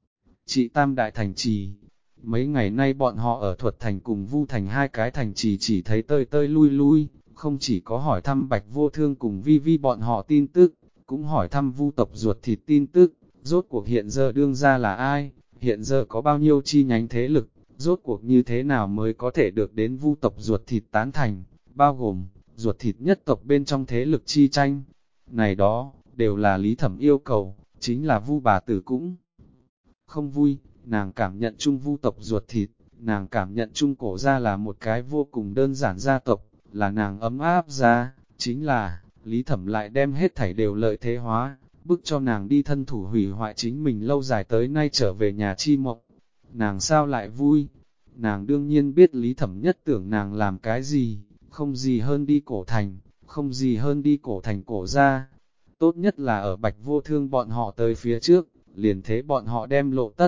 trị tam đại thành trì. Mấy ngày nay bọn họ ở Thuật thành cùng Vu thành hai cái thành trì chỉ thấy tơi tơi lui lui, không chỉ có hỏi thăm Bạch Vô Thương cùng Vi Vi bọn họ tin tức, cũng hỏi thăm Vu tộc ruột thịt tin tức, rốt cuộc hiện giờ đương ra là ai, hiện giờ có bao nhiêu chi nhánh thế lực, rốt cuộc như thế nào mới có thể được đến Vu tộc ruột thịt tán thành, bao gồm, ruột thịt nhất tộc bên trong thế lực chi tranh. Này đó, đều là Lý Thẩm yêu cầu, chính là Vu bà tử cũng không vui, nàng cảm nhận chung Vu tộc ruột thịt, nàng cảm nhận chung cổ ra là một cái vô cùng đơn giản gia tộc, là nàng ấm áp ra, chính là, Lý Thẩm lại đem hết thảy đều lợi thế hóa, bức cho nàng đi thân thủ hủy hoại chính mình lâu dài tới nay trở về nhà chi mộng. Nàng sao lại vui? Nàng đương nhiên biết Lý Thẩm nhất tưởng nàng làm cái gì, không gì hơn đi cổ thành, không gì hơn đi cổ thành cổ ra. Tốt nhất là ở Bạch Vô Thương bọn họ tới phía trước, liền thế bọn họ đem lộ tất.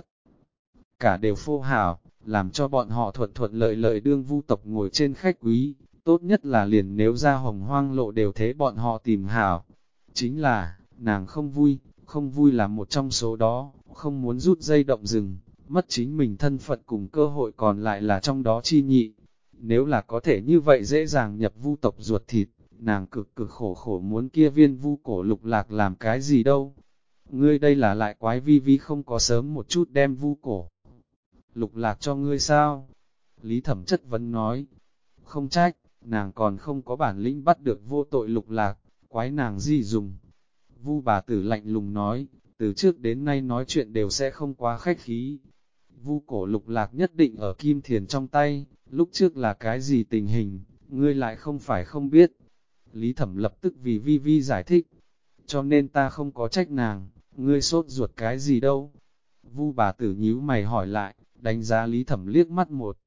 Cả đều phô hảo, làm cho bọn họ thuận thuận lợi lợi đương Vu tộc ngồi trên khách quý, tốt nhất là liền nếu ra Hồng Hoang lộ đều thế bọn họ tìm hảo. Chính là, nàng không vui là một trong số đó, không muốn rút dây động rừng, mất chính mình thân phận cùng cơ hội còn lại là trong đó chi nhị. Nếu là có thể như vậy dễ dàng nhập Vu tộc ruột thịt, nàng cực cực khổ khổ muốn kia viên Vu cổ Lục Lạc làm cái gì đâu. Ngươi đây là lại quái Vi Vi không có sớm một chút đem Vu cổ Lục Lạc cho ngươi sao? Lý Thẩm chất vấn nói, không trách, nàng còn không có bản lĩnh bắt được vô tội Lục Lạc, quái nàng gì dùng. Vu bà tử lạnh lùng nói, từ trước đến nay nói chuyện đều sẽ không quá khách khí. Vu cổ Lục Lạc nhất định ở Kim Thiền trong tay, lúc trước là cái gì tình hình, ngươi lại không phải không biết. Lý Thẩm lập tức vì Vi Vi giải thích, cho nên ta không có trách nàng, ngươi sốt ruột cái gì đâu. Vu bà tử nhíu mày hỏi lại, đánh giá Lý Thẩm liếc mắt một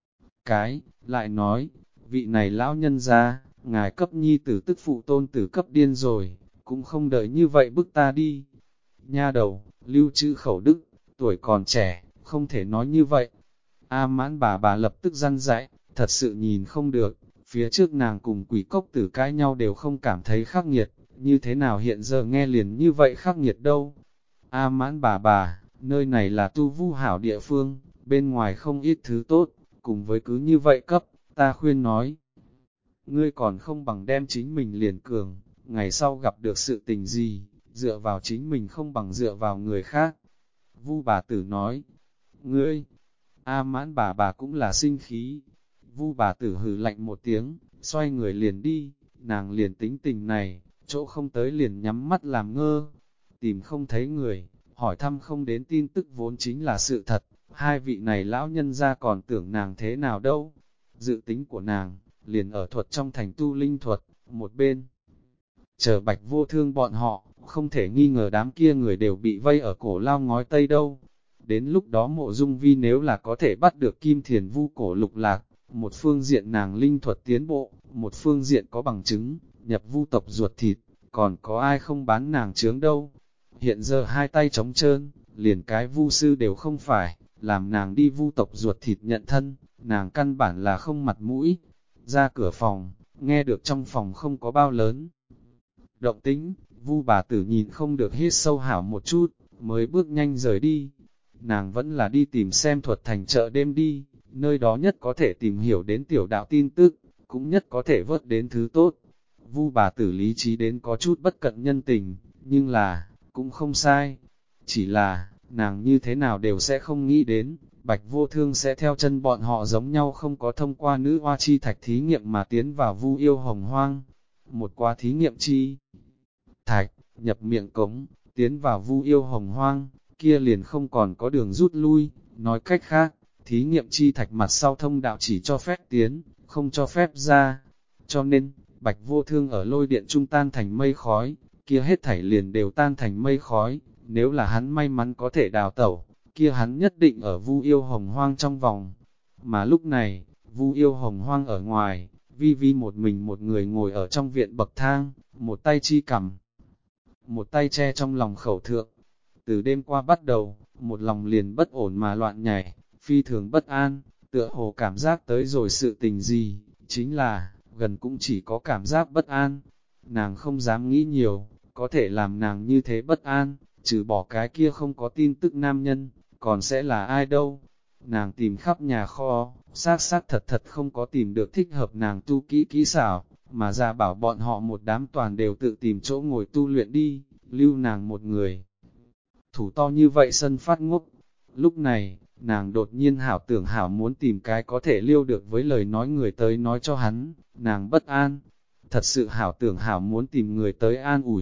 cái, lại nói, vị này lão nhân ra, ngài cấp nhi tử tức phụ tôn tử cấp điên rồi, cũng không đợi như vậy bức ta đi. Nha đầu, lưu trữ khẩu đức, tuổi còn trẻ, không thể nói như vậy. A Mãn bà lập tức răn dạy, thật sự nhìn không được, phía trước nàng cùng quỷ cốc tử cãi nhau đều không cảm thấy khắc nghiệt, như thế nào hiện giờ nghe liền như vậy khắc nghiệt đâu. A Mãn bà, nơi này là tu vu hảo địa phương, bên ngoài không ít thứ tốt, cùng với cứ như vậy cấp, ta khuyên nói. Ngươi còn không bằng đem chính mình liền cường, ngày sau gặp được sự tình gì, dựa vào chính mình không bằng dựa vào người khác. Vu bà tử nói, ngươi, A Mãn bà cũng là sinh khí. Vu bà tử hừ lạnh một tiếng, xoay người liền đi, nàng liền tính tình này, chỗ không tới liền nhắm mắt làm ngơ. Tìm không thấy người, hỏi thăm không đến tin tức vốn chính là sự thật, hai vị này lão nhân ra còn tưởng nàng thế nào đâu. Dự tính của nàng, liền ở Thuật trong thành tu linh thuật, một bên. Chờ Bạch Vô Thương bọn họ, không thể nghi ngờ đám kia người đều bị vây ở cổ lao ngói tây đâu. Đến lúc đó Mộ Dung Vi nếu là có thể bắt được Kim Thiền Vu cổ lục lạc, một phương diện nàng linh thuật tiến bộ, một phương diện có bằng chứng, nhập Vu tộc ruột thịt, còn có ai không bán nàng chướng đâu. Hiện giờ hai tay trống trơn, liền cái Vu sư đều không phải, làm nàng đi Vu tộc ruột thịt nhận thân, nàng căn bản là không mặt mũi. Ra cửa phòng, nghe được trong phòng không có bao lớn động tĩnh, Vu bà tử nhìn không được hít sâu hảo một chút, mới bước nhanh rời đi. Nàng vẫn là đi tìm xem Thuật Thành chợ đêm đi, nơi đó nhất có thể tìm hiểu đến tiểu đạo tin tức, cũng nhất có thể vớt đến thứ tốt. Vu bà tử lý trí đến có chút bất cận nhân tình, nhưng là, cũng không sai. Chỉ là, nàng như thế nào đều sẽ không nghĩ đến, Bạch Vô Thương sẽ theo chân bọn họ giống nhau không có thông qua nữ hoa chi thạch thí nghiệm mà tiến vào Vu yêu hồng hoang. Một qua thí nghiệm chi thạch, nhập miệng cống, tiến vào Vu yêu hồng hoang, kia liền không còn có đường rút lui. Nói cách khác, thí nghiệm chi thạch mặt sau thông đạo chỉ cho phép tiến, không cho phép ra. Cho nên, Bạch Vô Thương ở lôi điện trung tan thành mây khói, kia hết thảy liền đều tan thành mây khói. Nếu là hắn may mắn có thể đào tẩu, kia hắn nhất định ở Vu yêu hồng hoang trong vòng. Mà lúc này, Vu yêu hồng hoang ở ngoài, Vi Vi một mình một người ngồi ở trong viện bậc thang, một tay chi cầm, một tay che trong lòng khẩu thượng. Từ đêm qua bắt đầu, một lòng liền bất ổn mà loạn nhảy, phi thường bất an, tựa hồ cảm giác tới rồi sự tình gì, chính là, gần cũng chỉ có cảm giác bất an. Nàng không dám nghĩ nhiều, có thể làm nàng như thế bất an, trừ bỏ cái kia không có tin tức nam nhân, còn sẽ là ai đâu. Nàng tìm khắp nhà kho, xác thật thật không có tìm được thích hợp nàng tu kỹ xảo, mà ra bảo bọn họ một đám toàn đều tự tìm chỗ ngồi tu luyện đi, lưu nàng một người. Thủ to như vậy sân phát ngốc. Lúc này, nàng đột nhiên hảo tưởng hảo muốn tìm cái có thể liêu được với lời nói người tới nói cho hắn, nàng bất an. Thật sự hảo tưởng hảo muốn tìm người tới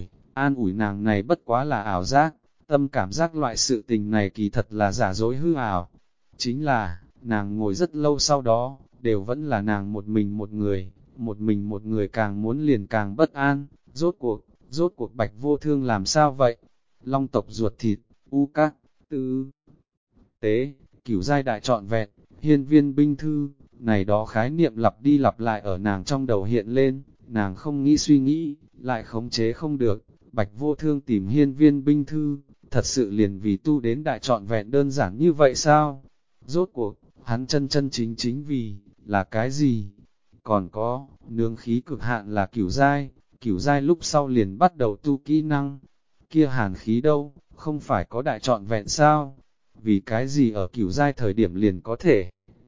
an ủi nàng này bất quá là ảo giác, tâm cảm giác loại sự tình này kỳ thật là giả dối hư ảo. Chính là, nàng ngồi rất lâu sau đó, đều vẫn là nàng một mình một người càng muốn liền càng bất an, rốt cuộc Bạch Vô Thương làm sao vậy? Long tộc ruột thịt, u các, tư, tế, cửu giai đại trọn vẹn, hiên viên binh thư, này đó khái niệm lặp đi lặp lại ở nàng trong đầu hiện lên, nàng không nghĩ suy nghĩ, lại khống chế không được. Bạch Vô Thương tìm hiên viên binh thư, thật sự liền vì tu đến đại trọn vẹn đơn giản như vậy sao? Rốt cuộc, hắn chân chính vì, là cái gì? Còn có, nương khí cực hạn là cửu giai lúc sau liền bắt đầu tu kỹ năng. Kia hàn khí đâu, không phải có đại trọn vẹn sao? Vì cái gì ở cửu giai thời điểm liền có thể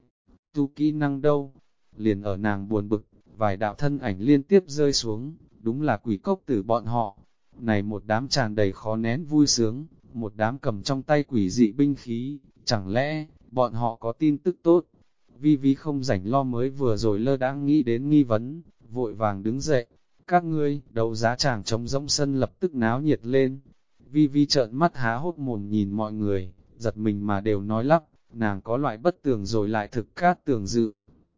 tu kỹ năng đâu? Liền ở nàng buồn bực, vài đạo thân ảnh liên tiếp rơi xuống, đúng là quỷ cốc tử bọn họ. Này một đám tràn đầy khó nén vui sướng, một đám cầm trong tay quỷ dị binh khí, chẳng lẽ, bọn họ có tin tức tốt? Vi Vi không rảnh lo mới vừa rồi lơ đãng nghĩ đến nghi vấn, vội vàng đứng dậy. Các ngươi, đấu giá tràng trống rỗng sân lập tức náo nhiệt lên. Vi Vi trợn mắt há hốt mồm nhìn mọi người, giật mình mà đều nói lắp, nàng có loại bất tường rồi lại thực cát tường dự.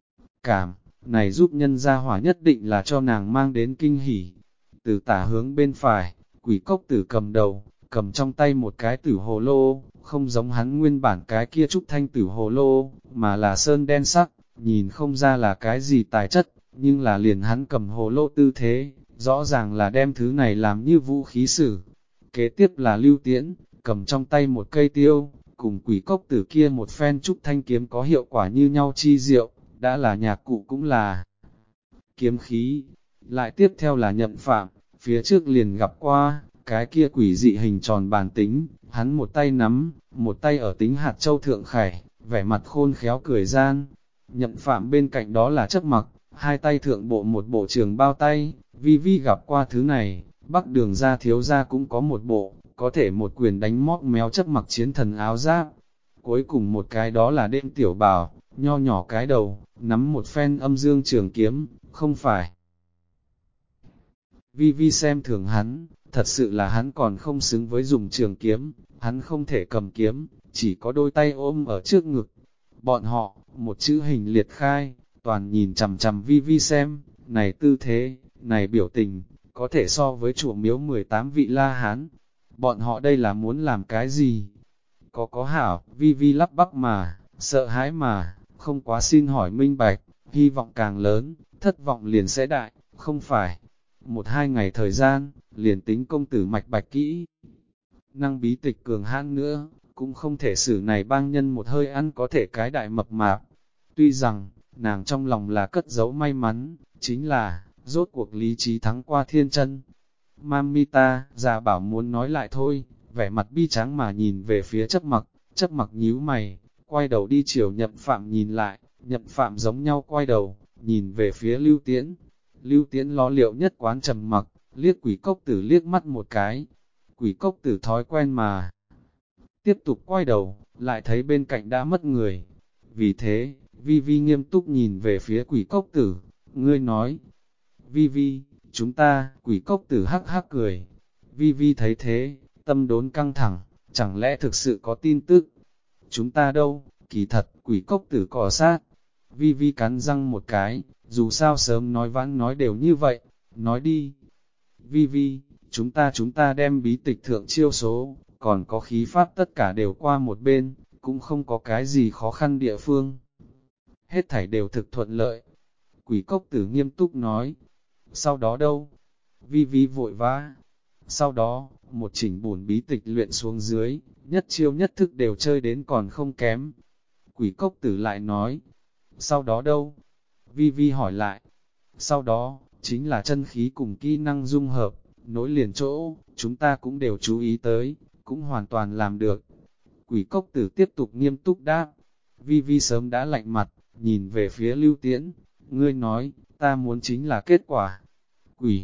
Cảm, này giúp nhân gia hỏa nhất định là cho nàng mang đến kinh hỉ. Từ tả hướng bên phải, quỷ cốc tử cầm đầu, cầm trong tay một cái tử hồ lô, không giống hắn nguyên bản cái kia trúc thanh tử hồ lô, mà là sơn đen sắc, nhìn không ra là cái gì tài chất, nhưng là liền hắn cầm hồ lô tư thế, rõ ràng là đem thứ này làm như vũ khí sử. Kế tiếp là Lưu Tiễn, cầm trong tay một cây tiêu, cùng quỷ cốc tử kia một phen trúc thanh kiếm có hiệu quả như nhau chi diệu, đã là nhạc cụ cũng là kiếm khí. Lại tiếp theo là Nhậm Phạm, phía trước liền gặp qua, cái kia quỷ dị hình tròn bàn tính, hắn một tay nắm, một tay ở tính hạt châu thượng khải, vẻ mặt khôn khéo cười gian. Nhậm Phạm bên cạnh đó là Chấp Mặc, hai tay thượng bộ một bộ trường bao tay, Vi Vi gặp qua thứ này, Bắc Đường gia thiếu gia cũng có một bộ, có thể một quyền đánh móc méo Chấp Mặc chiến thần áo giáp. Cuối cùng một cái đó là Đêm Tiểu Bảo, nho nhỏ cái đầu, nắm một phen âm dương trường kiếm, không phải. Vi Vi xem thường hắn, thật sự là hắn còn không xứng với dùng trường kiếm, hắn không thể cầm kiếm, chỉ có đôi tay ôm ở trước ngực. Bọn họ, một chữ hình liệt khai, toàn nhìn chằm chằm Vi Vi xem, này tư thế, này biểu tình, có thể so với chùa miếu 18 vị La Hán. Bọn họ đây là muốn làm cái gì? Có hảo, vi vi lắp bắp mà, sợ hãi mà, không quá xin hỏi minh bạch, hy vọng càng lớn, thất vọng liền sẽ đại, không phải. 1-2 ngày thời gian, liền tính công tử mạch bạch kỹ. Năng bí tịch cường hãn nữa, cũng không thể xử này bang nhân một hơi ăn có thể cái đại mập mạp. Tuy rằng, nàng trong lòng là cất giấu may mắn, chính là, rốt cuộc lý trí thắng qua thiên chân. Mamita, già bảo muốn nói lại thôi, vẻ mặt bi tráng mà nhìn về phía chấp mặc nhíu mày, quay đầu đi chiều Nhậm Phạm nhìn lại, Nhậm Phạm giống nhau quay đầu, nhìn về phía Lưu Tiễn. Lưu Tiễn lo liệu nhất quán trầm mặc, liếc Quỷ Cốc Tử liếc mắt một cái. Quỷ Cốc Tử thói quen mà. Tiếp tục quay đầu, lại thấy bên cạnh đã mất người. Vì thế, Vi Vi nghiêm túc nhìn về phía Quỷ Cốc Tử, ngươi nói. Vi Vi, chúng ta, Quỷ Cốc Tử hắc hắc cười. Vi Vi thấy thế, tâm đốn căng thẳng, chẳng lẽ thực sự có tin tức? Chúng ta đâu, kỳ thật, Quỷ Cốc Tử cỏ sát. Vi Vi cắn răng một cái, dù sao sớm nói vãn nói đều như vậy, nói đi. Vi Vi, chúng ta đem bí tịch thượng chiêu số, còn có khí pháp tất cả đều qua một bên, cũng không có cái gì khó khăn địa phương. Hết thảy đều thực thuận lợi. Quỷ Cốc Tử nghiêm túc nói. Sau đó đâu? Vi Vi vội vã. Sau đó, một chỉnh bổn bí tịch luyện xuống dưới, nhất chiêu nhất thức đều chơi đến còn không kém. Quỷ Cốc Tử lại nói. Sau đó đâu? Vi Vi hỏi lại. Sau đó, chính là chân khí cùng kỹ năng dung hợp, nối liền chỗ, chúng ta cũng đều chú ý tới, cũng hoàn toàn làm được. Quỷ Cốc Tử tiếp tục nghiêm túc đáp. Vi Vi sớm đã lạnh mặt, nhìn về phía Lưu Tiễn. Ngươi nói, ta muốn chính là kết quả. Quỷ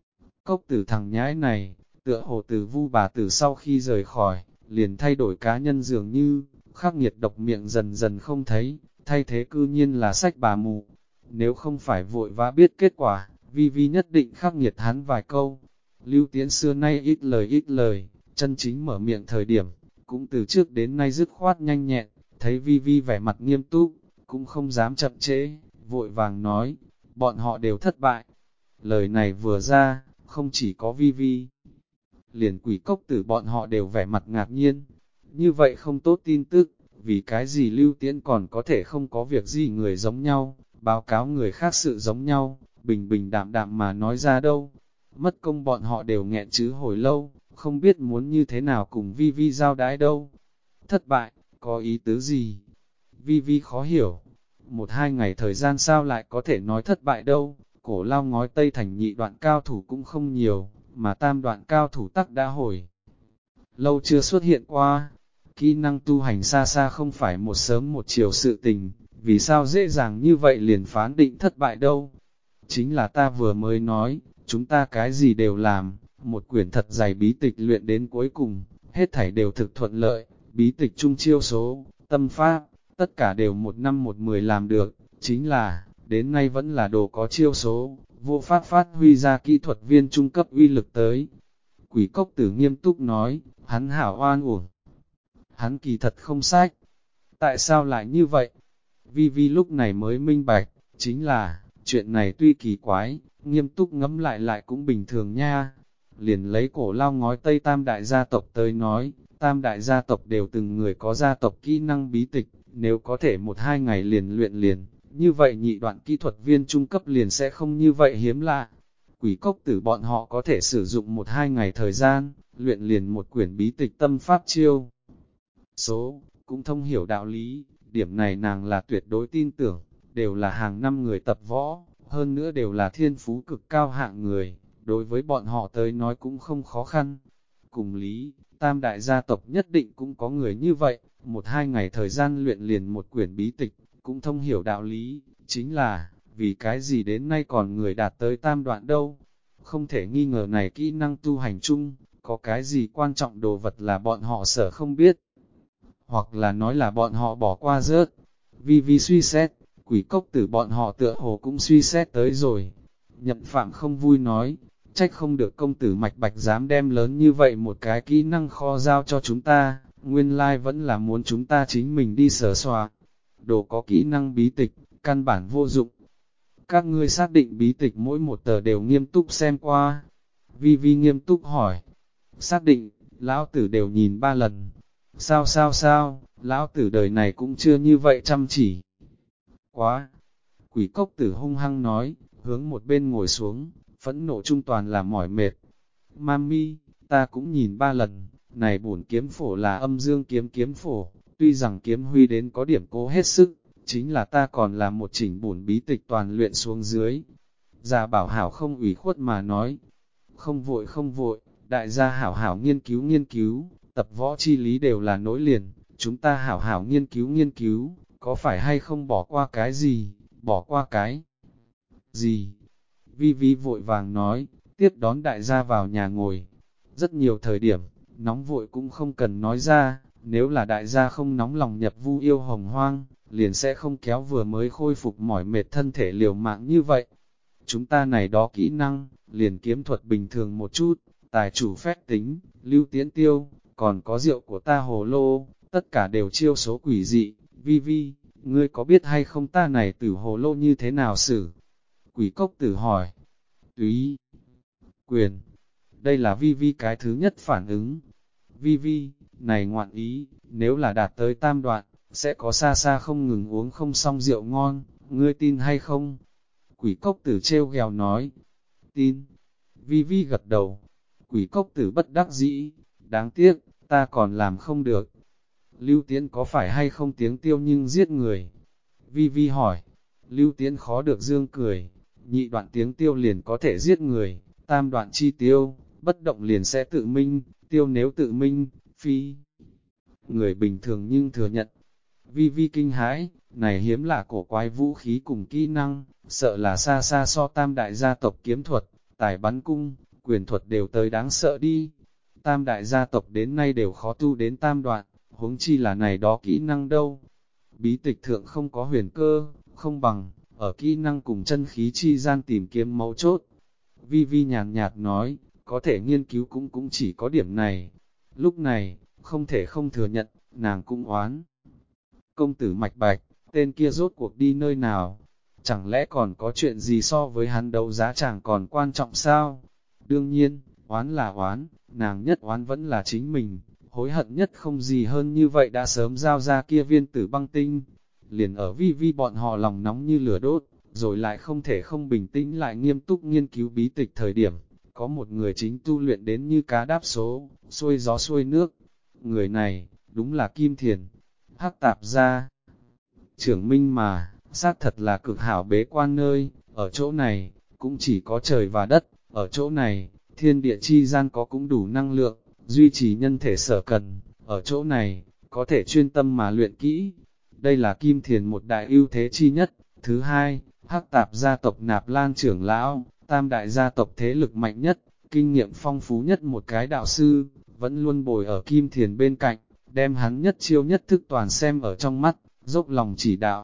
Cốc Tử thằng nhãi này, tựa hồ từ Vu bà tử sau khi rời khỏi, liền thay đổi cá nhân dường như, khắc nghiệt độc miệng dần dần không thấy, thay thế cư nhiên là sách bà mù. Nếu không phải vội vã biết kết quả, Vi Vi nhất định khắc nghiệt hắn vài câu. Lưu Tiễn xưa nay ít lời, chân chính mở miệng thời điểm, cũng từ trước đến nay dứt khoát nhanh nhẹn, thấy Vi Vi vẻ mặt nghiêm túc, cũng không dám chậm trễ, vội vàng nói, bọn họ đều thất bại. Lời này vừa ra, không chỉ có Vi Vi, liền Quỷ Cốc Tử bọn họ đều vẻ mặt ngạc nhiên. Như vậy không tốt tin tức, vì cái gì Lưu Tiễn còn có thể không có việc gì người giống nhau, báo cáo người khác sự giống nhau, bình bình đạm đạm mà nói ra đâu. Mất công bọn họ đều nghẹn chứ hồi lâu, không biết muốn như thế nào cùng Vi Vi giao đái đâu. Thất bại, có ý tứ gì? Vi Vi khó hiểu. 1-2 ngày thời gian sao lại có thể nói thất bại đâu, Cổ Lao ngói Tây Thành nhị đoạn cao thủ cũng không nhiều, mà tam đoạn cao thủ tắc đã hồi. Lâu chưa xuất hiện qua, kỹ năng tu hành xa xa không phải một sớm một chiều sự tình, vì sao dễ dàng như vậy liền phán định thất bại đâu. Chính là ta vừa mới nói, chúng ta cái gì đều làm, một quyển thật dày bí tịch luyện đến cuối cùng, hết thảy đều thực thuận lợi, bí tịch chung chiêu số, tâm pháp, tất cả đều 1 năm 1 10 làm được, chính là, đến nay vẫn là đồ có chiêu số, vô pháp phát huy ra kỹ thuật viên trung cấp uy lực tới. Quỷ Cốc Tử nghiêm túc nói, hắn hảo oan uổng. Hắn kỳ thật không sách. Tại sao lại như vậy? Vi Vi lúc này mới minh bạch, chính là, chuyện này tuy kỳ quái, nghiêm túc ngẫm lại cũng bình thường nha. Liền lấy Cổ Lao ngói Tây tam đại gia tộc tới nói, tam đại gia tộc đều từng người có gia tộc kỹ năng bí tịch, nếu có thể 1-2 ngày liền luyện liền, như vậy nhị đoạn kỹ thuật viên trung cấp liền sẽ không như vậy hiếm lạ. Quỷ Cốc Tử bọn họ có thể sử dụng 1-2 ngày thời gian, luyện liền một quyển bí tịch tâm pháp chiêu. Số, cũng thông hiểu đạo lý, điểm này nàng là tuyệt đối tin tưởng, đều là hàng năm người tập võ, hơn nữa đều là thiên phú cực cao hạng người, đối với bọn họ tới nói cũng không khó khăn. Cùng lý, tam đại gia tộc nhất định cũng có người như vậy, 1-2 ngày thời gian luyện liền một quyển bí tịch, cũng thông hiểu đạo lý, chính là, vì cái gì đến nay còn người đạt tới tam đoạn đâu. Không thể nghi ngờ này kỹ năng tu hành chung, có cái gì quan trọng đồ vật là bọn họ sở không biết, hoặc là nói là bọn họ bỏ qua rớt. Vi Vi suy xét, Quỷ Cốc Tử bọn họ tựa hồ cũng suy xét tới rồi. Nhậm Phạm không vui nói, trách không được công tử mạch bạch dám đem lớn như vậy một cái kỹ năng kho giao cho chúng ta, nguyên lai vẫn là muốn chúng ta chính mình đi sở soạn. Đồ có kỹ năng bí tịch, căn bản vô dụng. Các ngươi xác định bí tịch mỗi một tờ đều nghiêm túc xem qua. Vi Vi nghiêm túc hỏi. Xác định, lão tử đều nhìn 3 lần. Sao, lão tử đời này cũng chưa như vậy chăm chỉ. Quá! Quỷ cốc tử hung hăng nói, hướng một bên ngồi xuống, phẫn nộ trung toàn là mỏi mệt. Mami, ta cũng nhìn 3 lần, này bổn kiếm phổ là âm dương kiếm phổ, tuy rằng kiếm huy đến có điểm cố hết sức, chính là ta còn là một chỉnh bổn bí tịch toàn luyện xuống dưới. Gia Bảo Hảo không ủy khuất mà nói, không vội, đại gia hảo hảo nghiên cứu, tập võ chi lý đều là nối liền, chúng ta hảo hảo nghiên cứu, có phải hay không bỏ qua cái gì, bỏ qua cái gì? Vi Vi vội vàng nói, tiếp đón đại gia vào nhà ngồi. Rất nhiều thời điểm, nóng vội cũng không cần nói ra, nếu là đại gia không nóng lòng nhập Vu yêu hồng hoang, liền sẽ không kéo vừa mới khôi phục mỏi mệt thân thể liều mạng như vậy. Chúng ta này đó kỹ năng, liền kiếm thuật bình thường một chút, tài chủ phép tính, lưu tiễn tiêu, còn có rượu của ta hồ lô, tất cả đều chiêu số quỷ dị. Vi Vi, ngươi có biết hay không ta này tử hồ lô như thế nào xử? Quỷ cốc tử hỏi. Túy quyền, đây là Vi Vi cái thứ nhất phản ứng. Vi Vi, này ngoạn ý, nếu là đạt tới tam đoạn, sẽ có xa xa không ngừng uống không xong rượu ngon, ngươi tin hay không? Quỷ cốc tử trêu ghèo nói. Tin. Vi Vi gật đầu. Quỷ cốc tử bất đắc dĩ, đáng tiếc, ta còn làm không được. Lưu Tiễn có phải hay không tiếng tiêu nhưng giết người? Vi Vi hỏi. Lưu Tiễn khó được dương cười, nhị đoạn tiếng tiêu liền có thể giết người, tam đoạn chi tiêu, bất động liền sẽ tự minh, tiêu nếu tự minh, phi. Người bình thường nhưng thừa nhận. Vi Vi kinh hãi, này hiếm là cổ quái vũ khí cùng kỹ năng, sợ là xa xa so tam đại gia tộc kiếm thuật, tài bắn cung, quyền thuật đều tới đáng sợ đi. Tam đại gia tộc đến nay đều khó tu đến tam đoạn, huống chi là này đó kỹ năng đâu. Bí tịch thượng không có huyền cơ, không bằng, ở kỹ năng cùng chân khí chi gian tìm kiếm mấu chốt. Vi Vi nhàn nhạt nói, có thể nghiên cứu cũng chỉ có điểm này. Lúc này, không thể không thừa nhận, nàng cũng oán. Công tử Mạch Bạch, tên kia rốt cuộc đi nơi nào? Chẳng lẽ còn có chuyện gì so với hắn đấu giá chàng còn quan trọng sao? Đương nhiên, oán là oán, nàng nhất oán vẫn là chính mình, hối hận nhất không gì hơn như vậy đã sớm giao ra kia viên tử băng tinh. Liền ở Vi Vi bọn họ lòng nóng như lửa đốt, rồi lại không thể không bình tĩnh lại nghiêm túc nghiên cứu bí tịch thời điểm. Có một người chính tu luyện đến như cá đáp số, xuôi gió xuôi nước. Người này, đúng là Kim Thiền. Hắc tạp gia trưởng minh mà, xác thật là cực hảo bế quan nơi, ở chỗ này, cũng chỉ có trời và đất, ở chỗ này, thiên địa chi gian có cũng đủ năng lượng, duy trì nhân thể sở cần, ở chỗ này, có thể chuyên tâm mà luyện kỹ. Đây là Kim Thiền một đại ưu thế chi nhất. Thứ hai, Hắc tạp gia tộc Nạp Lan trưởng lão, tam đại gia tộc thế lực mạnh nhất, kinh nghiệm phong phú nhất một cái đạo sư, vẫn luôn bồi ở Kim Thiền bên cạnh, đem hắn nhất chiêu nhất thức toàn xem ở trong mắt, dốc lòng chỉ đạo.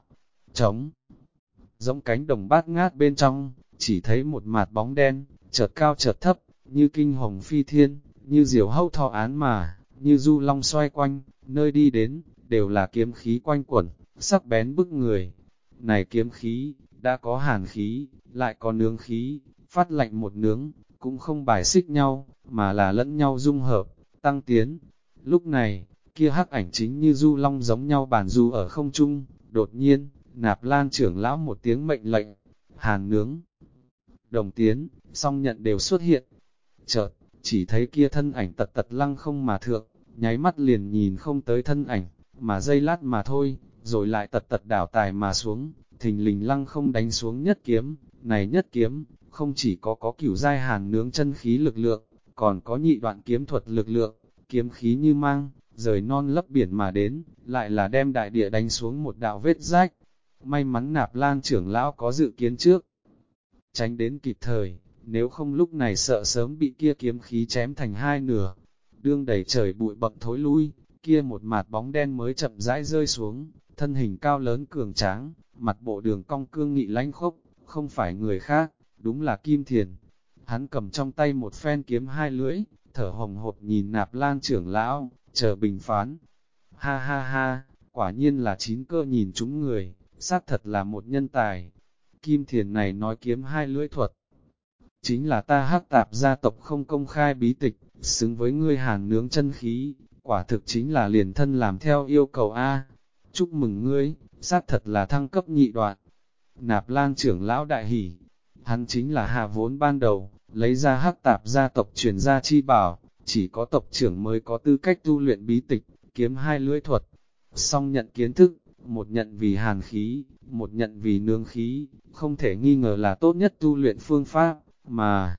Giống cánh đồng bát ngát bên trong, chỉ thấy một mạt bóng đen, chợt cao chợt thấp, như kinh hồng phi thiên, như diều hâu thọ án mà, như du long xoay quanh, nơi đi đến, đều là kiếm khí quanh quẩn, sắc bén bức người. Này kiếm khí, đã có hàn khí, lại có nướng khí, phát lạnh một nướng, cũng không bài xích nhau, mà là lẫn nhau dung hợp, tăng tiến. Lúc này, kia hắc ảnh chính như du long giống nhau bàn du ở không trung, đột nhiên, Nạp Lan trưởng lão một tiếng mệnh lệnh, hàn nướng, đồng tiến, song nhận đều xuất hiện. Chợt, chỉ thấy kia thân ảnh tật tật lăng không mà thượng, nháy mắt liền nhìn không tới thân ảnh, mà giây lát mà thôi, rồi lại tật tật đảo tài mà xuống, thình lình lăng không đánh xuống nhất kiếm. Này nhất kiếm, không chỉ có cửu giai hàn nướng chân khí lực lượng, còn có nhị đoạn kiếm thuật lực lượng, kiếm khí như mang, rời non lấp biển mà đến, lại là đem đại địa đánh xuống một đạo vết rách. May mắn Nạp Lan trưởng lão có dự kiến trước, tránh đến kịp thời, nếu không lúc này sợ sớm bị kia kiếm khí chém thành hai nửa. Đương đầy trời bụi bậm thối lui, kia một mạt bóng đen mới chậm rãi rơi xuống, thân hình cao lớn cường tráng, mặt bộ đường cong cương nghị lãnh khốc, không phải người khác, đúng là Kim Thiền. Hắn cầm trong tay một phen kiếm hai lưỡi, thở hồng hộc nhìn Nạp Lan trưởng lão, chờ bình phán. Ha ha ha, quả nhiên là chín cơ nhìn chúng người, xác thật là một nhân tài. Kim Thiền này nói kiếm hai lưỡi thuật, chính là ta Hắc tạp gia tộc không công khai bí tịch, xứng với ngươi hàn nướng chân khí, quả thực chính là liền thân làm theo yêu cầu A. Chúc mừng ngươi, xác thật là thăng cấp nhị đoạn. Nạp Lan trưởng lão đại hỉ, hắn chính là hạ vốn ban đầu, lấy ra hắc tạp gia tộc truyền ra chi bảo, chỉ có tộc trưởng mới có tư cách tu luyện bí tịch, kiếm hai lưỡi thuật. Song nhận kiến thức, một nhận vì hàn khí, một nhận vì nương khí, không thể nghi ngờ là tốt nhất tu luyện phương pháp, mà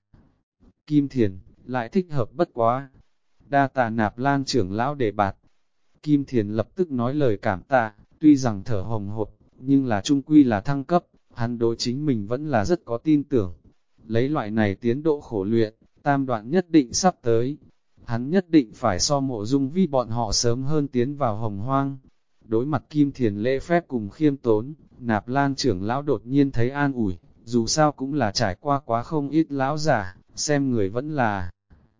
Kim Thiền lại thích hợp bất quá. Đa tạ Nạp Lan trưởng lão đề bạt. Kim Thiền lập tức nói lời cảm tạ, tuy rằng thở hồng hộc, nhưng là trung quy là thăng cấp, hắn đối chính mình vẫn là rất có tin tưởng. Lấy loại này tiến độ khổ luyện, tam đoạn nhất định sắp tới. Hắn nhất định phải so Mộ Dung Vi bọn họ sớm hơn tiến vào hồng hoang. Đối mặt Kim Thiền lễ phép cùng khiêm tốn, Nạp Lan trưởng lão đột nhiên thấy an ủi, dù sao cũng là trải qua quá không ít lão giả, xem người vẫn là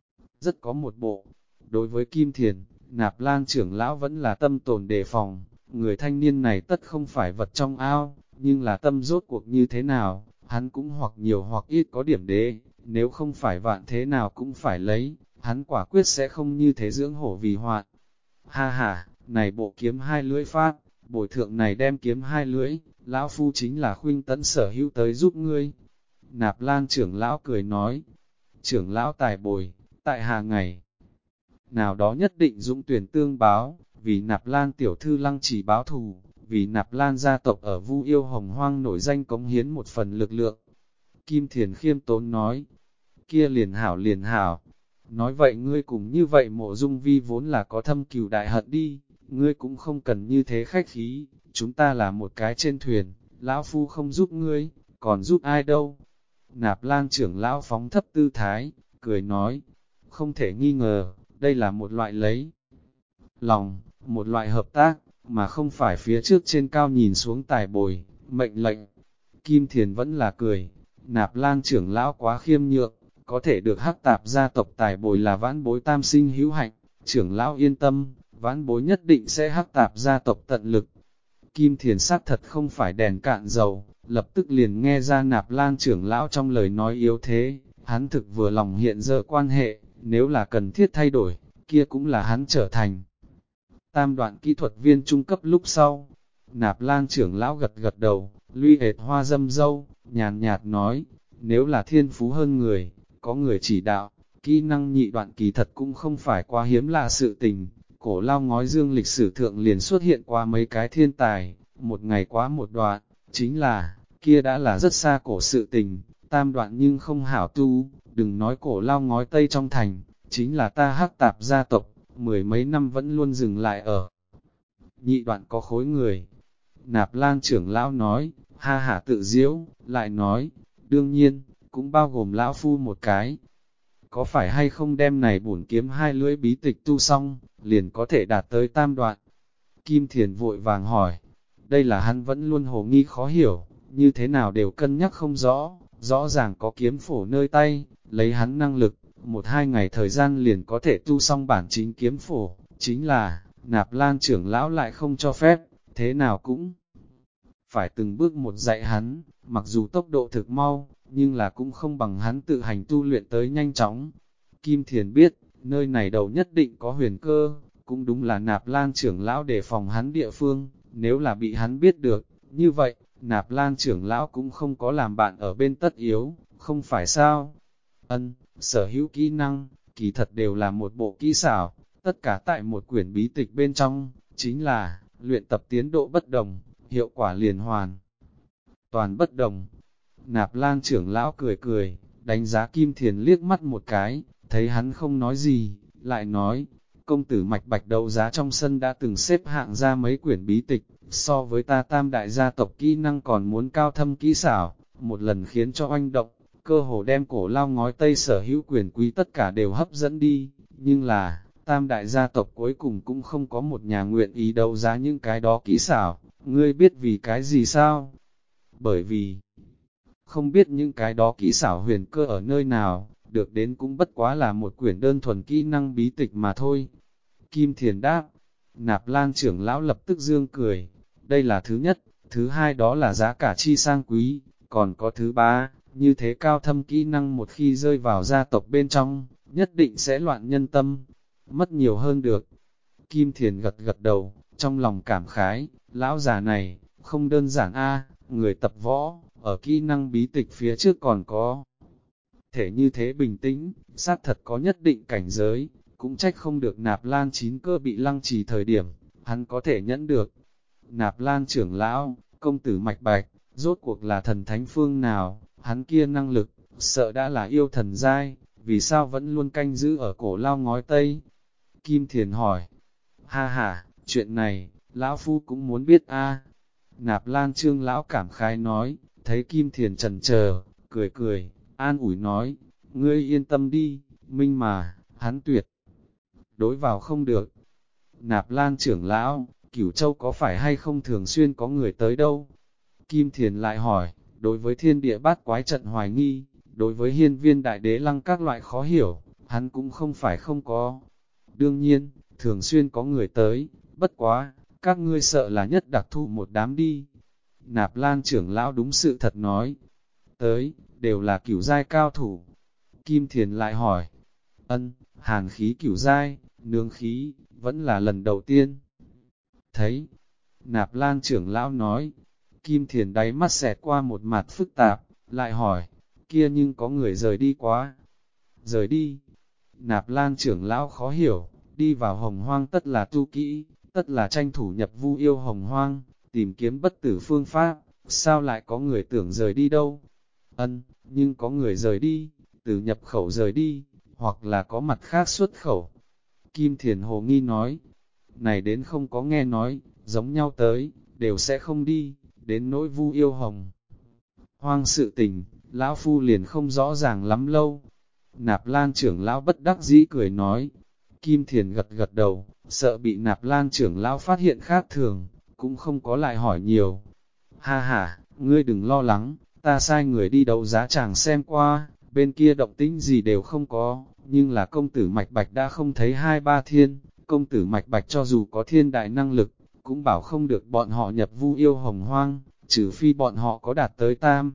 rất có một bộ. Đối với Kim Thiền, Nạp Lan trưởng lão vẫn là tâm tồn đề phòng, người thanh niên này tất không phải vật trong ao, nhưng là tâm rốt cuộc như thế nào, hắn cũng hoặc nhiều hoặc ít có điểm đế, nếu không phải vạn thế nào cũng phải lấy, hắn quả quyết sẽ không như thế dưỡng hổ vì hoạn. Ha ha, này bộ kiếm hai lưỡi pháp, bồi thượng này đem kiếm hai lưỡi, lão phu chính là khuynh tấn sở hữu tới giúp ngươi. Nạp Lan trưởng lão cười nói, trưởng lão tài bồi, tại hà ngày nào đó nhất định dũng tuyển tương báo, vì Nạp Lan tiểu thư lăng chỉ báo thù, vì Nạp Lan gia tộc ở Vu Yêu Hồng Hoang nổi danh cống hiến một phần lực lượng. Kim Thiền khiêm tốn nói, kia liền hảo liền hảo. Nói vậy ngươi cùng như vậy Mộ Dung Vi vốn là có thâm cừu đại hận đi, ngươi cũng không cần như thế khách khí, chúng ta là một cái trên thuyền, lão phu không giúp ngươi, còn giúp ai đâu. Nạp Lan trưởng lão phóng thấp tư thái, cười nói, không thể nghi ngờ, đây là một loại lấy lòng, một loại hợp tác, mà không phải phía trước trên cao nhìn xuống tài bồi, mệnh lệnh. Kim Thiền vẫn là cười, Nạp Lan trưởng lão quá khiêm nhượng, có thể được hắc tạp gia tộc tài bồi là vãn bối tam sinh hữu hạnh, trưởng lão yên tâm, vãn bối nhất định sẽ hắc tạp gia tộc tận lực. Kim Thiền xác thật không phải đèn cạn dầu, lập tức liền nghe ra Nạp Lan trưởng lão trong lời nói yếu thế, hắn thực vừa lòng hiện giờ quan hệ, nếu là cần thiết thay đổi, kia cũng là hắn trở thành tam đoạn kỹ thuật viên trung cấp lúc sau. Nạp Lan trưởng lão gật gật đầu, luy hệt hoa dâm dâu, nhàn nhạt nói, nếu là thiên phú hơn người, có người chỉ đạo, kỹ năng nhị đoạn kỳ thật cũng không phải quá hiếm lạ sự tình. Cổ lao ngói dương lịch sử thượng liền xuất hiện qua mấy cái thiên tài, một ngày quá một đoạn, chính là, kia đã là rất xa cổ sự tình, tam đoạn nhưng không hảo tu, đừng nói cổ lao ngói tây trong thành, chính là ta hắc tạp gia tộc, mười mấy năm vẫn luôn dừng lại ở nhị đoạn có khối người. Nạp Lan trưởng lão nói, ha hả tự diễu, lại nói, đương nhiên, cũng bao gồm lão phu một cái. Có phải hay không đem này bổn kiếm hai lưỡi bí tịch tu xong, liền có thể đạt tới tam đoạn? Kim Thiền vội vàng hỏi, đây là hắn vẫn luôn hồ nghi khó hiểu, như thế nào đều cân nhắc không rõ, rõ ràng có kiếm phổ nơi tay, lấy hắn năng lực, một hai ngày thời gian liền có thể tu xong bản chính kiếm phổ, chính là, Nạp Lan trưởng lão lại không cho phép, thế nào cũng phải từng bước một dạy hắn, mặc dù tốc độ thực mau, nhưng là cũng không bằng hắn tự hành tu luyện tới nhanh chóng. Kim Thiền biết, nơi này đầu nhất định có huyền cơ, cũng đúng là Nạp Lan trưởng lão để phòng hắn địa phương, nếu là bị hắn biết được, như vậy, Nạp Lan trưởng lão cũng không có làm bạn ở bên tất yếu, không phải sao? Sở hữu kỹ năng, kỳ thật đều là một bộ kỹ xảo, tất cả tại một quyển bí tịch bên trong, chính là, luyện tập tiến độ bất đồng, hiệu quả liền hoàn toàn bất đồng. Nạp Lan trưởng lão cười cười, đánh giá Kim Thiền liếc mắt một cái, thấy hắn không nói gì, lại nói, công tử Mạch Bạch đấu giá trong sân đã từng xếp hạng ra mấy quyển bí tịch, so với ta tam đại gia tộc kỹ năng còn muốn cao thâm kỹ xảo, một lần khiến cho oanh động, cơ hồ đem cổ lao ngói tây sở hữu quyền quý tất cả đều hấp dẫn đi, nhưng là, tam đại gia tộc cuối cùng cũng không có một nhà nguyện ý đấu giá những cái đó kỹ xảo, ngươi biết vì cái gì sao? Bởi vì, không biết những cái đó kỹ xảo huyền cơ ở nơi nào, được đến cũng bất quá là một quyển đơn thuần kỹ năng bí tịch mà thôi. Kim Thiền đáp, Nạp Lan trưởng lão lập tức dương cười, đây là thứ nhất, thứ hai đó là giá cả chi sang quý, còn có thứ ba, như thế cao thâm kỹ năng một khi rơi vào gia tộc bên trong, nhất định sẽ loạn nhân tâm, mất nhiều hơn được. Kim Thiền gật gật đầu, trong lòng cảm khái, lão già này, không đơn giản a, người tập võ, ở kỹ năng bí tịch phía trước còn có. Thể như thế bình tĩnh, xác thật có nhất định cảnh giới, cũng trách không được Nạp Lan Chín Cơ bị lăng trì thời điểm, hắn có thể nhẫn được. Nạp Lan trưởng lão, công tử Mạch Bạch, rốt cuộc là thần thánh phương nào, hắn kia năng lực, sợ đã là yêu thần giai, vì sao vẫn luôn canh giữ ở cổ lao ngói Tây? Kim Thiền hỏi, ha ha, chuyện này, lão phu cũng muốn biết a. Nạp Lan Trương lão cảm khái nói, thấy Kim Thiền chần chờ, cười cười, an ủi nói, ngươi yên tâm đi, minh mà, hắn tuyệt đối vào không được. Nạp Lan trưởng lão, Cửu Châu có phải hay không thường xuyên có người tới đâu? Kim Thiền lại hỏi, đối với thiên địa bát quái trận hoài nghi, đối với hiên viên đại đế lăng các loại khó hiểu, hắn cũng không phải không có. Đương nhiên, thường xuyên có người tới, bất quá, các ngươi sợ là nhất đặc thù một đám đi. Nạp Lan trưởng lão đúng sự thật nói, tới, đều là cửu giai cao thủ. Kim Thiền lại hỏi, hàn khí cửu giai, nương khí, vẫn là lần đầu tiên. Thấy, Nạp Lan trưởng lão nói, Kim Thiền đáy mắt xẹt qua một mặt phức tạp, lại hỏi, kia nhưng có người rời đi quá. Rời đi, Nạp Lan trưởng lão khó hiểu, đi vào hồng hoang tất là tu kỹ, tất là tranh thủ nhập vu yêu hồng hoang, tìm kiếm bất tử phương pháp, sao lại có người tưởng rời đi đâu? Nhưng có người rời đi, từ nhập khẩu rời đi, hoặc là có mặt khác xuất khẩu. Kim Thiền hồ nghi nói, này đến không có nghe nói, giống nhau tới, đều sẽ không đi, đến nỗi vu yêu hồng. Hoang sự tình, lão phu liền không rõ ràng lắm lâu. Nạp Lan trưởng lão bất đắc dĩ cười nói. Kim Thiền gật gật đầu, sợ bị Nạp Lan trưởng lão phát hiện khác thường, cũng không có lại hỏi nhiều. Ha ha, ngươi đừng lo lắng, ta sai người đi đấu giá chàng xem qua, bên kia động tĩnh gì đều không có, nhưng là công tử Mạch Bạch đã không thấy 2-3 thiên, công tử Mạch Bạch cho dù có thiên đại năng lực, cũng bảo không được bọn họ nhập vu yêu hồng hoang, trừ phi bọn họ có đạt tới tam.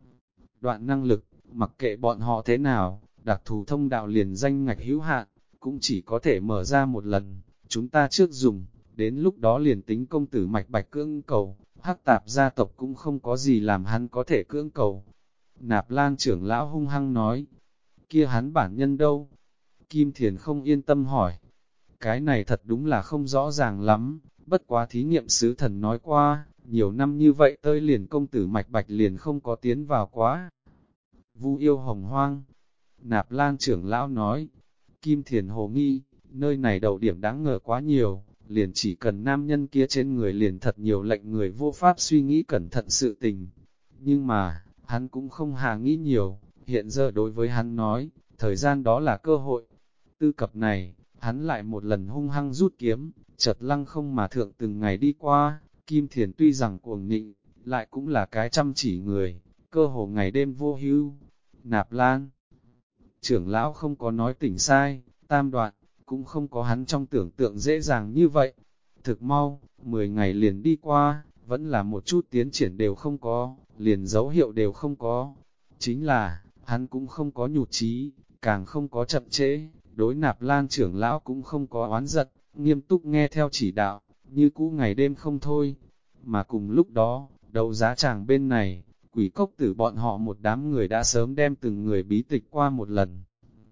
Đoạn năng lực, mặc kệ bọn họ thế nào, đặc thù thông đạo liền danh ngạch hữu hạn, cũng chỉ có thể mở ra một lần, chúng ta trước dùng, đến lúc đó liền tính công tử Mạch Bạch cưỡng cầu, Hắc Tạp gia tộc cũng không có gì làm hắn có thể cưỡng cầu. Nạp Lan trưởng lão hung hăng nói, kia hắn bản nhân đâu? Kim Thiền không yên tâm hỏi, cái này thật đúng là không rõ ràng lắm, bất quá thí nghiệm sứ thần nói qua, nhiều năm như vậy tới liền công tử Mạch Bạch liền không có tiến vào quá. Vu yêu hồng hoang, Nạp Lan trưởng lão nói, Kim Thiền hồ nghi, nơi này đầu điểm đáng ngờ quá nhiều, liền chỉ cần nam nhân kia trên người liền thật nhiều lệnh người vô pháp suy nghĩ cẩn thận sự tình. Nhưng mà, hắn cũng không hà nghĩ nhiều, hiện giờ đối với hắn nói, thời gian đó là cơ hội. Tư cập này, hắn lại một lần hung hăng rút kiếm, chợt lăng không mà thượng từng ngày đi qua, Kim Thiền tuy rằng cuồng nịnh, lại cũng là cái chăm chỉ người, cơ hồ ngày đêm vô hưu. Nạp Lan trưởng lão không có nói tỉnh sai, tam đoạn, cũng không có hắn trong tưởng tượng dễ dàng như vậy. Thực mau, 10 ngày liền đi qua, vẫn là một chút tiến triển đều không có, liền dấu hiệu đều không có. Chính là, hắn cũng không có nhụt chí, càng không có chậm trễ, đối Nạp Lan trưởng lão cũng không có oán giận, nghiêm túc nghe theo chỉ đạo, như cũ ngày đêm không thôi. Mà cùng lúc đó, đấu giá tràng bên này, Quỷ Cốc Tử bọn họ một đám người đã sớm đem từng người bí tịch qua một lần.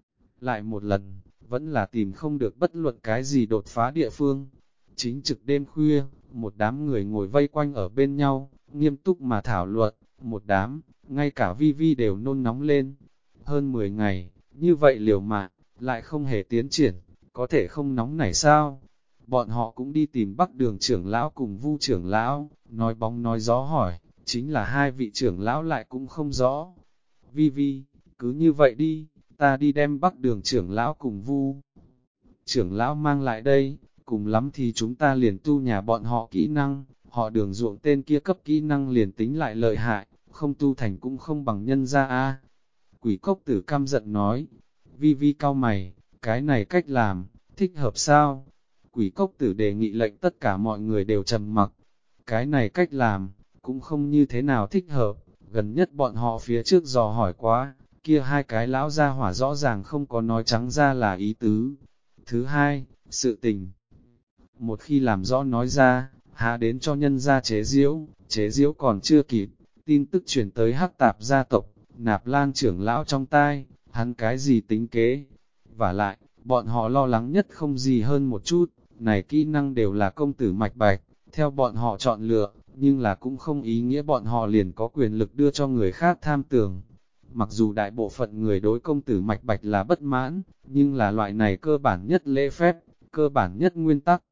Lại một lần, vẫn là tìm không được bất luận cái gì đột phá địa phương. Chính trực đêm khuya, một đám người ngồi vây quanh ở bên nhau, nghiêm túc mà thảo luận, một đám, ngay cả Vi Vi đều nôn nóng lên. Hơn 10 ngày, như vậy liều mạng, lại không hề tiến triển, có thể không nóng nảy sao? Bọn họ cũng đi tìm Bắc Đường trưởng lão cùng Vu trưởng lão, nói bóng nói gió hỏi, chính là hai vị trưởng lão lại cũng không rõ. Vi Vi, cứ như vậy đi, ta đi đem Bắc Đường trưởng lão cùng Vu trưởng lão mang lại đây, cùng lắm thì chúng ta liền tu nhà bọn họ kỹ năng, họ Đường ruộng tên kia cấp kỹ năng liền tính lại lợi hại, không tu thành cũng không bằng nhân ra a. Quỷ Cốc Tử căm giận nói, Vi Vi cau mày, cái này cách làm, thích hợp sao? Quỷ Cốc Tử đề nghị lệnh tất cả mọi người đều trầm mặc, cái này cách làm, cũng không như thế nào thích hợp, gần nhất bọn họ phía trước dò hỏi quá, kia hai cái lão gia hỏa rõ ràng không có nói trắng ra là ý tứ. Thứ hai, sự tình một khi làm rõ nói ra, há đến cho nhân ra chế giễu còn chưa kịp, tin tức chuyển tới Hắc Tạp gia tộc, Nạp Lan trưởng lão trong tai, hắn cái gì tính kế. Vả lại, bọn họ lo lắng nhất không gì hơn một chút, này kỹ năng đều là công tử mạch bạch, theo bọn họ chọn lựa, nhưng là cũng không ý nghĩa bọn họ liền có quyền lực đưa cho người khác tham tưởng. Mặc dù đại bộ phận người đối công tử mạch bạch là bất mãn, nhưng là loại này cơ bản nhất lễ phép, cơ bản nhất nguyên tắc.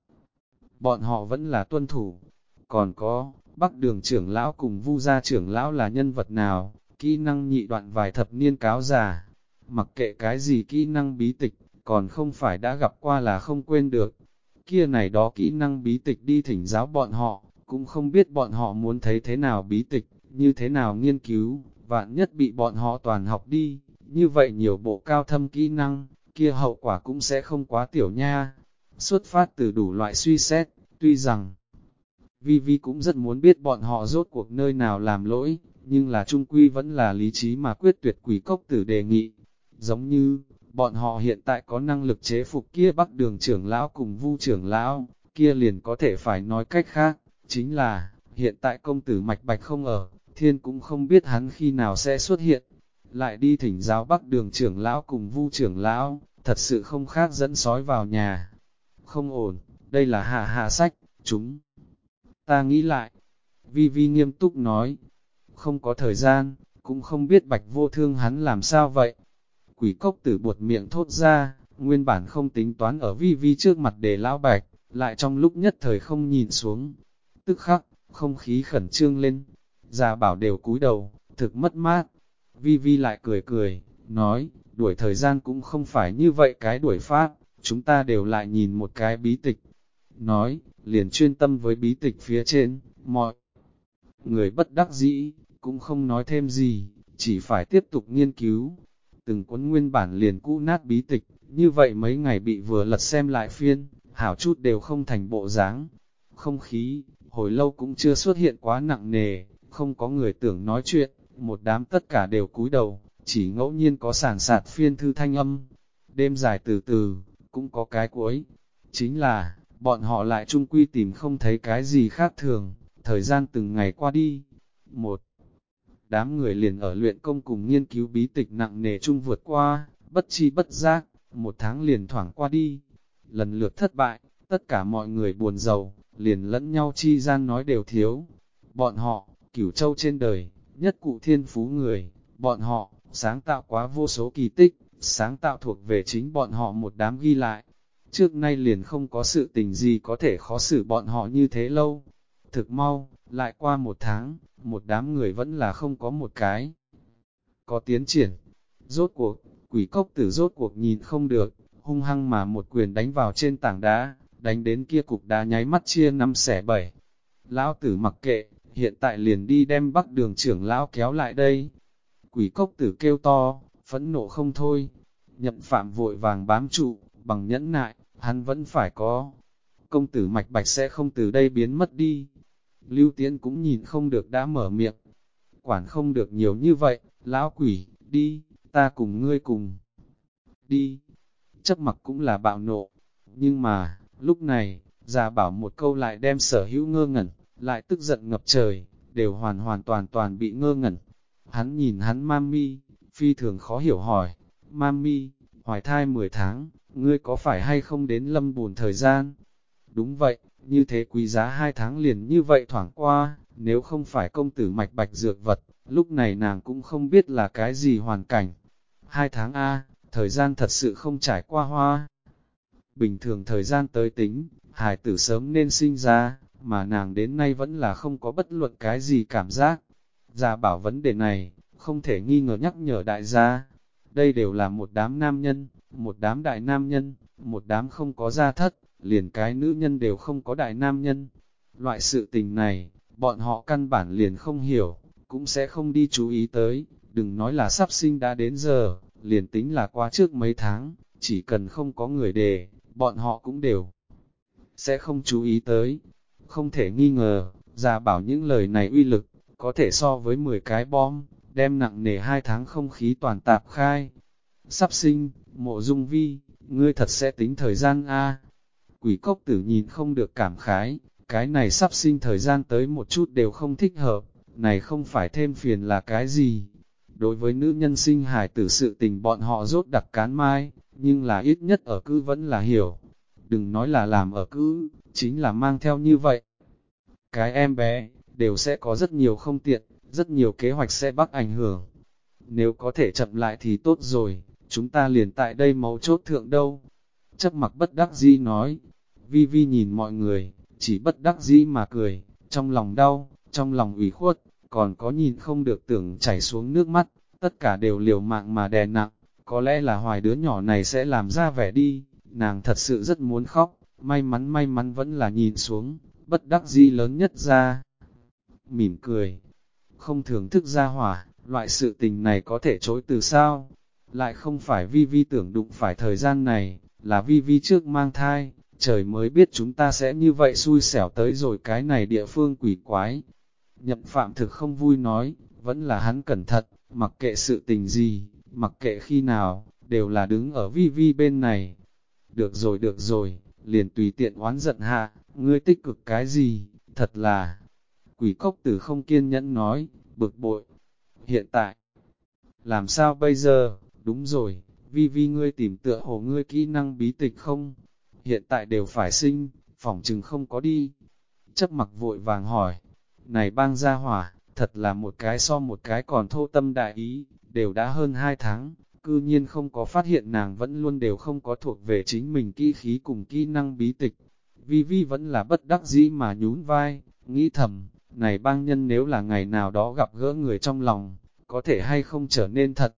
Bọn họ vẫn là tuân thủ. Còn có, Bắc Đường trưởng lão cùng Vu gia trưởng lão là nhân vật nào, kỹ năng nhị đoạn vài thập niên cáo già. Mặc kệ cái gì kỹ năng bí tịch, còn không phải đã gặp qua là không quên được. Kia này đó kỹ năng bí tịch đi thỉnh giáo bọn họ, cũng không biết bọn họ muốn thấy thế nào bí tịch, như thế nào nghiên cứu, vạn nhất bị bọn họ toàn học đi, như vậy nhiều bộ cao thâm kỹ năng, kia hậu quả cũng sẽ không quá tiểu nha. Xuất phát từ đủ loại suy xét, tuy rằng Vi Vi cũng rất muốn biết bọn họ rốt cuộc nơi nào làm lỗi, nhưng là trung quy vẫn là lý trí mà quyết tuyệt Quỷ Cốc Tử đề nghị. Giống như, bọn họ hiện tại có năng lực chế phục kia Bắc Đường trưởng lão cùng Vu trưởng lão, kia liền có thể phải nói cách khác, chính là, hiện tại công tử mạch bạch không ở, thiên cũng không biết hắn khi nào sẽ xuất hiện. Lại đi thỉnh giáo Bắc Đường trưởng lão cùng Vu trưởng lão, thật sự không khác dẫn sói vào nhà. Không ổn, đây là hạ sách, chúng ta nghĩ lại. Vi Vi nghiêm túc nói, không có thời gian, cũng không biết Bạch Vô Thương hắn làm sao vậy. Quỷ Cốc Tử buột miệng thốt ra, nguyên bản không tính toán ở Vi Vi trước mặt để lão Bạch, lại trong lúc nhất thời không nhìn xuống. Tức khắc, không khí khẩn trương lên, già bảo đều cúi đầu, thực mất mát. Vi Vi lại cười cười, nói, đuổi thời gian cũng không phải như vậy cái đuổi pháp, chúng ta đều lại nhìn một cái bí tịch. Nói, liền chuyên tâm với bí tịch phía trên, mọi người bất đắc dĩ, cũng không nói thêm gì, chỉ phải tiếp tục nghiên cứu. Từng cuốn nguyên bản liền cũ nát bí tịch, như vậy mấy ngày bị vừa lật xem lại phiên, hảo chút đều không thành bộ dáng. Không khí, hồi lâu cũng chưa xuất hiện quá nặng nề, không có người tưởng nói chuyện, một đám tất cả đều cúi đầu, chỉ ngẫu nhiên có sàn sạt phiên thư thanh âm. Đêm dài từ từ, cũng có cái cuối. Chính là, bọn họ lại chung quy tìm không thấy cái gì khác thường, thời gian từng ngày qua đi. Một đám người liền ở luyện công cùng nghiên cứu bí tịch nặng nề chung vượt qua, bất chi bất giác, một tháng liền thoảng qua đi. Lần lượt thất bại, tất cả mọi người buồn rầu, liền lẫn nhau chi gian nói đều thiếu. Bọn họ, Cửu Châu trên đời, nhất cụ thiên phú người, bọn họ, sáng tạo quá vô số kỳ tích, sáng tạo thuộc về chính bọn họ một đám ghi lại. Trước nay liền không có sự tình gì có thể khó xử bọn họ như thế lâu. Thực mau, lại qua một tháng, một đám người vẫn là không có một cái có tiến triển. Rốt cuộc, Quỷ Cốc Tử rốt cuộc nhìn không được, hung hăng mà một quyền đánh vào trên tảng đá, đánh đến kia cục đá nháy mắt chia 5 xẻ 7. Lão Tử mặc kệ, hiện tại liền đi đem Bắc Đường trưởng lão kéo lại đây. Quỷ Cốc Tử kêu to, phẫn nộ không thôi. Nhậm Phạm vội vàng bám trụ, bằng nhẫn nại, hắn vẫn phải có. Công tử mạch bạch sẽ không từ đây biến mất đi. Lưu Tiễn cũng nhìn không được đã mở miệng. Quản không được nhiều như vậy, lão quỷ, đi, ta cùng ngươi cùng. Đi. Chấp mặc cũng là bạo nộ. Nhưng mà, lúc này, già bảo một câu lại đem sở hữu ngơ ngẩn, lại tức giận ngập trời, đều hoàn toàn bị ngơ ngẩn. Hắn nhìn hắn Mami, phi thường khó hiểu hỏi, Mami, hoài thai 10 tháng, ngươi có phải hay không đến lâm bùn thời gian? Đúng vậy, như thế quý giá 2 tháng liền như vậy thoảng qua, nếu không phải công tử mạch bạch dược vật, lúc này nàng cũng không biết là cái gì hoàn cảnh. 2 tháng A, thời gian thật sự không trải qua hoa. Bình thường thời gian tới tính, hài tử sớm nên sinh ra, mà nàng đến nay vẫn là không có bất luận cái gì cảm giác. Gia bảo vấn đề này, không thể nghi ngờ nhắc nhở đại gia. Đây đều là một đám nam nhân, một đám đại nam nhân, một đám không có gia thất, liền cái nữ nhân đều không có đại nam nhân. Loại sự tình này, bọn họ căn bản liền không hiểu, cũng sẽ không đi chú ý tới, đừng nói là sắp sinh đã đến giờ, liền tính là qua trước mấy tháng, chỉ cần không có người đề, bọn họ cũng đều sẽ không chú ý tới. Không thể nghi ngờ, Gia bảo những lời này uy lực, có thể so với 10 cái bom, đem nặng nề 2 tháng không khí toàn tạp khai. Sắp sinh, Mộ Dung Vi, ngươi thật sẽ tính thời gian A. Quỷ cốc tử nhìn không được cảm khái, cái này sắp sinh thời gian tới một chút đều không thích hợp, này không phải thêm phiền là cái gì. Đối với nữ nhân sinh hài tử sự tình bọn họ rốt đặc cán mai, nhưng là ít nhất ở cữ vẫn là hiểu. Đừng nói là làm ở cữ, chính là mang theo như vậy. Cái em bé, đều sẽ có rất nhiều không tiện, rất nhiều kế hoạch sẽ bắt ảnh hưởng. Nếu có thể chậm lại thì tốt rồi, chúng ta liền tại đây mấu chốt thượng đâu. Chấp mặc bất đắc dĩ nói, Vi Vi nhìn mọi người, chỉ bất đắc dĩ mà cười, trong lòng đau, trong lòng ủy khuất, còn có nhìn không được tưởng chảy xuống nước mắt, tất cả đều liều mạng mà đè nặng, có lẽ là hoài đứa nhỏ này sẽ làm ra vẻ đi, nàng thật sự rất muốn khóc, may mắn vẫn là nhìn xuống, bất đắc dĩ lớn nhất ra. Mỉm cười, không thưởng thức ra hỏa, loại sự tình này có thể chối từ sao? Lại không phải Vi Vi tưởng đụng phải thời gian này, là Vi Vi trước mang thai, trời mới biết chúng ta sẽ như vậy xui xẻo tới rồi cái này địa phương quỷ quái. Nhậm Phạm thực không vui nói, vẫn là hắn cẩn thận, mặc kệ sự tình gì, mặc kệ khi nào, đều là đứng ở Vi Vi bên này. Được rồi, liền tùy tiện oán giận hạ, ngươi tích cực cái gì, thật là. Quỷ cốc tử không kiên nhẫn nói, bực bội. Hiện tại, làm sao bây giờ, đúng rồi, Vi Vi ngươi tìm tựa hồ ngươi kỹ năng bí tịch không? Hiện tại đều phải sinh, phỏng chừng không có đi. Chấp mặc vội vàng hỏi, này bang gia hỏa, thật là một cái so một cái còn thô tâm đại ý, đều đã hơn 2 tháng, cư nhiên không có phát hiện nàng vẫn luôn đều không có thuộc về chính mình kỹ khí cùng kỹ năng bí tịch. Vi Vi vẫn là bất đắc dĩ mà nhún vai, nghĩ thầm, này bang nhân nếu là ngày nào đó gặp gỡ người trong lòng, có thể hay không trở nên thật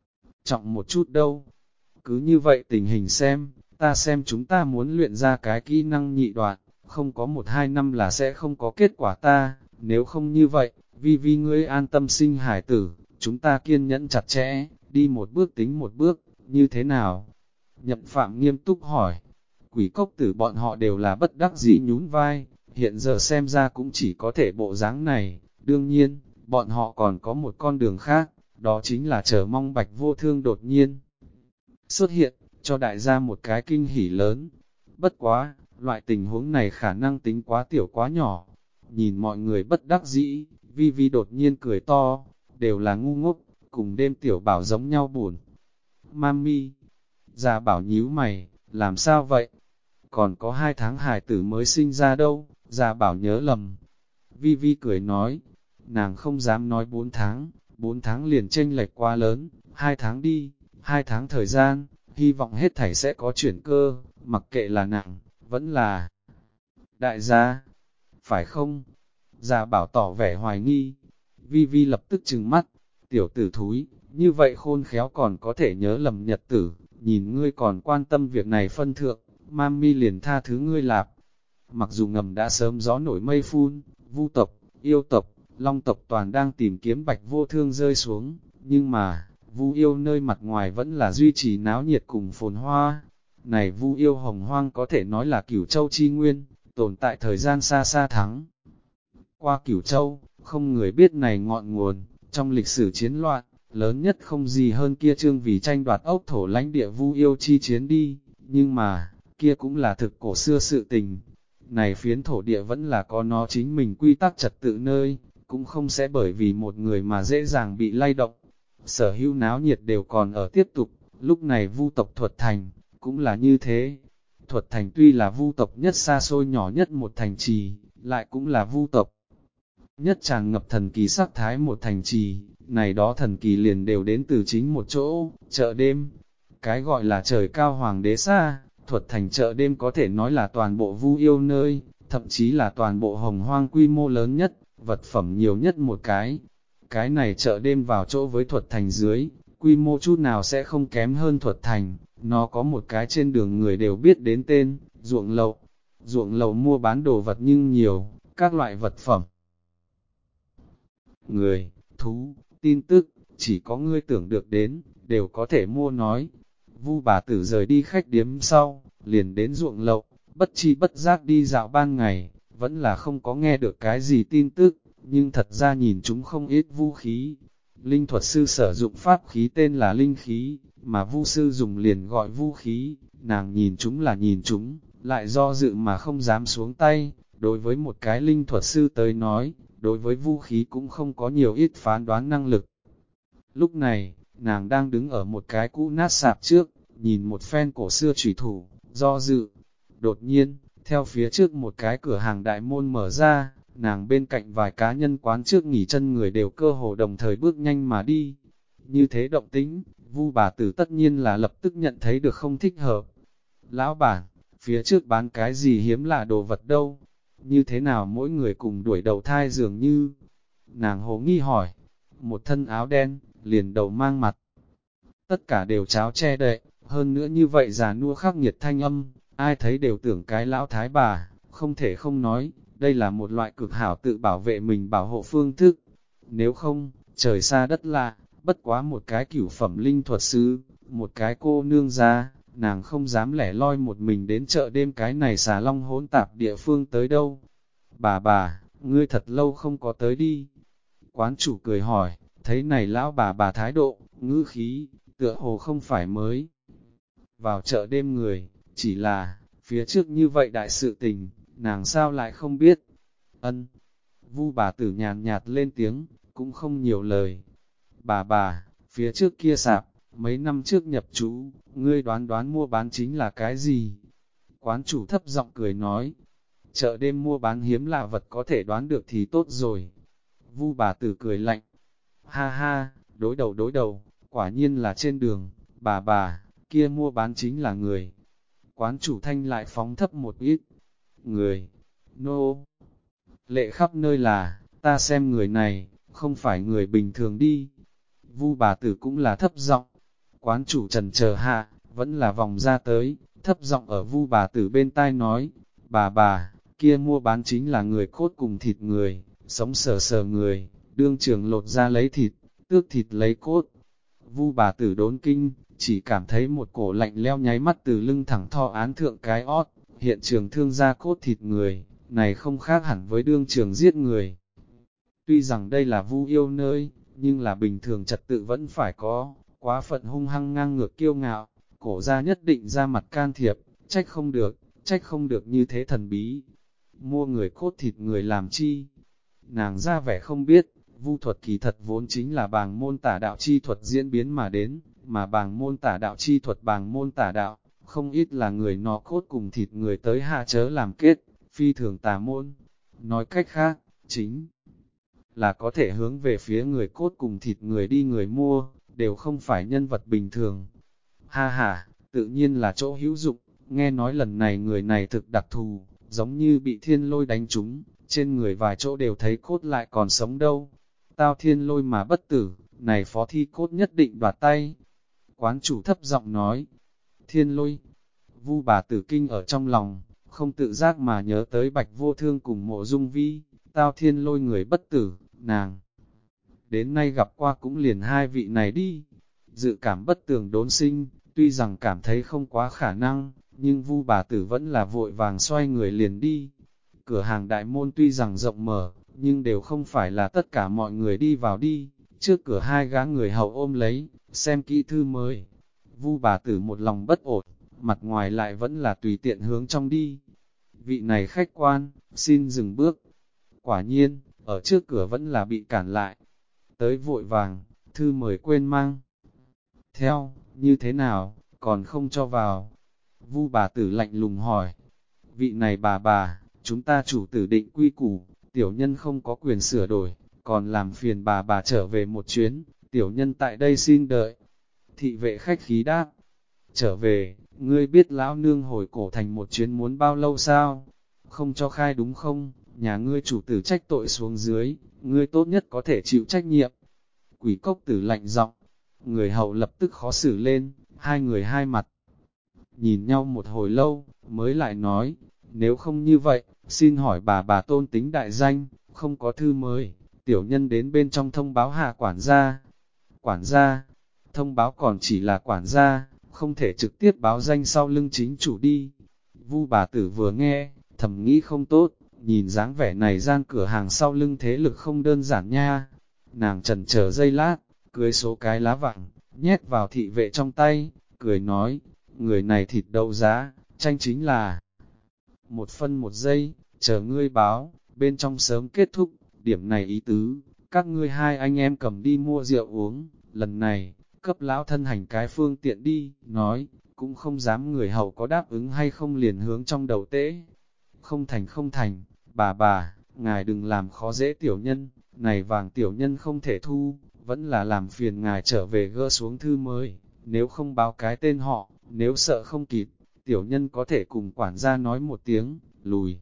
trọng một chút đâu. Cứ như vậy tình hình xem, ta xem chúng ta muốn luyện ra cái kỹ năng nhị đoạn, không có 1-2 năm là sẽ không có kết quả ta, nếu không như vậy, Vi Vi ngươi an tâm sinh hải tử, chúng ta kiên nhẫn chặt chẽ, đi một bước tính một bước, như thế nào? Nhậm Phạm nghiêm túc hỏi, quỷ cốc tử bọn họ đều là bất đắc dĩ nhún vai, hiện giờ xem ra cũng chỉ có thể bộ dáng này, đương nhiên, bọn họ còn có một con đường khác, đó chính là chờ mong Bạch Vô Thương đột nhiên xuất hiện, cho đại gia một cái kinh hỉ lớn. Bất quá, loại tình huống này khả năng tính quá tiểu quá nhỏ. Nhìn mọi người bất đắc dĩ, Vi Vi đột nhiên cười to, đều là ngu ngốc, cùng đêm tiểu bảo giống nhau buồn. Mami, già bảo nhíu mày, làm sao vậy? Còn có 2 tháng hài tử mới sinh ra đâu, già bảo nhớ lầm. Vi Vi cười nói, nàng không dám nói 4 tháng liền chênh lệch quá lớn, 2 tháng đi, 2 tháng thời gian, hy vọng hết thảy sẽ có chuyển cơ, mặc kệ là nặng, vẫn là đại gia, phải không? Già bảo tỏ vẻ hoài nghi, Vi Vi lập tức trừng mắt, tiểu tử thúi, như vậy khôn khéo còn có thể nhớ lầm nhật tử, nhìn ngươi còn quan tâm việc này phân thượng, mami liền tha thứ ngươi lạp. Mặc dù ngầm đã sớm gió nổi mây phun, Vu tộc, yêu tộc, long tộc toàn đang tìm kiếm Bạch Vô Thương rơi xuống, nhưng mà, Vu yêu nơi mặt ngoài vẫn là duy trì náo nhiệt cùng phồn hoa. Này Vu yêu hồng hoang có thể nói là Cửu Châu chi nguyên, tồn tại thời gian xa xa thắng. Qua Cửu Châu, không người biết này ngọn nguồn, trong lịch sử chiến loạn, lớn nhất không gì hơn kia chương vì tranh đoạt ốc thổ lãnh địa Vu yêu chi chiến đi, nhưng mà, kia cũng là thực cổ xưa sự tình. Này phiến thổ địa vẫn là có nó chính mình quy tắc trật tự nơi, cũng không sẽ bởi vì một người mà dễ dàng bị lay động. Sở hữu náo nhiệt đều còn ở tiếp tục, lúc này Vu tộc Thuật Thành, cũng là như thế. Thuật Thành tuy là Vu tộc nhất xa xôi nhỏ nhất một thành trì, lại cũng là Vu tộc nhất tràn ngập thần kỳ sắc thái một thành trì, này đó thần kỳ liền đều đến từ chính một chỗ, chợ đêm. Cái gọi là trời cao hoàng đế xa, Thuật Thành chợ đêm có thể nói là toàn bộ Vu yêu nơi, thậm chí là toàn bộ hồng hoang quy mô lớn nhất, vật phẩm nhiều nhất một cái. Cái này chợ đêm vào chỗ với Thuật Thành dưới, quy mô chút nào sẽ không kém hơn Thuật Thành, nó có một cái trên đường người đều biết đến tên, ruộng lậu. Ruộng lậu mua bán đồ vật nhưng nhiều, các loại vật phẩm. Người, thú, tin tức, chỉ có ngươi tưởng được đến, đều có thể mua nói. Vu bà tử rời đi khách điếm sau, liền đến ruộng lậu, bất chi bất giác đi dạo ban ngày, vẫn là không có nghe được cái gì tin tức, nhưng thật ra nhìn chúng không ít vũ khí. Linh thuật sư sử dụng pháp khí tên là linh khí, mà vu sư dùng liền gọi vũ khí, nàng nhìn chúng là nhìn chúng, lại do dự mà không dám xuống tay. Đối với một cái linh thuật sư tới nói, đối với vũ khí cũng không có nhiều ít phán đoán năng lực. Lúc này, nàng đang đứng ở một cái cũ nát sạp trước, nhìn một phen cổ xưa chủy thủ, do dự. Đột nhiên, theo phía trước một cái cửa hàng đại môn mở ra, nàng bên cạnh vài cá nhân quán trước nghỉ chân người đều cơ hồ đồng thời bước nhanh mà đi. Như thế động tĩnh, Vu bà tử tất nhiên là lập tức nhận thấy được không thích hợp. Lão bản, phía trước bán cái gì hiếm lạ đồ vật đâu? Như thế nào mỗi người cùng đuổi đầu thai dường như? Nàng hồ nghi hỏi, một thân áo đen, liền đầu mang mặt. Tất cả đều cháo che đậy, hơn nữa như vậy già nua khắc nghiệt thanh âm, ai thấy đều tưởng cái lão thái bà, không thể không nói, đây là một loại cực hảo tự bảo vệ mình bảo hộ phương thức. Nếu không, trời xa đất lạ, bất quá một cái cửu phẩm linh thuật sư, một cái cô nương ra, nàng không dám lẻ loi một mình đến chợ đêm cái này xà long hỗn tạp địa phương tới đâu. Bà, ngươi thật lâu không có tới đi. Quán chủ cười hỏi, thấy này lão bà thái độ, ngữ khí, tựa hồ không phải mới vào chợ đêm người, chỉ là, phía trước như vậy đại sự tình, nàng sao lại không biết. Ân, Vu bà tử nhàn nhạt lên tiếng, cũng không nhiều lời. Bà, phía trước kia sạp, mấy năm trước nhập trú, ngươi đoán mua bán chính là cái gì? Quán chủ thấp giọng cười nói, chợ đêm mua bán hiếm lạ vật có thể đoán được thì tốt rồi. Vu bà tử cười lạnh, ha ha, đối đầu, quả nhiên là trên đường, bà, kia mua bán chính là người. Quán chủ thanh lại phóng thấp một ít, người, nô, lệ khắp nơi là, ta xem người này, không phải người bình thường đi. Vu bà tử cũng là thấp giọng, quán chủ trần chờ hạ, vẫn là vòng ra tới, thấp giọng ở Vu bà tử bên tai nói, bà, kia mua bán chính là người cốt cùng thịt người, sống sờ người, đương trường lột ra lấy thịt, tước thịt lấy cốt. Vu bà tử đốn kinh, chỉ cảm thấy một cổ lạnh leo nháy mắt từ lưng thẳng thò án thượng cái ót, hiện trường thương ra cốt thịt người, này không khác hẳn với đương trường giết người. Tuy rằng đây là Vu yêu nơi, nhưng là bình thường trật tự vẫn phải có, quá phận hung hăng ngang ngược kiêu ngạo, cổ ra nhất định ra mặt can thiệp, trách không được như thế thần bí. Mua người cốt thịt người làm chi? Nàng ra vẻ không biết, Vu thuật kỳ thật vốn chính là bàng môn tả đạo chi thuật diễn biến mà đến, mà bàng môn tả đạo chi thuật bàng môn tả đạo, không ít là người nó cốt cùng thịt người tới hạ chớ làm kết, phi thường tà môn. Nói cách khác, chính là có thể hướng về phía người cốt cùng thịt người đi người mua, đều không phải nhân vật bình thường. Ha, tự nhiên là chỗ hữu dụng, nghe nói lần này người này thực đặc thù, giống như bị thiên lôi đánh trúng, trên người vài chỗ đều thấy cốt lại còn sống đâu. Tao thiên lôi mà bất tử, này phó thi cốt nhất định đoạt tay. Quán chủ thấp giọng nói, thiên lôi, Vu bà tử kinh ở trong lòng, không tự giác mà nhớ tới Bạch Vô Thương cùng Mộ Dung Vi, tao thiên lôi người bất tử, nàng. Đến nay gặp qua cũng liền hai vị này đi, dự cảm bất tường đốn sinh, tuy rằng cảm thấy không quá khả năng, nhưng Vu bà tử vẫn là vội vàng xoay người liền đi. Cửa hàng đại môn tuy rằng rộng mở, nhưng đều không phải là tất cả mọi người đi vào đi, trước cửa hai gã người hầu ôm lấy, xem kỹ thư mới. Vu bà tử một lòng bất ổn, mặt ngoài lại vẫn là tùy tiện hướng trong đi. Vị này khách quan, xin dừng bước. Quả nhiên, ở trước cửa vẫn là bị cản lại. Tới vội vàng, thư mời quên mang. Theo, như thế nào, còn không cho vào. Vu bà tử lạnh lùng hỏi. Vị này bà, chúng ta chủ tử định quy củ, tiểu nhân không có quyền sửa đổi, còn làm phiền bà trở về một chuyến, tiểu nhân tại đây xin đợi. Thị vệ khách khí đáp. Trở về, ngươi biết lão nương hồi cổ thành một chuyến muốn bao lâu sao? Không cho khai đúng không? Nhà ngươi chủ tử trách tội xuống dưới, ngươi tốt nhất có thể chịu trách nhiệm. Quỷ cốc tử lạnh giọng, người hậu lập tức khó xử lên, hai người hai mặt. Nhìn nhau một hồi lâu, mới lại nói, nếu không như vậy, xin hỏi bà tôn tính đại danh, không có thư mới, tiểu nhân đến bên trong thông báo hạ quản gia. Quản gia, thông báo còn chỉ là quản gia, không thể trực tiếp báo danh sau lưng chính chủ đi. Vu bà tử vừa nghe, thầm nghĩ không tốt, nhìn dáng vẻ này gian cửa hàng sau lưng thế lực không đơn giản nha. Nàng chần chờ giây lát, cưới số cái lá vàng, nhét vào thị vệ trong tay, cười nói, người này thịt đấu giá, tranh chính là một phân một giây, chờ ngươi báo, bên trong sớm kết thúc, điểm này ý tứ, các ngươi hai anh em cầm đi mua rượu uống, lần này, cấp lão thân hành cái phương tiện đi, nói, cũng không dám người hầu có đáp ứng hay không liền hướng trong đầu tễ. Không thành, bà, ngài đừng làm khó dễ tiểu nhân, này vàng tiểu nhân không thể thu, vẫn là làm phiền ngài trở về gỡ xuống thư mới, nếu không báo cái tên họ, nếu sợ không kịp, tiểu nhân có thể cùng quản gia nói một tiếng, lùi.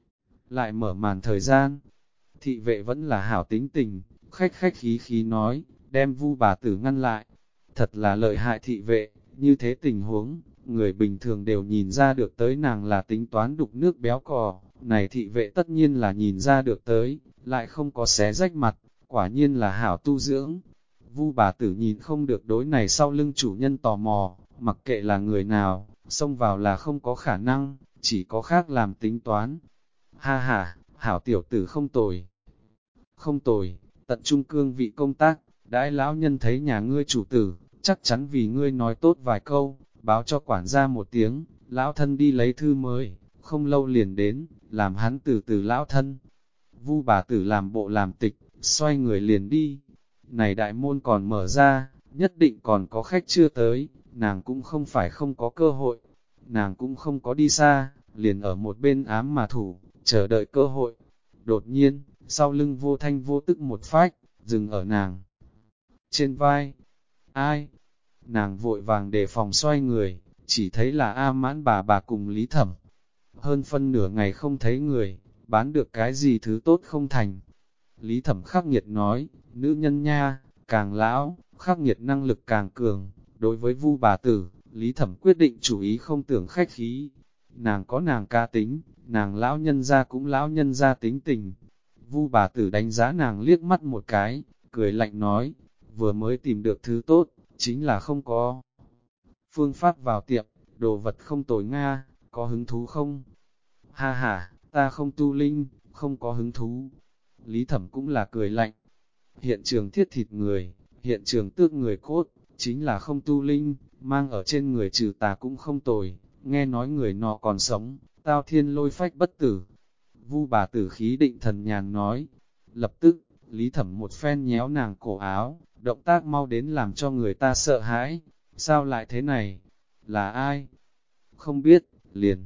Lại mở màn thời gian, thị vệ vẫn là hảo tính tình, khách khí nói, đem Vu bà tử ngăn lại. Thật là lợi hại thị vệ, như thế tình huống, người bình thường đều nhìn ra được tới nàng là tính toán đục nước béo cò, này thị vệ tất nhiên là nhìn ra được tới, lại không có xé rách mặt, quả nhiên là hảo tu dưỡng. Vu bà tử nhìn không được đối này sau lưng chủ nhân tò mò, mặc kệ là người nào, xông vào là không có khả năng, chỉ có khác làm tính toán. Ha ha, hảo tiểu tử không tồi. Không tồi, tận trung cương vị công tác, đãi lão nhân thấy nhà ngươi chủ tử, chắc chắn vì ngươi nói tốt vài câu, báo cho quản gia một tiếng, lão thân đi lấy thư mới, không lâu liền đến, làm hắn từ từ lão thân. Vu bà tử làm bộ làm tịch, xoay người liền đi. Này đại môn còn mở ra, nhất định còn có khách chưa tới, nàng cũng không phải không có cơ hội, nàng cũng không có đi xa, liền ở một bên ám mà thủ, chờ đợi cơ hội. Đột nhiên, sau lưng vô thanh vô tức một phách, dừng ở nàng trên vai. Ai? Nàng vội vàng đề phòng xoay người, chỉ thấy là A Mãn bà cùng Lý Thẩm. Hơn phân nửa ngày không thấy người, bán được cái gì thứ tốt không thành. Lý Thẩm khắc nghiệt nói, nữ nhân nha, càng lão, khắc nghiệt năng lực càng cường. Đối với Vu bà tử, Lý Thẩm quyết định chủ ý không tưởng khách khí. Nàng có nàng ca tính, nàng lão nhân ra cũng lão nhân ra tính tình. Vu bà tử đánh giá nàng liếc mắt một cái, cười lạnh nói, vừa mới tìm được thứ tốt, chính là không có phương pháp vào tiệm, đồ vật không tồi Nga, có hứng thú không? Ha ha, ta không tu linh, không có hứng thú. Lý Thẩm cũng là cười lạnh. Hiện trường thiết thịt người, hiện trường tước người cốt, chính là không tu linh, mang ở trên người trừ tà cũng không tồi. Nghe nói người nọ còn sống, tao thiên lôi phách bất tử. Vu bà tử khí định thần nhàn nói. Lập tức, Lý Thẩm một phen nhéo nàng cổ áo, động tác mau đến làm cho người ta sợ hãi. Sao lại thế này? Là ai? Không biết, liền.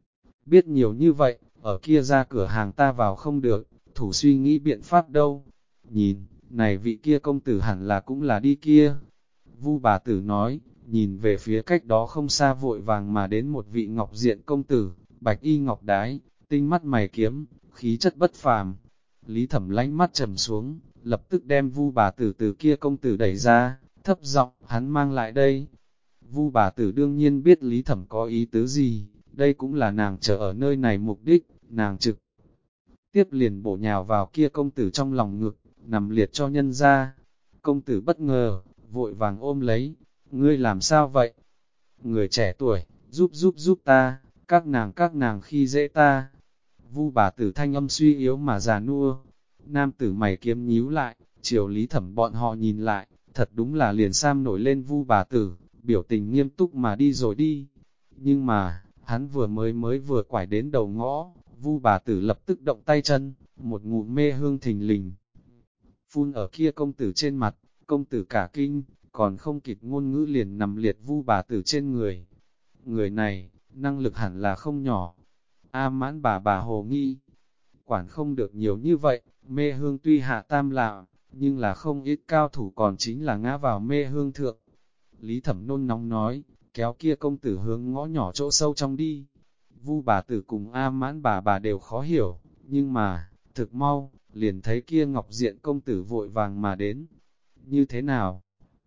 Biết nhiều như vậy, ở kia ra cửa hàng ta vào không được, thủ suy nghĩ biện pháp đâu. Nhìn, này vị kia công tử hẳn là cũng là đi kia. Vu bà tử nói, nhìn về phía cách đó không xa vội vàng mà đến một vị ngọc diện công tử, bạch y ngọc đái, tinh mắt mày kiếm, khí chất bất phàm. Lý Thẩm lánh mắt trầm xuống, lập tức đem Vu bà tử từ kia công tử đẩy ra, thấp giọng, hắn mang lại đây. Vu bà tử đương nhiên biết Lý Thẩm có ý tứ gì, đây cũng là nàng chờ ở nơi này mục đích, nàng trực tiếp liền bổ nhào vào kia công tử trong lòng ngực, nằm liệt cho nhân ra. Công tử bất ngờ, vội vàng ôm lấy, ngươi làm sao vậy? Người trẻ tuổi, giúp ta, các nàng khi dễ ta. Vu bà tử thanh âm suy yếu mà già nua, nam tử mày kiếm nhíu lại, chiều Lý Thẩm bọn họ nhìn lại, thật đúng là liền sam nổi lên Vu bà tử, biểu tình nghiêm túc mà đi rồi đi. Nhưng mà, hắn vừa quải đến đầu ngõ, Vu bà tử lập tức động tay chân, một ngụm mê hương thình lình. Phun ở kia công tử trên mặt, công tử cả kinh, còn không kịp ngôn ngữ liền nằm liệt Vu bà tử trên người. Người này, năng lực hẳn là không nhỏ. A Mãn bà hồ nghi, quản không được nhiều như vậy, mê hương tuy hạ tam lạo, nhưng là không ít cao thủ còn chính là ngã vào mê hương thượng. Lý Thẩm nôn nóng nói, kéo kia công tử hướng ngõ nhỏ chỗ sâu trong đi. Vu bà tử cùng A Mãn bà đều khó hiểu, nhưng mà, thực mau, liền thấy kia ngọc diện công tử vội vàng mà đến. Như thế nào?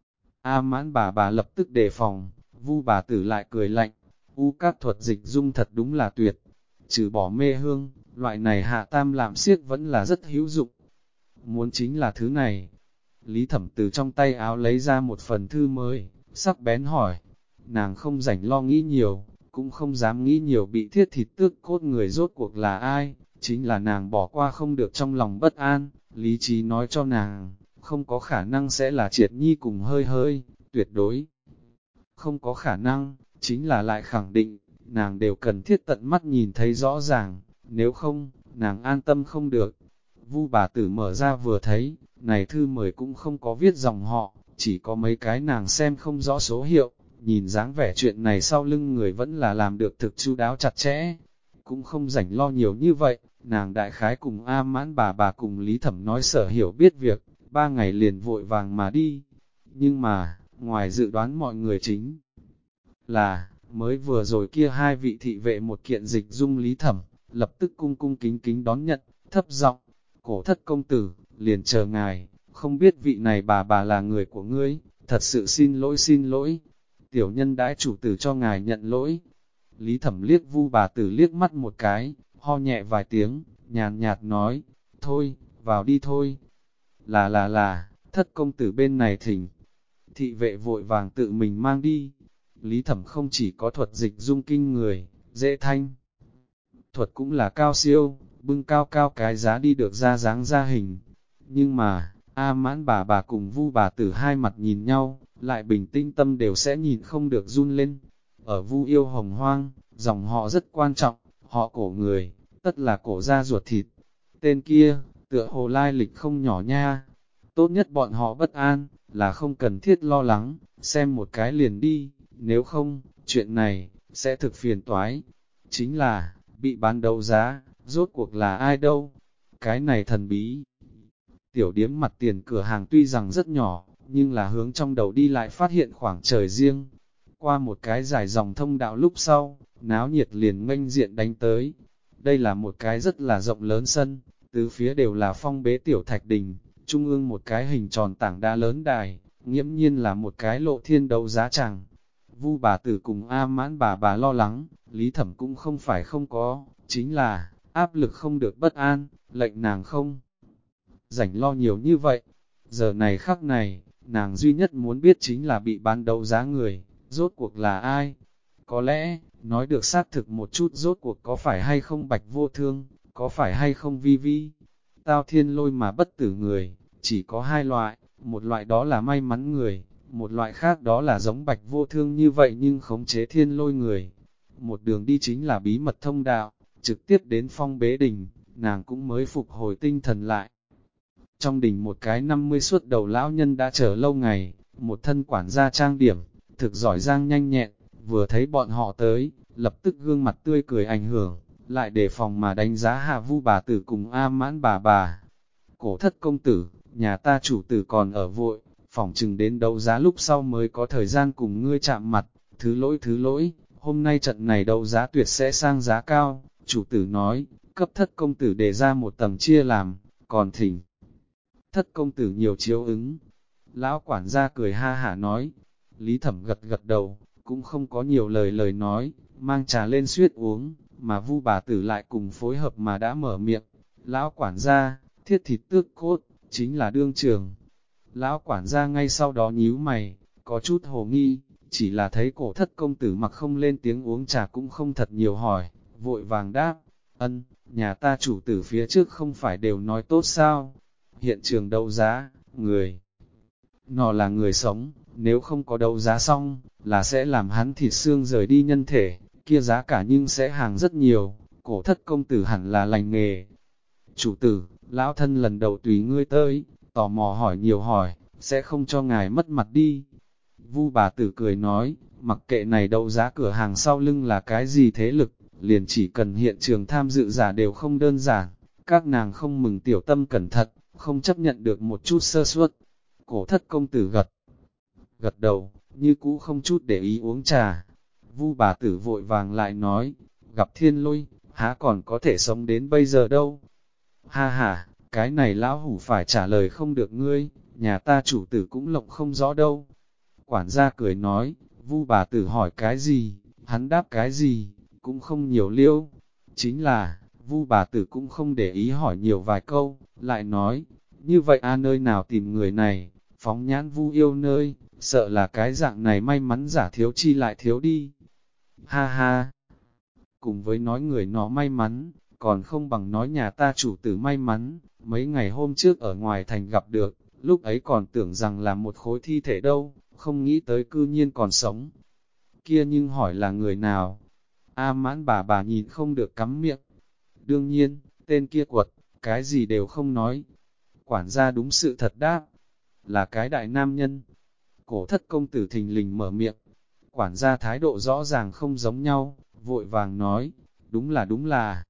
A Mãn bà lập tức đề phòng, Vu bà tử lại cười lạnh, các thuật dịch dung thật đúng là tuyệt. Trừ bỏ mê hương, loại này hạ tam làm siếc vẫn là rất hữu dụng. Muốn chính là thứ này. Lý Thẩm từ trong tay áo lấy ra một phần thư mới, sắc bén hỏi. Nàng không rảnh lo nghĩ nhiều, cũng không dám nghĩ nhiều bị thiết thịt tước cốt người rốt cuộc là ai, chính là nàng bỏ qua không được trong lòng bất an, lý trí nói cho nàng, không có khả năng sẽ là Triệt Nhi cùng hơi, tuyệt đối. Không có khả năng, chính là lại khẳng định, nàng đều cần thiết tận mắt nhìn thấy rõ ràng, nếu không, nàng an tâm không được. Vu bà tử mở ra vừa thấy, này thư mời cũng không có viết dòng họ, chỉ có mấy cái nàng xem không rõ số hiệu, nhìn dáng vẻ chuyện này sau lưng người vẫn là làm được thực chu đáo chặt chẽ. Cũng không rảnh lo nhiều như vậy, nàng đại khái cùng A Mãn bà cùng Lý Thẩm nói sở hiểu biết việc, 3 ngày liền vội vàng mà đi. Nhưng mà, ngoài dự đoán mọi người chính là, mới vừa rồi kia hai vị thị vệ một kiện dịch dung Lý Thẩm, lập tức cung cung kính kính đón nhận, thấp giọng, cổ thất công tử, liền chờ ngài, không biết vị này bà là người của ngươi, thật sự xin lỗi, tiểu nhân đãi chủ tử cho ngài nhận lỗi. Lý Thẩm liếc Vu bà tử liếc mắt một cái, ho nhẹ vài tiếng, nhàn nhạt nói, thôi, vào đi thôi. Là, thất công tử bên này thỉnh. Thị vệ vội vàng tự mình mang đi. Lý Thẩm không chỉ có thuật dịch dung kinh người, dễ thanh. Thuật cũng là cao siêu, bưng cao cao cái giá đi được ra dáng ra hình. Nhưng mà, A Mãn bà cùng Vu bà tử hai mặt nhìn nhau, lại bình tĩnh tâm đều sẽ nhìn không được run lên. Ở Vu yêu hồng hoang, dòng họ rất quan trọng, họ cổ người, tất là cổ ra ruột thịt. Tên kia, tựa hồ lai lịch không nhỏ nha. Tốt nhất bọn họ bất an, là không cần thiết lo lắng, xem một cái liền đi, nếu không, chuyện này, sẽ thực phiền toái. Chính là, bị bán đấu giá, rốt cuộc là ai đâu? Cái này thần bí. Tiểu điếm mặt tiền cửa hàng tuy rằng rất nhỏ, nhưng là hướng trong đầu đi lại phát hiện khoảng trời riêng. Qua một cái dài dòng thông đạo lúc sau, náo nhiệt liền nghênh diện đánh tới. Đây là một cái rất là rộng lớn sân, tứ phía đều là phong bế tiểu thạch đình, trung ương một cái hình tròn tảng đá lớn đài, nghiễm nhiên là một cái lộ thiên đấu giá tràng. Vu bà tử cùng A Mãn bà lo lắng, Lý Thẩm cũng không phải không có, chính là, áp lực không được bất an, lệnh nàng không rảnh lo nhiều như vậy. Giờ này khắc này, nàng duy nhất muốn biết chính là bị bán đấu giá người, rốt cuộc là ai? Có lẽ, nói được xác thực một chút rốt cuộc có phải hay không Bạch Vô Thương, có phải hay không Vi Vi. Tao thiên lôi mà bất tử người, chỉ có hai loại, một loại đó là may mắn người, một loại khác đó là giống Bạch Vô Thương như vậy nhưng khống chế thiên lôi người. Một đường đi chính là bí mật thông đạo, trực tiếp đến phong bế đình, nàng cũng mới phục hồi tinh thần lại. Trong đình một cái 50 suốt đầu lão nhân đã chờ lâu ngày, một thân quản gia trang điểm, thực giỏi giang nhanh nhẹn, vừa thấy bọn họ tới, lập tức gương mặt tươi cười ảnh hưởng, lại đề phòng mà đánh giá Hạ Vu bà tử cùng A Mãn bà. Cổ thất công tử, nhà ta chủ tử còn ở vội, phỏng chừng đến đấu giá lúc sau mới có thời gian cùng ngươi chạm mặt, thứ lỗi, hôm nay trận này đấu giá tuyệt sẽ sang giá cao, chủ tử nói, cấp thất công tử đề ra một tầng chia làm, còn thỉnh thất công tử nhiều chiếu ứng. Lão quản gia cười ha hả nói, Lý Thẩm gật gật đầu, cũng không có nhiều lời nói, mang trà lên suýt uống, mà Vu bà tử lại cùng phối hợp mà đã mở miệng. Lão quản gia, thiết thịt tước cốt, chính là đương trường. Lão quản gia ngay sau đó nhíu mày, có chút hồ nghi, chỉ là thấy cổ thất công tử mặc không lên tiếng uống trà cũng không thật nhiều hỏi, vội vàng đáp, ân, nhà ta chủ tử phía trước không phải đều nói tốt sao? Hiện trường đấu giá, người nọ là người sống, nếu không có đấu giá xong, là sẽ làm hắn thịt xương rời đi nhân thể, kia giá cả nhưng sẽ hàng rất nhiều, cổ thất công tử hẳn là lành nghề. Chủ tử, lão thân lần đầu tùy ngươi tới, tò mò hỏi nhiều hỏi, sẽ không cho ngài mất mặt đi. Vu bà tử cười nói, mặc kệ này đấu giá cửa hàng sau lưng là cái gì thế lực, liền chỉ cần hiện trường tham dự giả đều không đơn giản, các nàng không mừng tiểu tâm cẩn thận, không chấp nhận được một chút sơ suất. Cổ thất công tử gật đầu, như cũ không chút để ý uống trà. Vu bà tử vội vàng lại nói, gặp thiên lôi, há còn có thể sống đến bây giờ đâu. Ha ha, cái này lão hủ phải trả lời không được ngươi, nhà ta chủ tử cũng lộng không rõ đâu. Quản gia cười nói, Vu bà tử hỏi cái gì, hắn đáp cái gì, cũng không nhiều liêu. Chính là, Vu bà tử cũng không để ý hỏi nhiều vài câu, lại nói, như vậy nơi nào tìm người này, phóng nhãn Vu yêu nơi, sợ là cái dạng này may mắn giả thiếu chi lại thiếu đi. Ha ha, cùng với nói người nó may mắn, còn không bằng nói nhà ta chủ tử may mắn, mấy ngày hôm trước ở ngoài thành gặp được, lúc ấy còn tưởng rằng là một khối thi thể đâu, không nghĩ tới cư nhiên còn sống. Kia nhưng hỏi là người nào? A Mãn bà nhìn không được cắm miệng. Đương nhiên, tên kia quật, cái gì đều không nói. Quản gia đúng sự thật đáp, là cái đại nam nhân. Cổ thất công tử thình lình mở miệng. Quản gia thái độ rõ ràng không giống nhau, vội vàng nói, đúng là.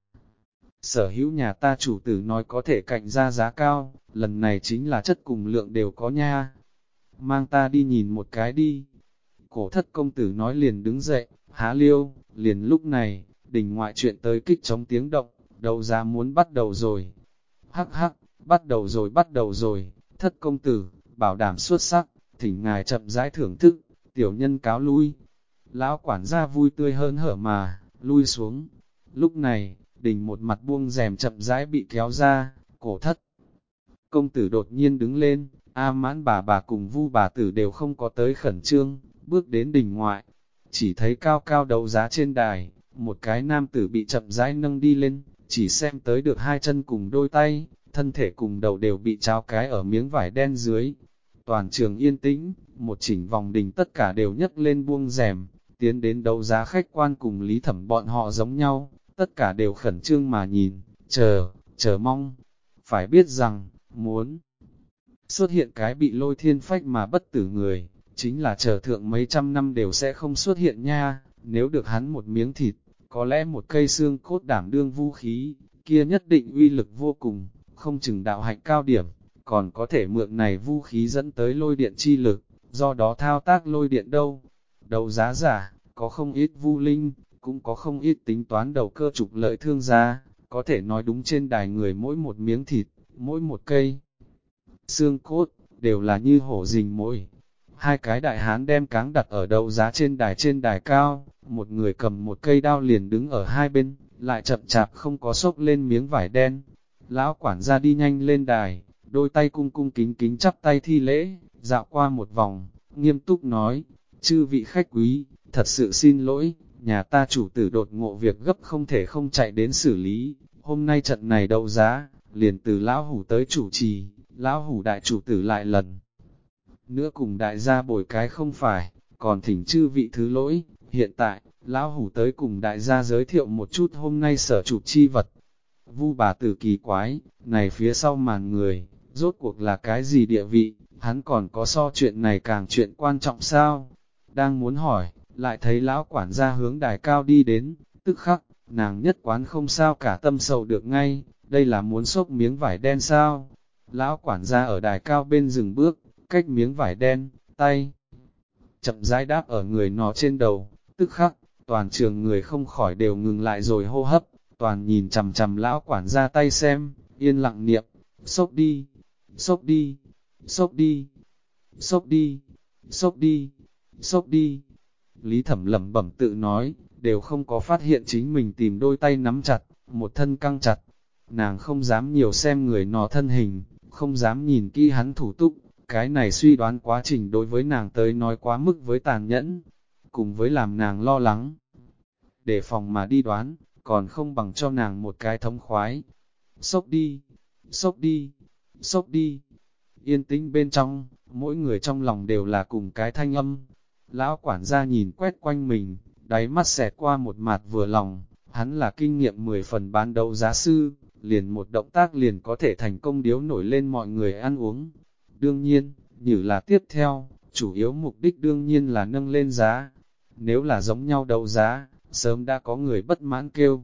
Sở hữu nhà ta chủ tử nói có thể cạnh ra giá cao, lần này chính là chất cùng lượng đều có nha. Mang ta đi nhìn một cái đi. Cổ thất công tử nói liền đứng dậy, há liêu, liền lúc này, đình ngoại chuyện tới kích chống tiếng động, đấu giá muốn bắt đầu rồi. Hắc hắc, bắt đầu rồi, thất công tử, bảo đảm xuất sắc, thỉnh ngài chậm rãi thưởng thức, tiểu nhân cáo lui. Lão quản gia vui tươi hơn hở mà, lui xuống. Lúc này, đình một mặt buông rèm chậm rãi bị kéo ra, cổ thất. Công tử đột nhiên đứng lên, A Mãn bà cùng Vu bà tử đều không có tới khẩn trương, bước đến đình ngoại. Chỉ thấy cao cao đấu giá trên đài, một cái nam tử bị chậm rãi nâng đi lên, chỉ xem tới được hai chân cùng đôi tay, thân thể cùng đầu đều bị trao cái ở miếng vải đen dưới. Toàn trường yên tĩnh, một chỉnh vòng đình tất cả đều nhấc lên buông rèm, tiến đến đấu giá khách quan cùng Lý Thẩm bọn họ giống nhau, tất cả đều khẩn trương mà nhìn, chờ mong. Phải biết rằng, muốn xuất hiện cái bị lôi thiên phách mà bất tử người, chính là chờ thượng mấy trăm năm đều sẽ không xuất hiện nha, nếu được hắn một miếng thịt, có lẽ một cây xương cốt đảm đương vũ khí, kia nhất định uy lực vô cùng, không chừng đạo hạnh cao điểm, còn có thể mượn này vũ khí dẫn tới lôi điện chi lực, do đó thao tác lôi điện đâu. Đấu giá giả, có không ít vu linh, cũng có không ít tính toán đầu cơ trục lợi thương gia, có thể nói đúng trên đài người mỗi một miếng thịt, mỗi một cây xương cốt, đều là như hổ rình mồi. Hai cái đại hán đem cáng đặt ở đấu giá trên đài cao, một người cầm một cây đao liền đứng ở hai bên, lại chậm chạp không có xốc lên miếng vải đen. Lão quản gia đi nhanh lên đài, đôi tay cung cung kính kính chắp tay thi lễ, dạo qua một vòng, nghiêm túc nói, chư vị khách quý, thật sự xin lỗi, nhà ta chủ tử đột ngộ việc gấp không thể không chạy đến xử lý, hôm nay trận này đấu giá, liền từ lão hủ tới chủ trì, lão hủ đại chủ tử lại lần nữa cùng đại gia bồi cái không phải, còn thỉnh chư vị thứ lỗi, hiện tại, lão hủ tới cùng đại gia giới thiệu một chút hôm nay sở chụp chi vật. Vu bà tử kỳ quái, này phía sau màn người, rốt cuộc là cái gì địa vị, hắn còn có so chuyện này càng chuyện quan trọng sao? Đang muốn hỏi, lại thấy lão quản gia hướng đài cao đi đến, tức khắc, nàng nhất quán không sao cả tâm sầu được ngay, đây là muốn xốc miếng vải đen sao? Lão quản gia ở đài cao bên dừng bước, cách miếng vải đen, tay chậm rãi đáp ở người nó trên đầu, tức khắc, toàn trường người không khỏi đều ngừng lại rồi hô hấp, toàn nhìn chằm chằm lão quản gia tay xem, yên lặng niệm, xốc đi, xốc đi, xốc đi, xốc đi, xốc đi, xốc đi. Lý Thẩm lẩm bẩm tự nói, đều không có phát hiện chính mình tìm đôi tay nắm chặt, một thân căng chặt. Nàng không dám nhiều xem người nó thân hình, không dám nhìn kỹ hắn thủ túc, cái này suy đoán quá trình đối với nàng tới nói quá mức với tàn nhẫn, cùng với làm nàng lo lắng. Để phòng mà đi đoán, còn không bằng cho nàng một cái thống khoái. Xốc đi, xốc đi, xốc đi. Yên tĩnh bên trong, mỗi người trong lòng đều là cùng cái thanh âm. Lão quản gia nhìn quét quanh mình, đáy mắt xẹt qua một mặt vừa lòng, hắn là kinh nghiệm 10 phần bán đấu giá sư, liền một động tác liền có thể thành công điếu nổi lên mọi người ăn uống. Đương nhiên, như là tiếp theo, chủ yếu mục đích đương nhiên là nâng lên giá. Nếu là giống nhau đấu giá, sớm đã có người bất mãn kêu.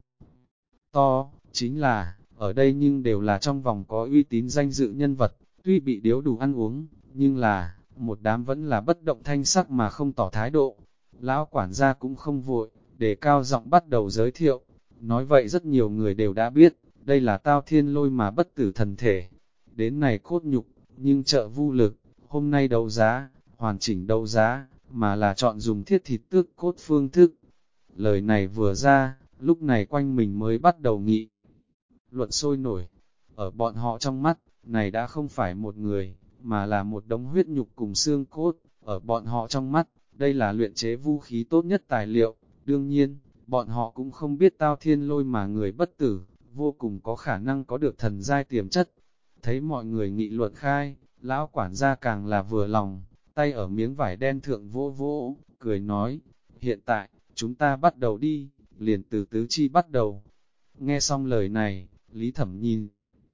To, chính là, ở đây nhưng đều là trong vòng có uy tín danh dự nhân vật, tuy bị điếu đủ ăn uống, nhưng là, một đám vẫn là bất động thanh sắc mà không tỏ thái độ. Lão quản gia cũng không vội, để cao giọng bắt đầu giới thiệu. Nói vậy rất nhiều người đều đã biết, đây là Tao Thiên Lôi mà bất tử thần thể. Đến này cốt nhục, nhưng trợ vu lực, hôm nay đấu giá, hoàn chỉnh đấu giá, mà là chọn dùng thiết thịt tước cốt phương thức. Lời này vừa ra, lúc này quanh mình mới bắt đầu nghị. Luận sôi nổi, ở bọn họ trong mắt, này đã không phải một người, mà là một đống huyết nhục cùng xương cốt, ở bọn họ trong mắt, đây là luyện chế vũ khí tốt nhất tài liệu. Đương nhiên, bọn họ cũng không biết Tao Thiên Lôi mà người bất tử, vô cùng có khả năng có được thần giai tiềm chất. Thấy mọi người nghị luận khai, lão quản gia càng là vừa lòng, tay ở miếng vải đen thượng vỗ vỗ, cười nói, hiện tại, chúng ta bắt đầu đi, liền từ tứ chi bắt đầu. Nghe xong lời này, Lý Thẩm nhìn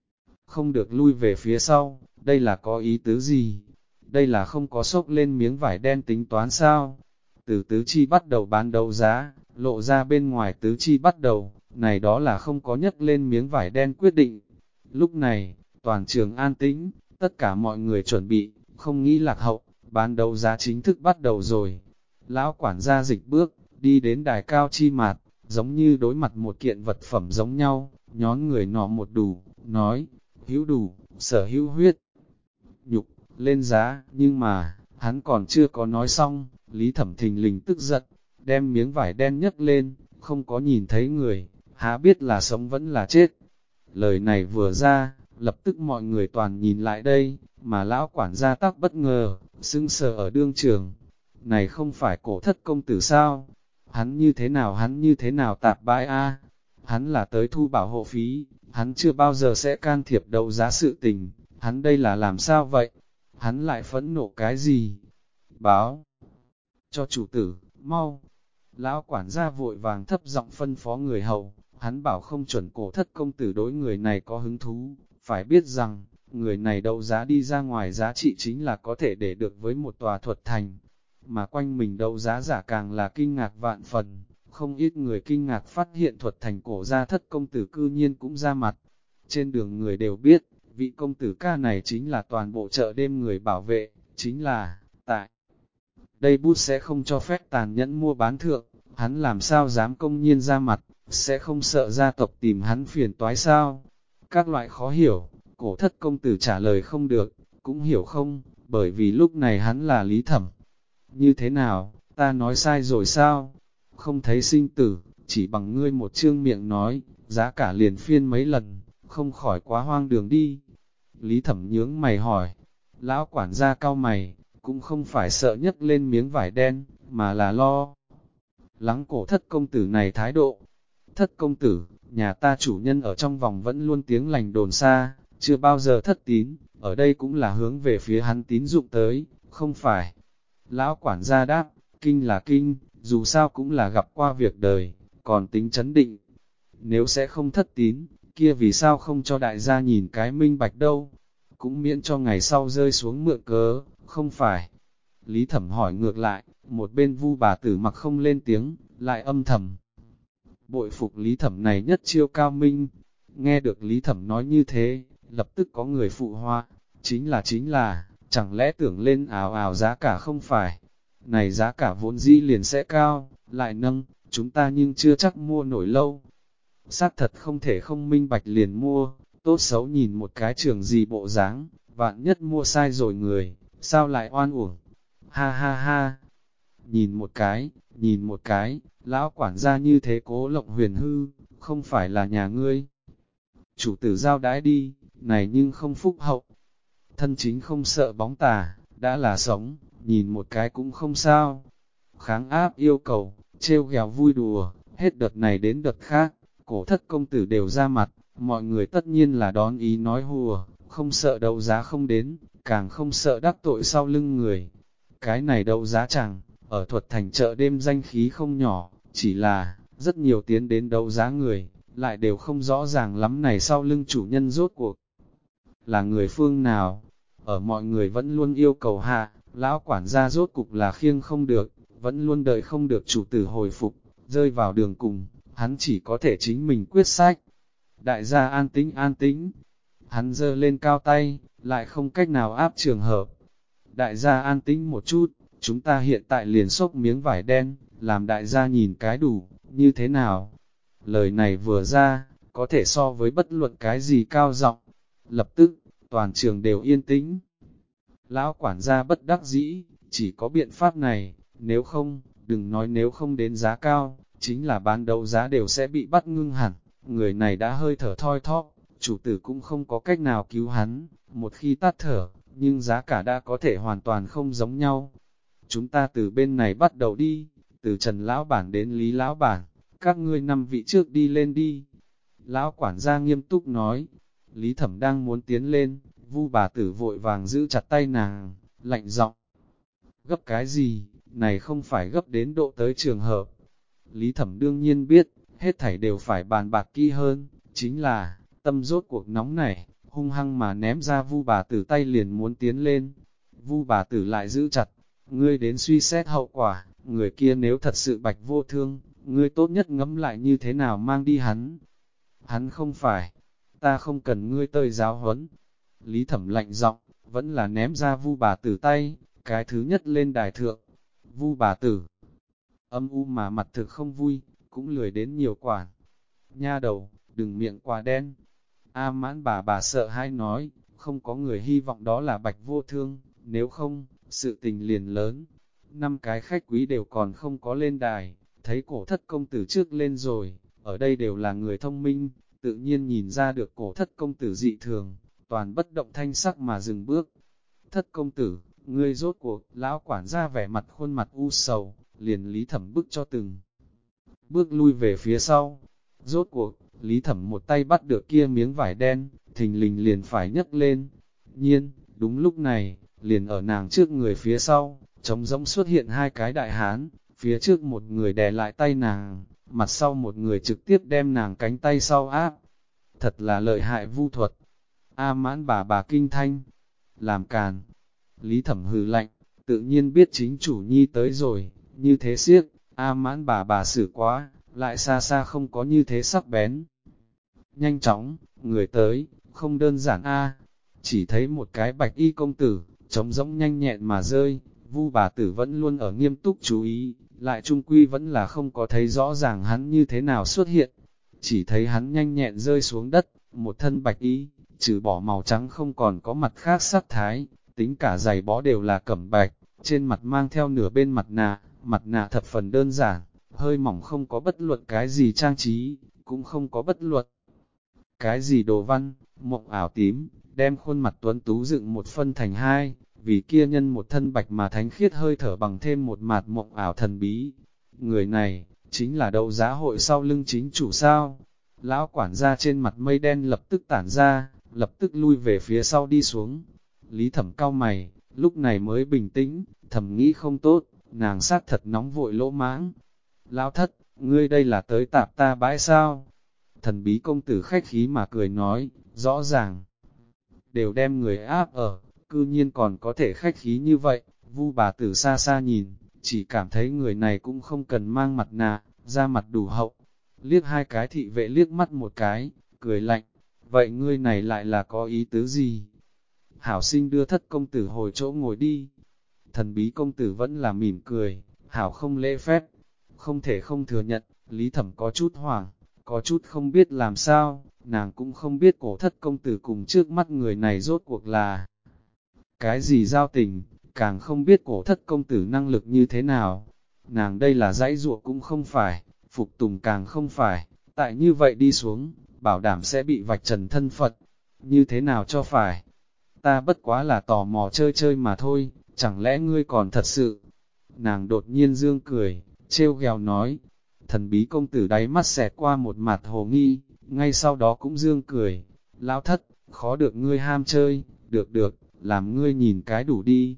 không được lui về phía sau, đây là có ý tứ gì? Đây là không có xốc lên miếng vải đen tính toán sao? Từ tứ chi bắt đầu bán đấu giá, lộ ra bên ngoài tứ chi bắt đầu, này đó là không có nhấc lên miếng vải đen quyết định. Lúc này, toàn trường an tĩnh, tất cả mọi người chuẩn bị, không nghĩ lạc hậu, bán đấu giá chính thức bắt đầu rồi. Lão quản gia dịch bước, đi đến đài cao chi mạt, giống như đối mặt một kiện vật phẩm giống nhau, nhón người nọ một đủ, nói, hữu đủ, sở hữu huyết, nhục, lên giá, nhưng mà, hắn còn chưa có nói xong, Lý Thẩm thình lình tức giận, đem miếng vải đen nhấc lên, không có nhìn thấy người, há biết là sống vẫn là chết. Lời này vừa ra, lập tức mọi người toàn nhìn lại đây, mà lão quản gia tắc bất ngờ, sững sờ ở đương trường. Này không phải cổ thất công tử sao? Hắn như thế nào tạp bãi a? Hắn là tới thu bảo hộ phí, hắn chưa bao giờ sẽ can thiệp đấu giá sự tình, hắn đây là làm sao vậy? Hắn lại phẫn nộ cái gì? Báo cho chủ tử, mau! Lão quản gia vội vàng thấp giọng phân phó người hầu, hắn bảo không chuẩn cổ thất công tử đối người này có hứng thú, phải biết rằng, người này đấu giá đi ra ngoài giá trị chính là có thể để được với một tòa thuật thành, mà quanh mình đấu giá giả càng là kinh ngạc vạn phần, không ít người kinh ngạc phát hiện thuật thành cổ gia thất công tử cư nhiên cũng ra mặt. Trên đường người đều biết, vị công tử ca này chính là toàn bộ chợ đêm người bảo vệ, chính là, tại đây bút sẽ không cho phép tàn nhẫn mua bán thượng, hắn làm sao dám công nhiên ra mặt, sẽ không sợ gia tộc tìm hắn phiền toái sao? Các loại khó hiểu, cổ thất công tử trả lời không được, cũng hiểu không, bởi vì lúc này hắn là Lý Thẩm. Như thế nào, ta nói sai rồi sao? Không thấy sinh tử, chỉ bằng ngươi một chương miệng nói, giá cả liền phiên mấy lần, không khỏi quá hoang đường đi. Lý Thẩm nhướng mày hỏi, lão quản gia cau mày, cũng không phải sợ nhấc lên miếng vải đen, mà là lo lắng cổ thất công tử này thái độ. Thất công tử, nhà ta chủ nhân ở trong vòng vẫn luôn tiếng lành đồn xa, chưa bao giờ thất tín, ở đây cũng là hướng về phía hắn tín dụng tới, không phải. Lão quản gia đáp, kinh là kinh, dù sao cũng là gặp qua việc đời, còn tính chấn định. Nếu sẽ không thất tín, kia vì sao không cho đại gia nhìn cái minh bạch đâu, cũng miễn cho ngày sau rơi xuống mượn cớ, không phải. Lý Thẩm hỏi ngược lại, một bên Vu bà tử mặc không lên tiếng, lại âm thầm. Bội phục Lý Thẩm này nhất chiêu cao minh. Nghe được Lý Thẩm nói như thế, lập tức có người phụ hoa, chính là, chẳng lẽ tưởng lên ảo ảo giá cả không phải. Này giá cả vốn dĩ liền sẽ cao, lại nâng, chúng ta nhưng chưa chắc mua nổi lâu. Xác thật không thể không minh bạch liền mua, tốt xấu nhìn một cái trường gì bộ dáng, vạn nhất mua sai rồi người, sao lại oan uổng. Ha ha ha, nhìn một cái, lão quản gia như thế cố lộng huyền hư, không phải là nhà ngươi. Chủ tử giao đãi đi, này nhưng không phúc hậu. Thân chính không sợ bóng tà, đã là sống, nhìn một cái cũng không sao. Kháng áp yêu cầu, trêu ghẹo vui đùa, hết đợt này đến đợt khác, cổ thất công tử đều ra mặt, mọi người tất nhiên là đón ý nói hùa, không sợ đấu giá không đến, càng không sợ đắc tội sau lưng người. Cái này đấu giá chẳng, ở thuật thành chợ đêm danh khí không nhỏ, chỉ là, rất nhiều tiến đến đấu giá người, lại đều không rõ ràng lắm này sau lưng chủ nhân rốt cuộc. Là người phương nào? Ở mọi người vẫn luôn yêu cầu hạ, lão quản gia rốt cục là khiêng không được, vẫn luôn đợi không được chủ tử hồi phục, rơi vào đường cùng, hắn chỉ có thể chính mình quyết sách. Đại gia an tĩnh, hắn giơ lên cao tay, lại không cách nào áp trường hợp. Đại gia an tĩnh một chút, chúng ta hiện tại liền xốc miếng vải đen, làm đại gia nhìn cái đủ, như thế nào? Lời này vừa ra, có thể so với bất luận cái gì cao giọng. Lập tức, toàn trường đều yên tĩnh. Lão quản gia bất đắc dĩ, chỉ có biện pháp này, nếu không, đừng nói nếu không đến giá cao, chính là bán đấu giá đều sẽ bị bắt ngưng hẳn. Người này đã hơi thở thoi thóp, chủ tử cũng không có cách nào cứu hắn, một khi tắt thở, nhưng giá cả đã có thể hoàn toàn không giống nhau. Chúng ta từ bên này bắt đầu đi, từ Trần Lão Bản đến Lý Lão Bản, các ngươi 5 vị trước đi lên đi. Lão quản gia nghiêm túc nói, Lý Thẩm đang muốn tiến lên, Vu bà tử vội vàng giữ chặt tay nàng, lạnh giọng. Gấp cái gì, này không phải gấp đến độ tới trường hợp. Lý Thẩm đương nhiên biết, hết thảy đều phải bàn bạc kỹ hơn, chính là, tâm rốt cuộc nóng nảy, hung hăng mà ném ra Vu bà tử tay liền muốn tiến lên. Vu bà tử lại giữ chặt, ngươi đến suy xét hậu quả, người kia nếu thật sự Bạch Vô Thương, ngươi tốt nhất ngẫm lại như thế nào mang đi hắn. Hắn không phải, ta không cần ngươi tơi giáo huấn. Lý Thẩm lạnh giọng, vẫn là ném ra Vu bà tử tay, cái thứ nhất lên đài thượng. Vu bà tử, âm u mà mặt thực không vui, cũng lười đến nhiều quản. Nha đầu, đừng miệng quá đen. A Mãn bà sợ hãi nói, không có người hy vọng đó là Bạch Vô Thương, nếu không, sự tình liền lớn. 5 cái khách quý đều còn không có lên đài, thấy cổ thất công tử trước lên rồi, ở đây đều là người thông minh, tự nhiên nhìn ra được cổ thất công tử dị thường, toàn bất động thanh sắc mà dừng bước. Thất công tử, ngươi rốt cuộc, lão quản gia vẻ mặt khuôn mặt u sầu, liền Lý Thẩm bức cho từng bước lui về phía sau. Rốt cuộc, Lý Thẩm một tay bắt được kia miếng vải đen, thình lình liền phải nhấc lên. Nhiên, đúng lúc này, liền ở nàng trước người phía sau, trống rỗng xuất hiện 2 cái đại hán, phía trước một người đè lại tay nàng, mặt sau một người trực tiếp đem nàng cánh tay sau áp. Thật là lợi hại vu thuật. A Mãn bà kinh thanh, làm càn. Lý Thẩm hừ lạnh, tự nhiên biết chính chủ nhi tới rồi, như thế siết, A Mãn bà xử quá, lại xa xa không có như thế sắc bén. Nhanh chóng, người tới, không đơn giản a. Chỉ thấy một cái bạch y công tử, trống rỗng nhanh nhẹn mà rơi, Vu bà tử vẫn luôn ở nghiêm túc chú ý, lại trung quy vẫn là không có thấy rõ ràng hắn như thế nào xuất hiện. Chỉ thấy hắn nhanh nhẹn rơi xuống đất, một thân bạch y, trừ bỏ màu trắng không còn có mặt khác sắc thái, tính cả giày bó đều là cẩm bạch, trên mặt mang theo nửa bên mặt nạ thập phần đơn giản, hơi mỏng không có bất luận cái gì trang trí, cũng không có bất luận cái gì đồ văn, mộng ảo tím, đem khuôn mặt tuấn tú dựng một phân thành 2, vì kia nhân một thân bạch mà thánh khiết hơi thở bằng thêm một mạt mộng ảo thần bí. Người này, chính là đấu giá hội sau lưng chính chủ sao. Lão quản gia trên mặt mây đen lập tức tản ra, lập tức lui về phía sau đi xuống. Lý Thẩm cau mày, lúc này mới bình tĩnh, thầm nghĩ không tốt, nàng sát thật nóng vội lỗ mãng. Lão thất, ngươi đây là tới tạp ta bãi sao? Thần bí công tử khách khí mà cười nói, rõ ràng, đều đem người áp ở, cư nhiên còn có thể khách khí như vậy. Vu bà tử xa xa nhìn, chỉ cảm thấy người này cũng không cần mang mặt nạ, da mặt đủ hậu. Liếc 2 cái thị vệ liếc mắt một cái, cười lạnh, vậy ngươi này lại là có ý tứ gì? Hảo sinh đưa thất công tử hồi chỗ ngồi đi. Thần bí công tử vẫn là mỉm cười, Hảo không lễ phép, không thể không thừa nhận, Lý Thẩm có chút hoảng, có chút không biết làm sao, nàng cũng không biết cổ thất công tử cùng trước mắt người này rốt cuộc là cái gì giao tình, càng không biết cổ thất công tử năng lực như thế nào. Nàng đây là dãy dụa cũng không phải, phục tùng càng không phải, tại như vậy đi xuống, bảo đảm sẽ bị vạch trần thân Phật. Như thế nào cho phải? Ta bất quá là tò mò chơi chơi mà thôi, chẳng lẽ ngươi còn thật sự? Nàng đột nhiên dương cười, trêu ghẹo nói. Thần bí công tử đáy mắt xẹt qua một mặt hồ nghi, ngay sau đó cũng dương cười. Lão thất, khó được ngươi ham chơi, được, làm ngươi nhìn cái đủ đi.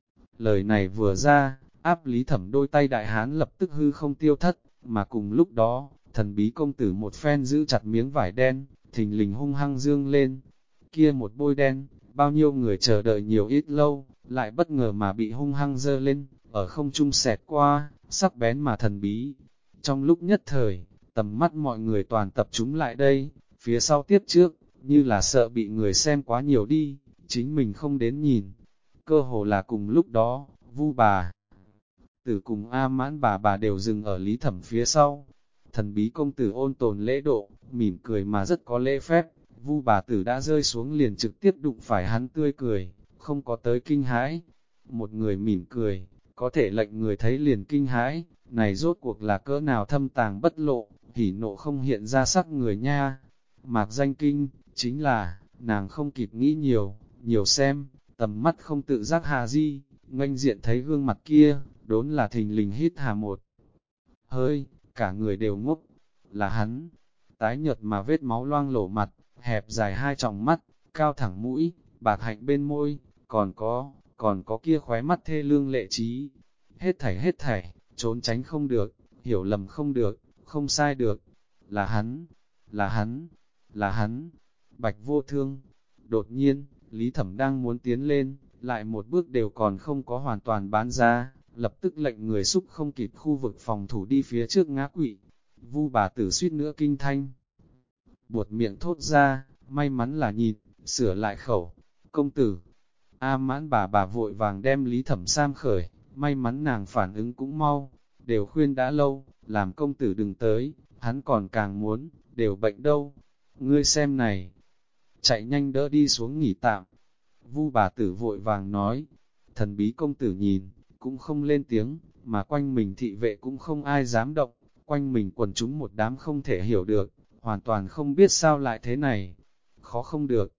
Lời này vừa ra, áp Lý Thẩm đôi tay đại hán lập tức hư không tiêu thất, mà cùng lúc đó, thần bí công tử một phen giữ chặt miếng vải đen, thình lình hung hăng dương lên. Kia một bôi đen, bao nhiêu người chờ đợi nhiều ít lâu, lại bất ngờ mà bị hung hăng dơ lên, ở không trung xẹt qua, sắc bén mà thần bí. Trong lúc nhất thời, tầm mắt mọi người toàn tập trung lại đây, phía sau tiếp trước, như là sợ bị người xem quá nhiều đi, chính mình không đến nhìn. Cơ hồ là cùng lúc đó, Vu bà tử cùng A Mãn bà đều dừng ở Lý Thẩm phía sau. Thần bí công tử ôn tồn lễ độ, mỉm cười mà rất có lễ phép. Vu bà tử đã rơi xuống liền trực tiếp đụng phải hắn tươi cười, không có tới kinh hãi. Một người mỉm cười, có thể lệnh người thấy liền kinh hãi, này rốt cuộc là cỡ nào thâm tàng bất lộ, hỉ nộ không hiện ra sắc người nha. Mạc danh kinh, chính là, nàng không kịp nghĩ nhiều xem, tầm mắt không tự giác hà di, nghênh diện thấy gương mặt kia, đốn là thình lình hít hà một hơi, cả người đều ngốc, là hắn, tái nhợt mà vết máu loang lổ mặt, hẹp dài 2 tròng mắt, cao thẳng mũi, bạc hạnh bên môi, còn có kia khóe mắt thê lương lệ trí. Hết thảy, trốn tránh không được, hiểu lầm không được, không sai được. là hắn, là hắn, là hắn, Bạch Vô Thương. Đột nhiên, Lý Thẩm đang muốn tiến lên, lại một bước đều còn không có hoàn toàn bán ra, lập tức lệnh người xúc không kịp khu vực phòng thủ đi phía trước ngã quỵ. Vu bà tử suýt nữa kinh thanh, buột miệng thốt ra, may mắn là nhìn, sửa lại khẩu. Công tử, A Mãn bà vội vàng đem Lý Thẩm Sam khởi, may mắn nàng phản ứng cũng mau, đều khuyên đã lâu, làm công tử đừng tới, hắn còn càng muốn, đều bệnh đâu. Ngươi xem này, chạy nhanh đỡ đi xuống nghỉ tạm. Vu bà tử vội vàng nói, thần bí công tử nhìn, cũng không lên tiếng, mà quanh mình thị vệ cũng không ai dám động, quanh mình quần chúng một đám không thể hiểu được, hoàn toàn không biết sao lại thế này, khó không được.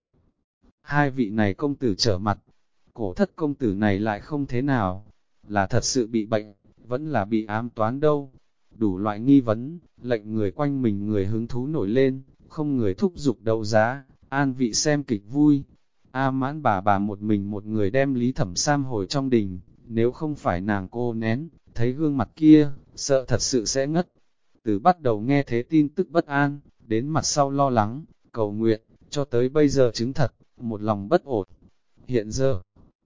Hai vị này công tử trở mặt, cổ thất công tử này lại không thế nào, là thật sự bị bệnh, vẫn là bị ám toán đâu. Đủ loại nghi vấn, lệnh người quanh mình người hứng thú nổi lên, không người thúc giục đấu giá, an vị xem kịch vui. A Mãn bà một mình một người đem Lý Thẩm Sam hồi trong đình, nếu không phải nàng cô nén, thấy gương mặt kia, sợ thật sự sẽ ngất. Từ bắt đầu nghe thế tin tức bất an, đến mặt sau lo lắng, cầu nguyện, cho tới bây giờ chứng thật, một lòng bất ổn. Hiện giờ,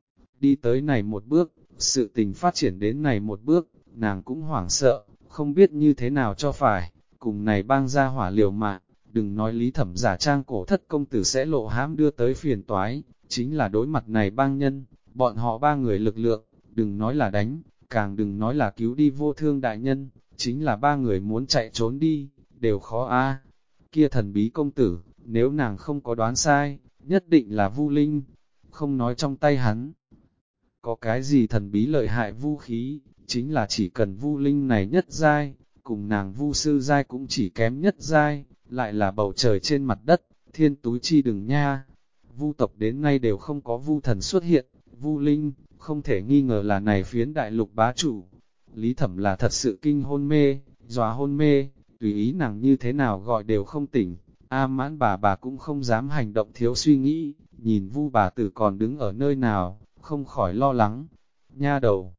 đi tới này một bước, sự tình phát triển đến này một bước, nàng cũng hoảng sợ, không biết như thế nào cho phải, cùng này bang ra hỏa liều mạng, đừng nói Lý Thẩm giả trang cổ thất công tử sẽ lộ hãm đưa tới phiền toái, chính là đối mặt này bang nhân, bọn họ ba người lực lượng, đừng nói là đánh, càng đừng nói là cứu đi Vô Thương đại nhân, chính là ba người muốn chạy trốn đi, đều khó a. Kia thần bí công tử, nếu nàng không có đoán sai, nhất định là Vu Linh, không nói trong tay hắn. Có cái gì thần bí lợi hại vũ khí, chính là chỉ cần Vu Linh này nhất giai, cùng nàng Vu sư giai cũng chỉ kém nhất giai, lại là bầu trời trên mặt đất, thiên túi chi đừng nha. Vu tộc đến nay đều không có Vu thần xuất hiện, Vu Linh, không thể nghi ngờ là này phiến đại lục bá chủ. Lý Thẩm là thật sự kinh hôn mê, dọa hôn mê, tùy ý nàng như thế nào gọi đều không tỉnh. A Mãn bà cũng không dám hành động thiếu suy nghĩ, nhìn Vu bà tử còn đứng ở nơi nào, không khỏi lo lắng. Nha đầu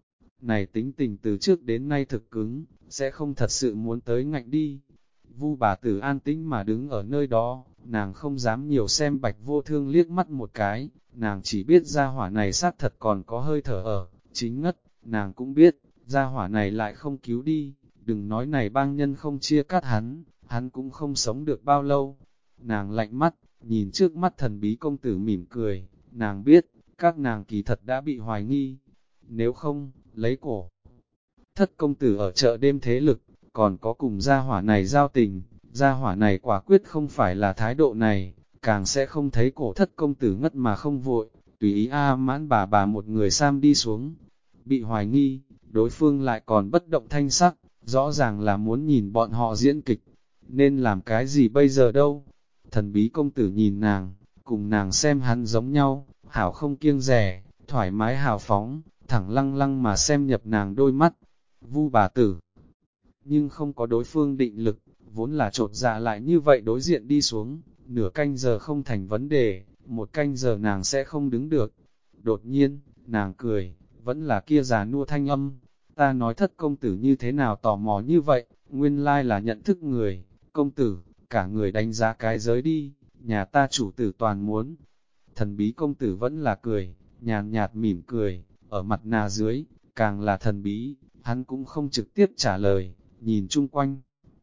này tính tình từ trước đến nay thực cứng, sẽ không thật sự muốn tới ngạnh đi. Vu bà tử an tĩnh mà đứng ở nơi đó, nàng không dám nhiều xem Bạch Vô Thương liếc mắt một cái, nàng chỉ biết gia hỏa này xác thật còn có hơi thở ở, chính ngất, nàng cũng biết, gia hỏa này lại không cứu đi, đừng nói này bang nhân không chia cắt hắn cũng không sống được bao lâu. Nàng lạnh mắt, nhìn trước mắt thần bí công tử mỉm cười, nàng biết, các nàng kỳ thật đã bị hoài nghi, nếu không, lấy cổ. Thất công tử ở chợ đêm thế lực, còn có cùng gia hỏa này giao tình, gia hỏa này quả quyết không phải là thái độ này, càng sẽ không thấy cổ thất công tử ngất mà không vội, tùy ý A Mãn bà một người sam đi xuống. Bị hoài nghi, đối phương lại còn bất động thanh sắc, rõ ràng là muốn nhìn bọn họ diễn kịch, nên làm cái gì bây giờ đâu. Thần bí công tử nhìn nàng, cùng nàng xem hắn giống nhau, hảo không kiêng rẻ, thoải mái hào phóng, thẳng lăng lăng mà xem nhập nàng đôi mắt. Vu bà tử, nhưng không có đối phương định lực, vốn là trột dạ lại như vậy đối diện đi xuống, nửa canh giờ không thành vấn đề, một canh giờ nàng sẽ không đứng được. Đột nhiên, nàng cười, vẫn là kia già nua thanh âm, ta nói thất công tử như thế nào tò mò như vậy, nguyên lai là nhận thức người, công tử, cả người đánh giá cái giới đi, nhà ta chủ tử toàn muốn. Thần bí công tử vẫn là cười, nhàn nhạt mỉm cười, ở mặt nà dưới, càng là thần bí, hắn cũng không trực tiếp trả lời, nhìn chung quanh.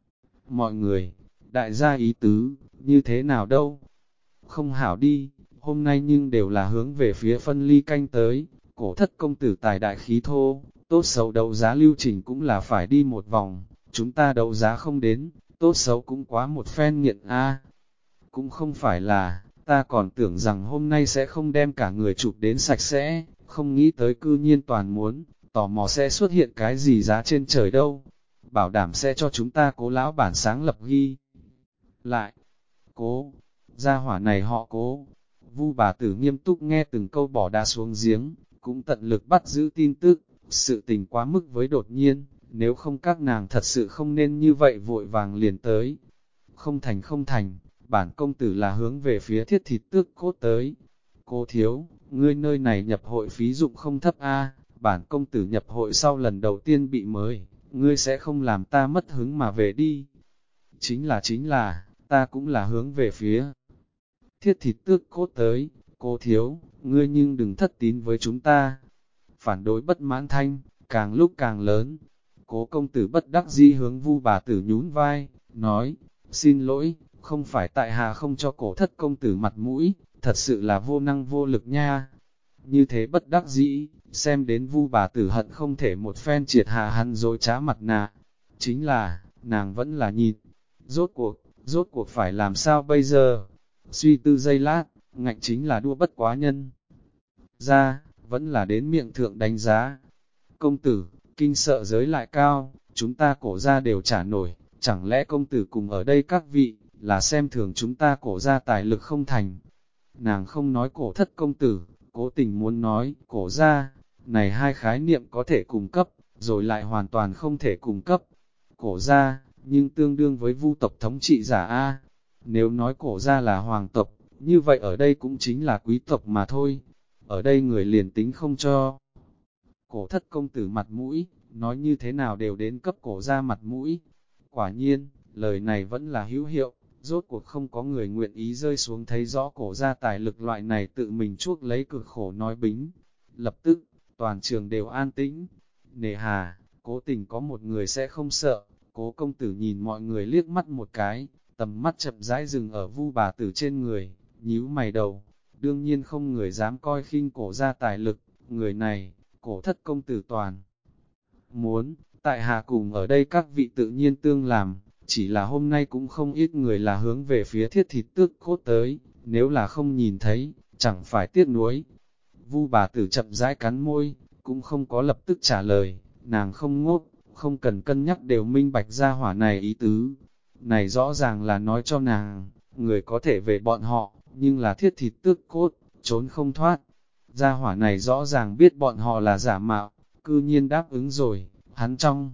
Mọi người, đại gia ý tứ, như thế nào đâu? Không hảo đi, hôm nay nhưng đều là hướng về phía phân ly canh tới, cổ thất công tử tài đại khí thô, tốt xấu đấu giá lưu trình cũng là phải đi một vòng, chúng ta đấu giá không đến, tốt xấu cũng quá một phen nghiện a. Cũng không phải là, ta còn tưởng rằng hôm nay sẽ không đem cả người chụp đến sạch sẽ, không nghĩ tới cư nhiên toàn muốn, tò mò sẽ xuất hiện cái gì giá trên trời đâu. Bảo đảm sẽ cho chúng ta Cố lão bản sáng lập ghi lại. Cố, gia hỏa này họ Cố. Vu bà tử nghiêm túc nghe từng câu bỏ đá xuống giếng, cũng tận lực bắt giữ tin tức, sự tình quá mức với đột nhiên, nếu không các nàng thật sự không nên như vậy vội vàng liền tới. Không thành, bản công tử là hướng về phía thiết thịt tước cốt tới. Cô thiếu, ngươi nơi này nhập hội phí dụng không thấp a, bản công tử nhập hội sau lần đầu tiên bị mời, ngươi sẽ không làm ta mất hứng mà về đi. chính là, ta cũng là hướng về phía thiết thịt tước cốt tới, cô thiếu, ngươi nhưng đừng thất tín với chúng ta. Phản đối bất mãn thanh, càng lúc càng lớn. Cố công tử bất đắc dĩ hướng Vu bà tử nhún vai, nói, xin lỗi, không phải tại hạ không cho cổ thất công tử mặt mũi, thật sự là vô năng vô lực nha. Như thế bất đắc dĩ, xem đến Vu bà tử hận không thể một phen triệt hạ hắn dối trá mặt nạ. Chính là, nàng vẫn là nhịn. Rốt cuộc phải làm sao bây giờ? Suy tư giây lát, ngạnh chính là đua bất quá nhân. Ra, vẫn là đến miệng thượng đánh giá. Công tử, kinh sợ giới lại cao, chúng ta cổ ra đều trả nổi, chẳng lẽ công tử cùng ở đây các vị, là xem thường chúng ta cổ ra tài lực không thành. Nàng không nói cổ thất công tử, cố tình muốn nói cổ ra, này hai khái niệm có thể cung cấp, rồi lại hoàn toàn không thể cung cấp. Cổ ra, nhưng tương đương với Vu tộc thống trị giả A. Nếu nói cổ ra là hoàng tộc, như vậy ở đây cũng chính là quý tộc mà thôi. Ở đây người liền tính không cho cổ thất công tử mặt mũi, nói như thế nào đều đến cấp cổ ra mặt mũi. Quả nhiên, lời này vẫn là hữu hiệu, rốt cuộc không có người nguyện ý rơi xuống thấy rõ cổ ra tài lực loại này tự mình chuốc lấy cực khổ nói bính. Lập tức, toàn trường đều an tĩnh. Nề hà, cố tình có một người sẽ không sợ, cố công tử nhìn mọi người liếc mắt một cái, tầm mắt chậm rãi dừng ở Vu bà tử trên người, nhíu mày đầu. Đương nhiên không người dám coi khinh cổ ra tài lực, người này, cổ thất công tử toàn. Muốn, tại hạ cùng ở đây các vị tự nhiên tương làm, chỉ là hôm nay cũng không ít người là hướng về phía thiết thịt tước cốt tới, nếu là không nhìn thấy, chẳng phải tiếc nuối. Vu bà tử chậm rãi cắn môi, cũng không có lập tức trả lời, nàng không ngốc, không cần cân nhắc đều minh bạch ra hỏa này ý tứ. Này rõ ràng là nói cho nàng, người có thể về bọn họ, nhưng là thiết thịt tước cốt, trốn không thoát. Gia hỏa này rõ ràng biết bọn họ là giả mạo, cư nhiên đáp ứng rồi, hắn trong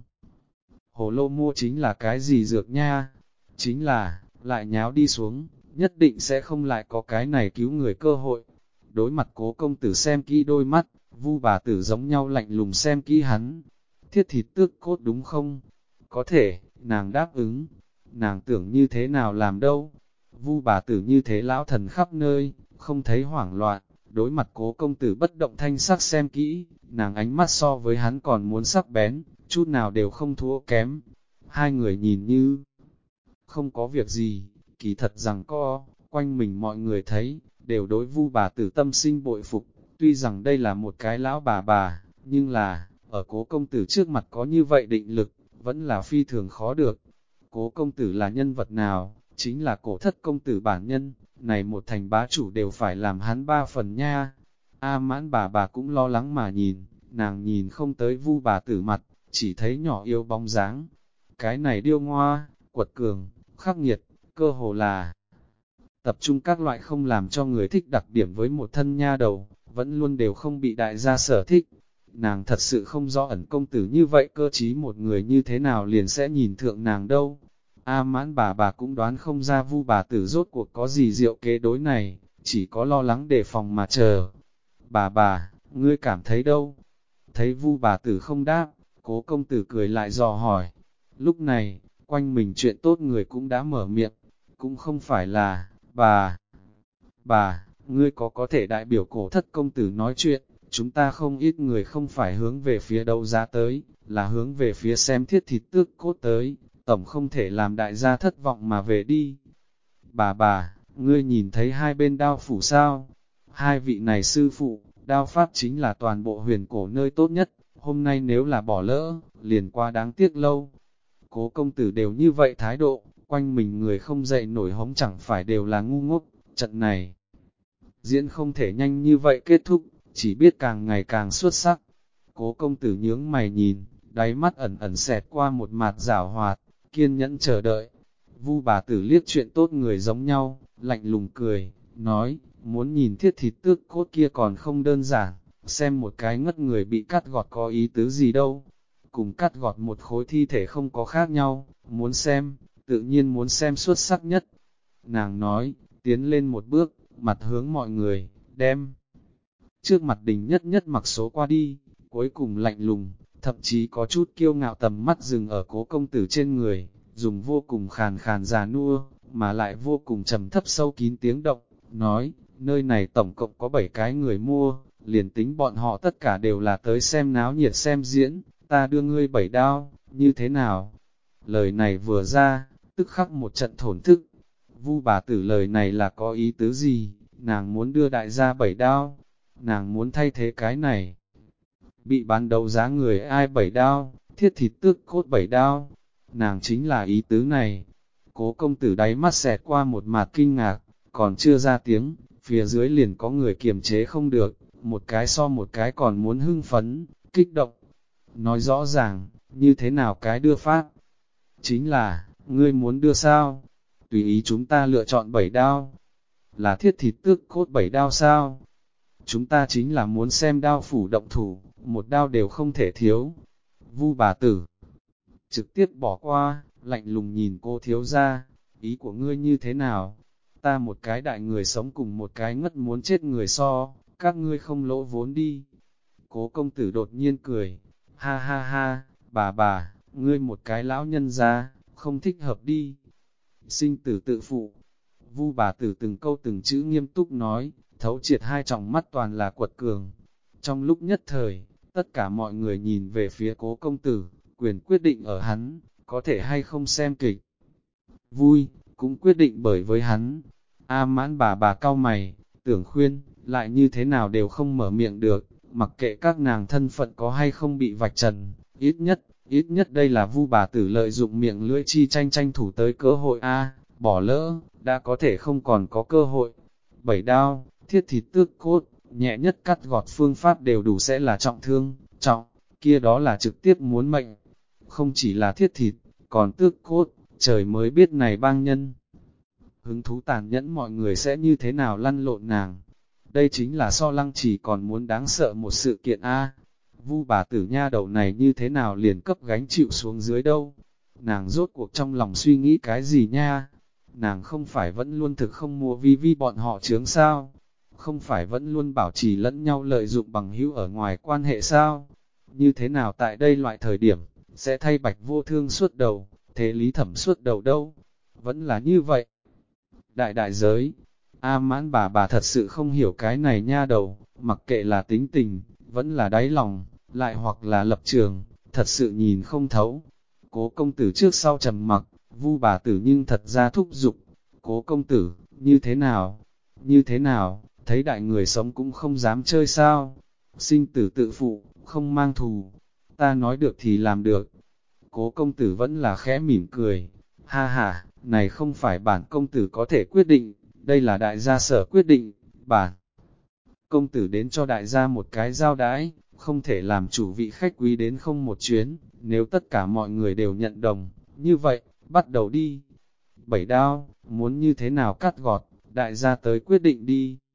hồ lô mua chính là cái gì dược nha, chính là, lại nháo đi xuống, nhất định sẽ không lại có cái này cứu người cơ hội. Đối mặt cố công tử xem kỹ đôi mắt, Vu bà tử giống nhau lạnh lùng xem kỹ hắn. Thiết thịt tước cốt đúng không? Có thể, nàng đáp ứng, nàng tưởng như thế nào làm đâu. Vu bà tử như thế lão thần khắp nơi, không thấy hoảng loạn. Đối mặt cố công tử bất động thanh sắc xem kỹ, nàng ánh mắt so với hắn còn muốn sắc bén, chút nào đều không thua kém. Hai người nhìn như không có việc gì, kỳ thật rằng quanh mình mọi người thấy, đều đối Vu bà tử tâm sinh bội phục. Tuy rằng đây là một cái lão bà, nhưng là, ở cố công tử trước mặt có như vậy định lực, vẫn là phi thường khó được. Cố công tử là nhân vật nào, chính là cổ thất công tử bản nhân, này một thành bá chủ đều phải làm hắn 3 phần nha. A Mãn bà cũng lo lắng mà nhìn, nàng nhìn không tới Vu bà tử mặt, chỉ thấy nhỏ yêu bóng dáng. Cái này điêu ngoa, quật cường, khắc nghiệt, cơ hồ là tập trung các loại không làm cho người thích đặc điểm với một thân nha đầu, vẫn luôn đều không bị đại gia sở thích. Nàng thật sự không rõ ẩn công tử như vậy cơ trí một người như thế nào liền sẽ nhìn thượng nàng đâu. A Mãn bà cũng đoán không ra Vu bà tử rốt cuộc có gì diệu kế đối này, chỉ có lo lắng đề phòng mà chờ. Bà, ngươi cảm thấy đâu? Thấy Vu bà tử không đáp, cố công tử cười lại dò hỏi. Lúc này, quanh mình chuyện tốt người cũng đã mở miệng, cũng không phải là, bà, ngươi có thể đại biểu cổ thất công tử nói chuyện, chúng ta không ít người không phải hướng về phía đấu giá tới, là hướng về phía xem thiết thịt tước cốt tới, tổng không thể làm đại gia thất vọng mà về đi. Bà, ngươi nhìn thấy hai bên đao phủ sao? Hai vị này sư phụ, đao pháp chính là toàn bộ huyền cổ nơi tốt nhất, hôm nay nếu là bỏ lỡ, liền qua đáng tiếc lâu. Cố công tử đều như vậy thái độ, quanh mình người không dậy nổi hống chẳng phải đều là ngu ngốc, trận này. Diễn không thể nhanh như vậy kết thúc, chỉ biết càng ngày càng xuất sắc. Cố công tử nhướng mày nhìn, đáy mắt ẩn ẩn xẹt qua một mặt giảo hoạt, kiên nhẫn chờ đợi. Vu bà tử liếc chuyện tốt người giống nhau, lạnh lùng cười, nói, muốn nhìn thiết thịt tước cốt kia còn không đơn giản, xem một cái ngất người bị cắt gọt có ý tứ gì đâu. Cùng cắt gọt một khối thi thể không có khác nhau, muốn xem, tự nhiên muốn xem xuất sắc nhất. Nàng nói, tiến lên một bước, mặt hướng mọi người, đem. Trước mặt đình nhất mặc số qua đi, cuối cùng lạnh lùng, thậm chí có chút kiêu ngạo tầm mắt dừng ở cố công tử trên người. dùng vô cùng khàn khàn già nua, mà lại vô cùng trầm thấp sâu kín tiếng động, nói, nơi này tổng cộng có 7 cái người mua, liền tính bọn họ tất cả đều là tới xem náo nhiệt xem diễn, ta đưa ngươi 7 đao, như thế nào? Lời này vừa ra, tức khắc một trận thổn thức. Vu bà tử lời này là có ý tứ gì? Nàng muốn đưa đại gia 7 đao, nàng muốn thay thế cái này. Bị bán đấu giá người ai 7 đao, thiết thịt tước cốt 7 đao, nàng chính là ý tứ này. Cố công tử đáy mắt xẹt qua một mạt kinh ngạc, còn chưa ra tiếng, phía dưới liền có người kiềm chế không được, một cái so một cái còn muốn hưng phấn, kích động. Nói rõ ràng, như thế nào cái đưa pháp? Chính là, ngươi muốn đưa sao? Tùy ý chúng ta lựa chọn 7 đao. Là thiết thịt tước cốt 7 đao sao? Chúng ta chính là muốn xem đao phủ động thủ, một đao đều không thể thiếu. Vu bà tử trực tiếp bỏ qua, lạnh lùng nhìn cô thiếu gia, ý của ngươi như thế nào? Ta một cái đại người sống cùng một cái ngất muốn chết người so, các ngươi không lỗ vốn đi. Cố công tử đột nhiên cười, ha ha ha, bà, ngươi một cái lão nhân gia, không thích hợp đi. Sinh tử tự phụ, Vu bà tử từng câu từng chữ nghiêm túc nói, thấu triệt hai tròng mắt toàn là quật cường. Trong lúc nhất thời, tất cả mọi người nhìn về phía cố công tử, quyền quyết định ở hắn, có thể hay không xem kịch. Vui, cũng quyết định bởi với hắn. A Mãn bà cau mày, tưởng khuyên, lại như thế nào đều không mở miệng được, mặc kệ các nàng thân phận có hay không bị vạch trần, ít nhất đây là Vu bà tử lợi dụng miệng lưỡi chi tranh thủ tới cơ hội A, bỏ lỡ, đã có thể không còn có cơ hội. 7 đao, thiết thịt tước cốt, nhẹ nhất cắt gọt phương pháp đều đủ sẽ là trọng thương, kia đó là trực tiếp muốn mệnh. Không chỉ là thiết thịt, còn tước cốt, trời mới biết này bang nhân. Hứng thú tàn nhẫn mọi người sẽ như thế nào lăn lộn nàng. Đây chính là so Lăng Trì còn muốn đáng sợ một sự kiện A. Vu bà tử nha đầu này như thế nào liền cấp gánh chịu xuống dưới đâu. Nàng rốt cuộc trong lòng suy nghĩ cái gì nha? Nàng không phải vẫn luôn thực không mua vi bọn họ chướng sao? Không phải vẫn luôn bảo trì lẫn nhau lợi dụng bằng hữu ở ngoài quan hệ sao? Như thế nào tại đây loại thời điểm, sẽ thay Bạch Vô Thương suốt đầu, thế Lý Thẩm suốt đầu đâu? Vẫn là như vậy. Đại giới, A Mãn bà thật sự không hiểu cái này nha đầu, mặc kệ là tính tình, vẫn là đáy lòng, lại hoặc là lập trường, thật sự nhìn không thấu. Cố công tử trước sau trầm mặc, Vu bà tử nhưng thật ra thúc giục. Cố công tử, như thế nào? Như thế nào? Thấy đại người sống cũng không dám chơi sao? Sinh tử tự phụ, không mang thù. Ta nói được thì làm được. Cố công tử vẫn là khẽ mỉm cười. Ha ha, này không phải bản công tử có thể quyết định, đây là đại gia sở quyết định, bản. Công tử đến cho đại gia một cái giao đãi, không thể làm chủ vị khách quý đến không một chuyến, nếu tất cả mọi người đều nhận đồng, như vậy, bắt đầu đi. 7 đao, muốn như thế nào cắt gọt, đại gia tới quyết định đi.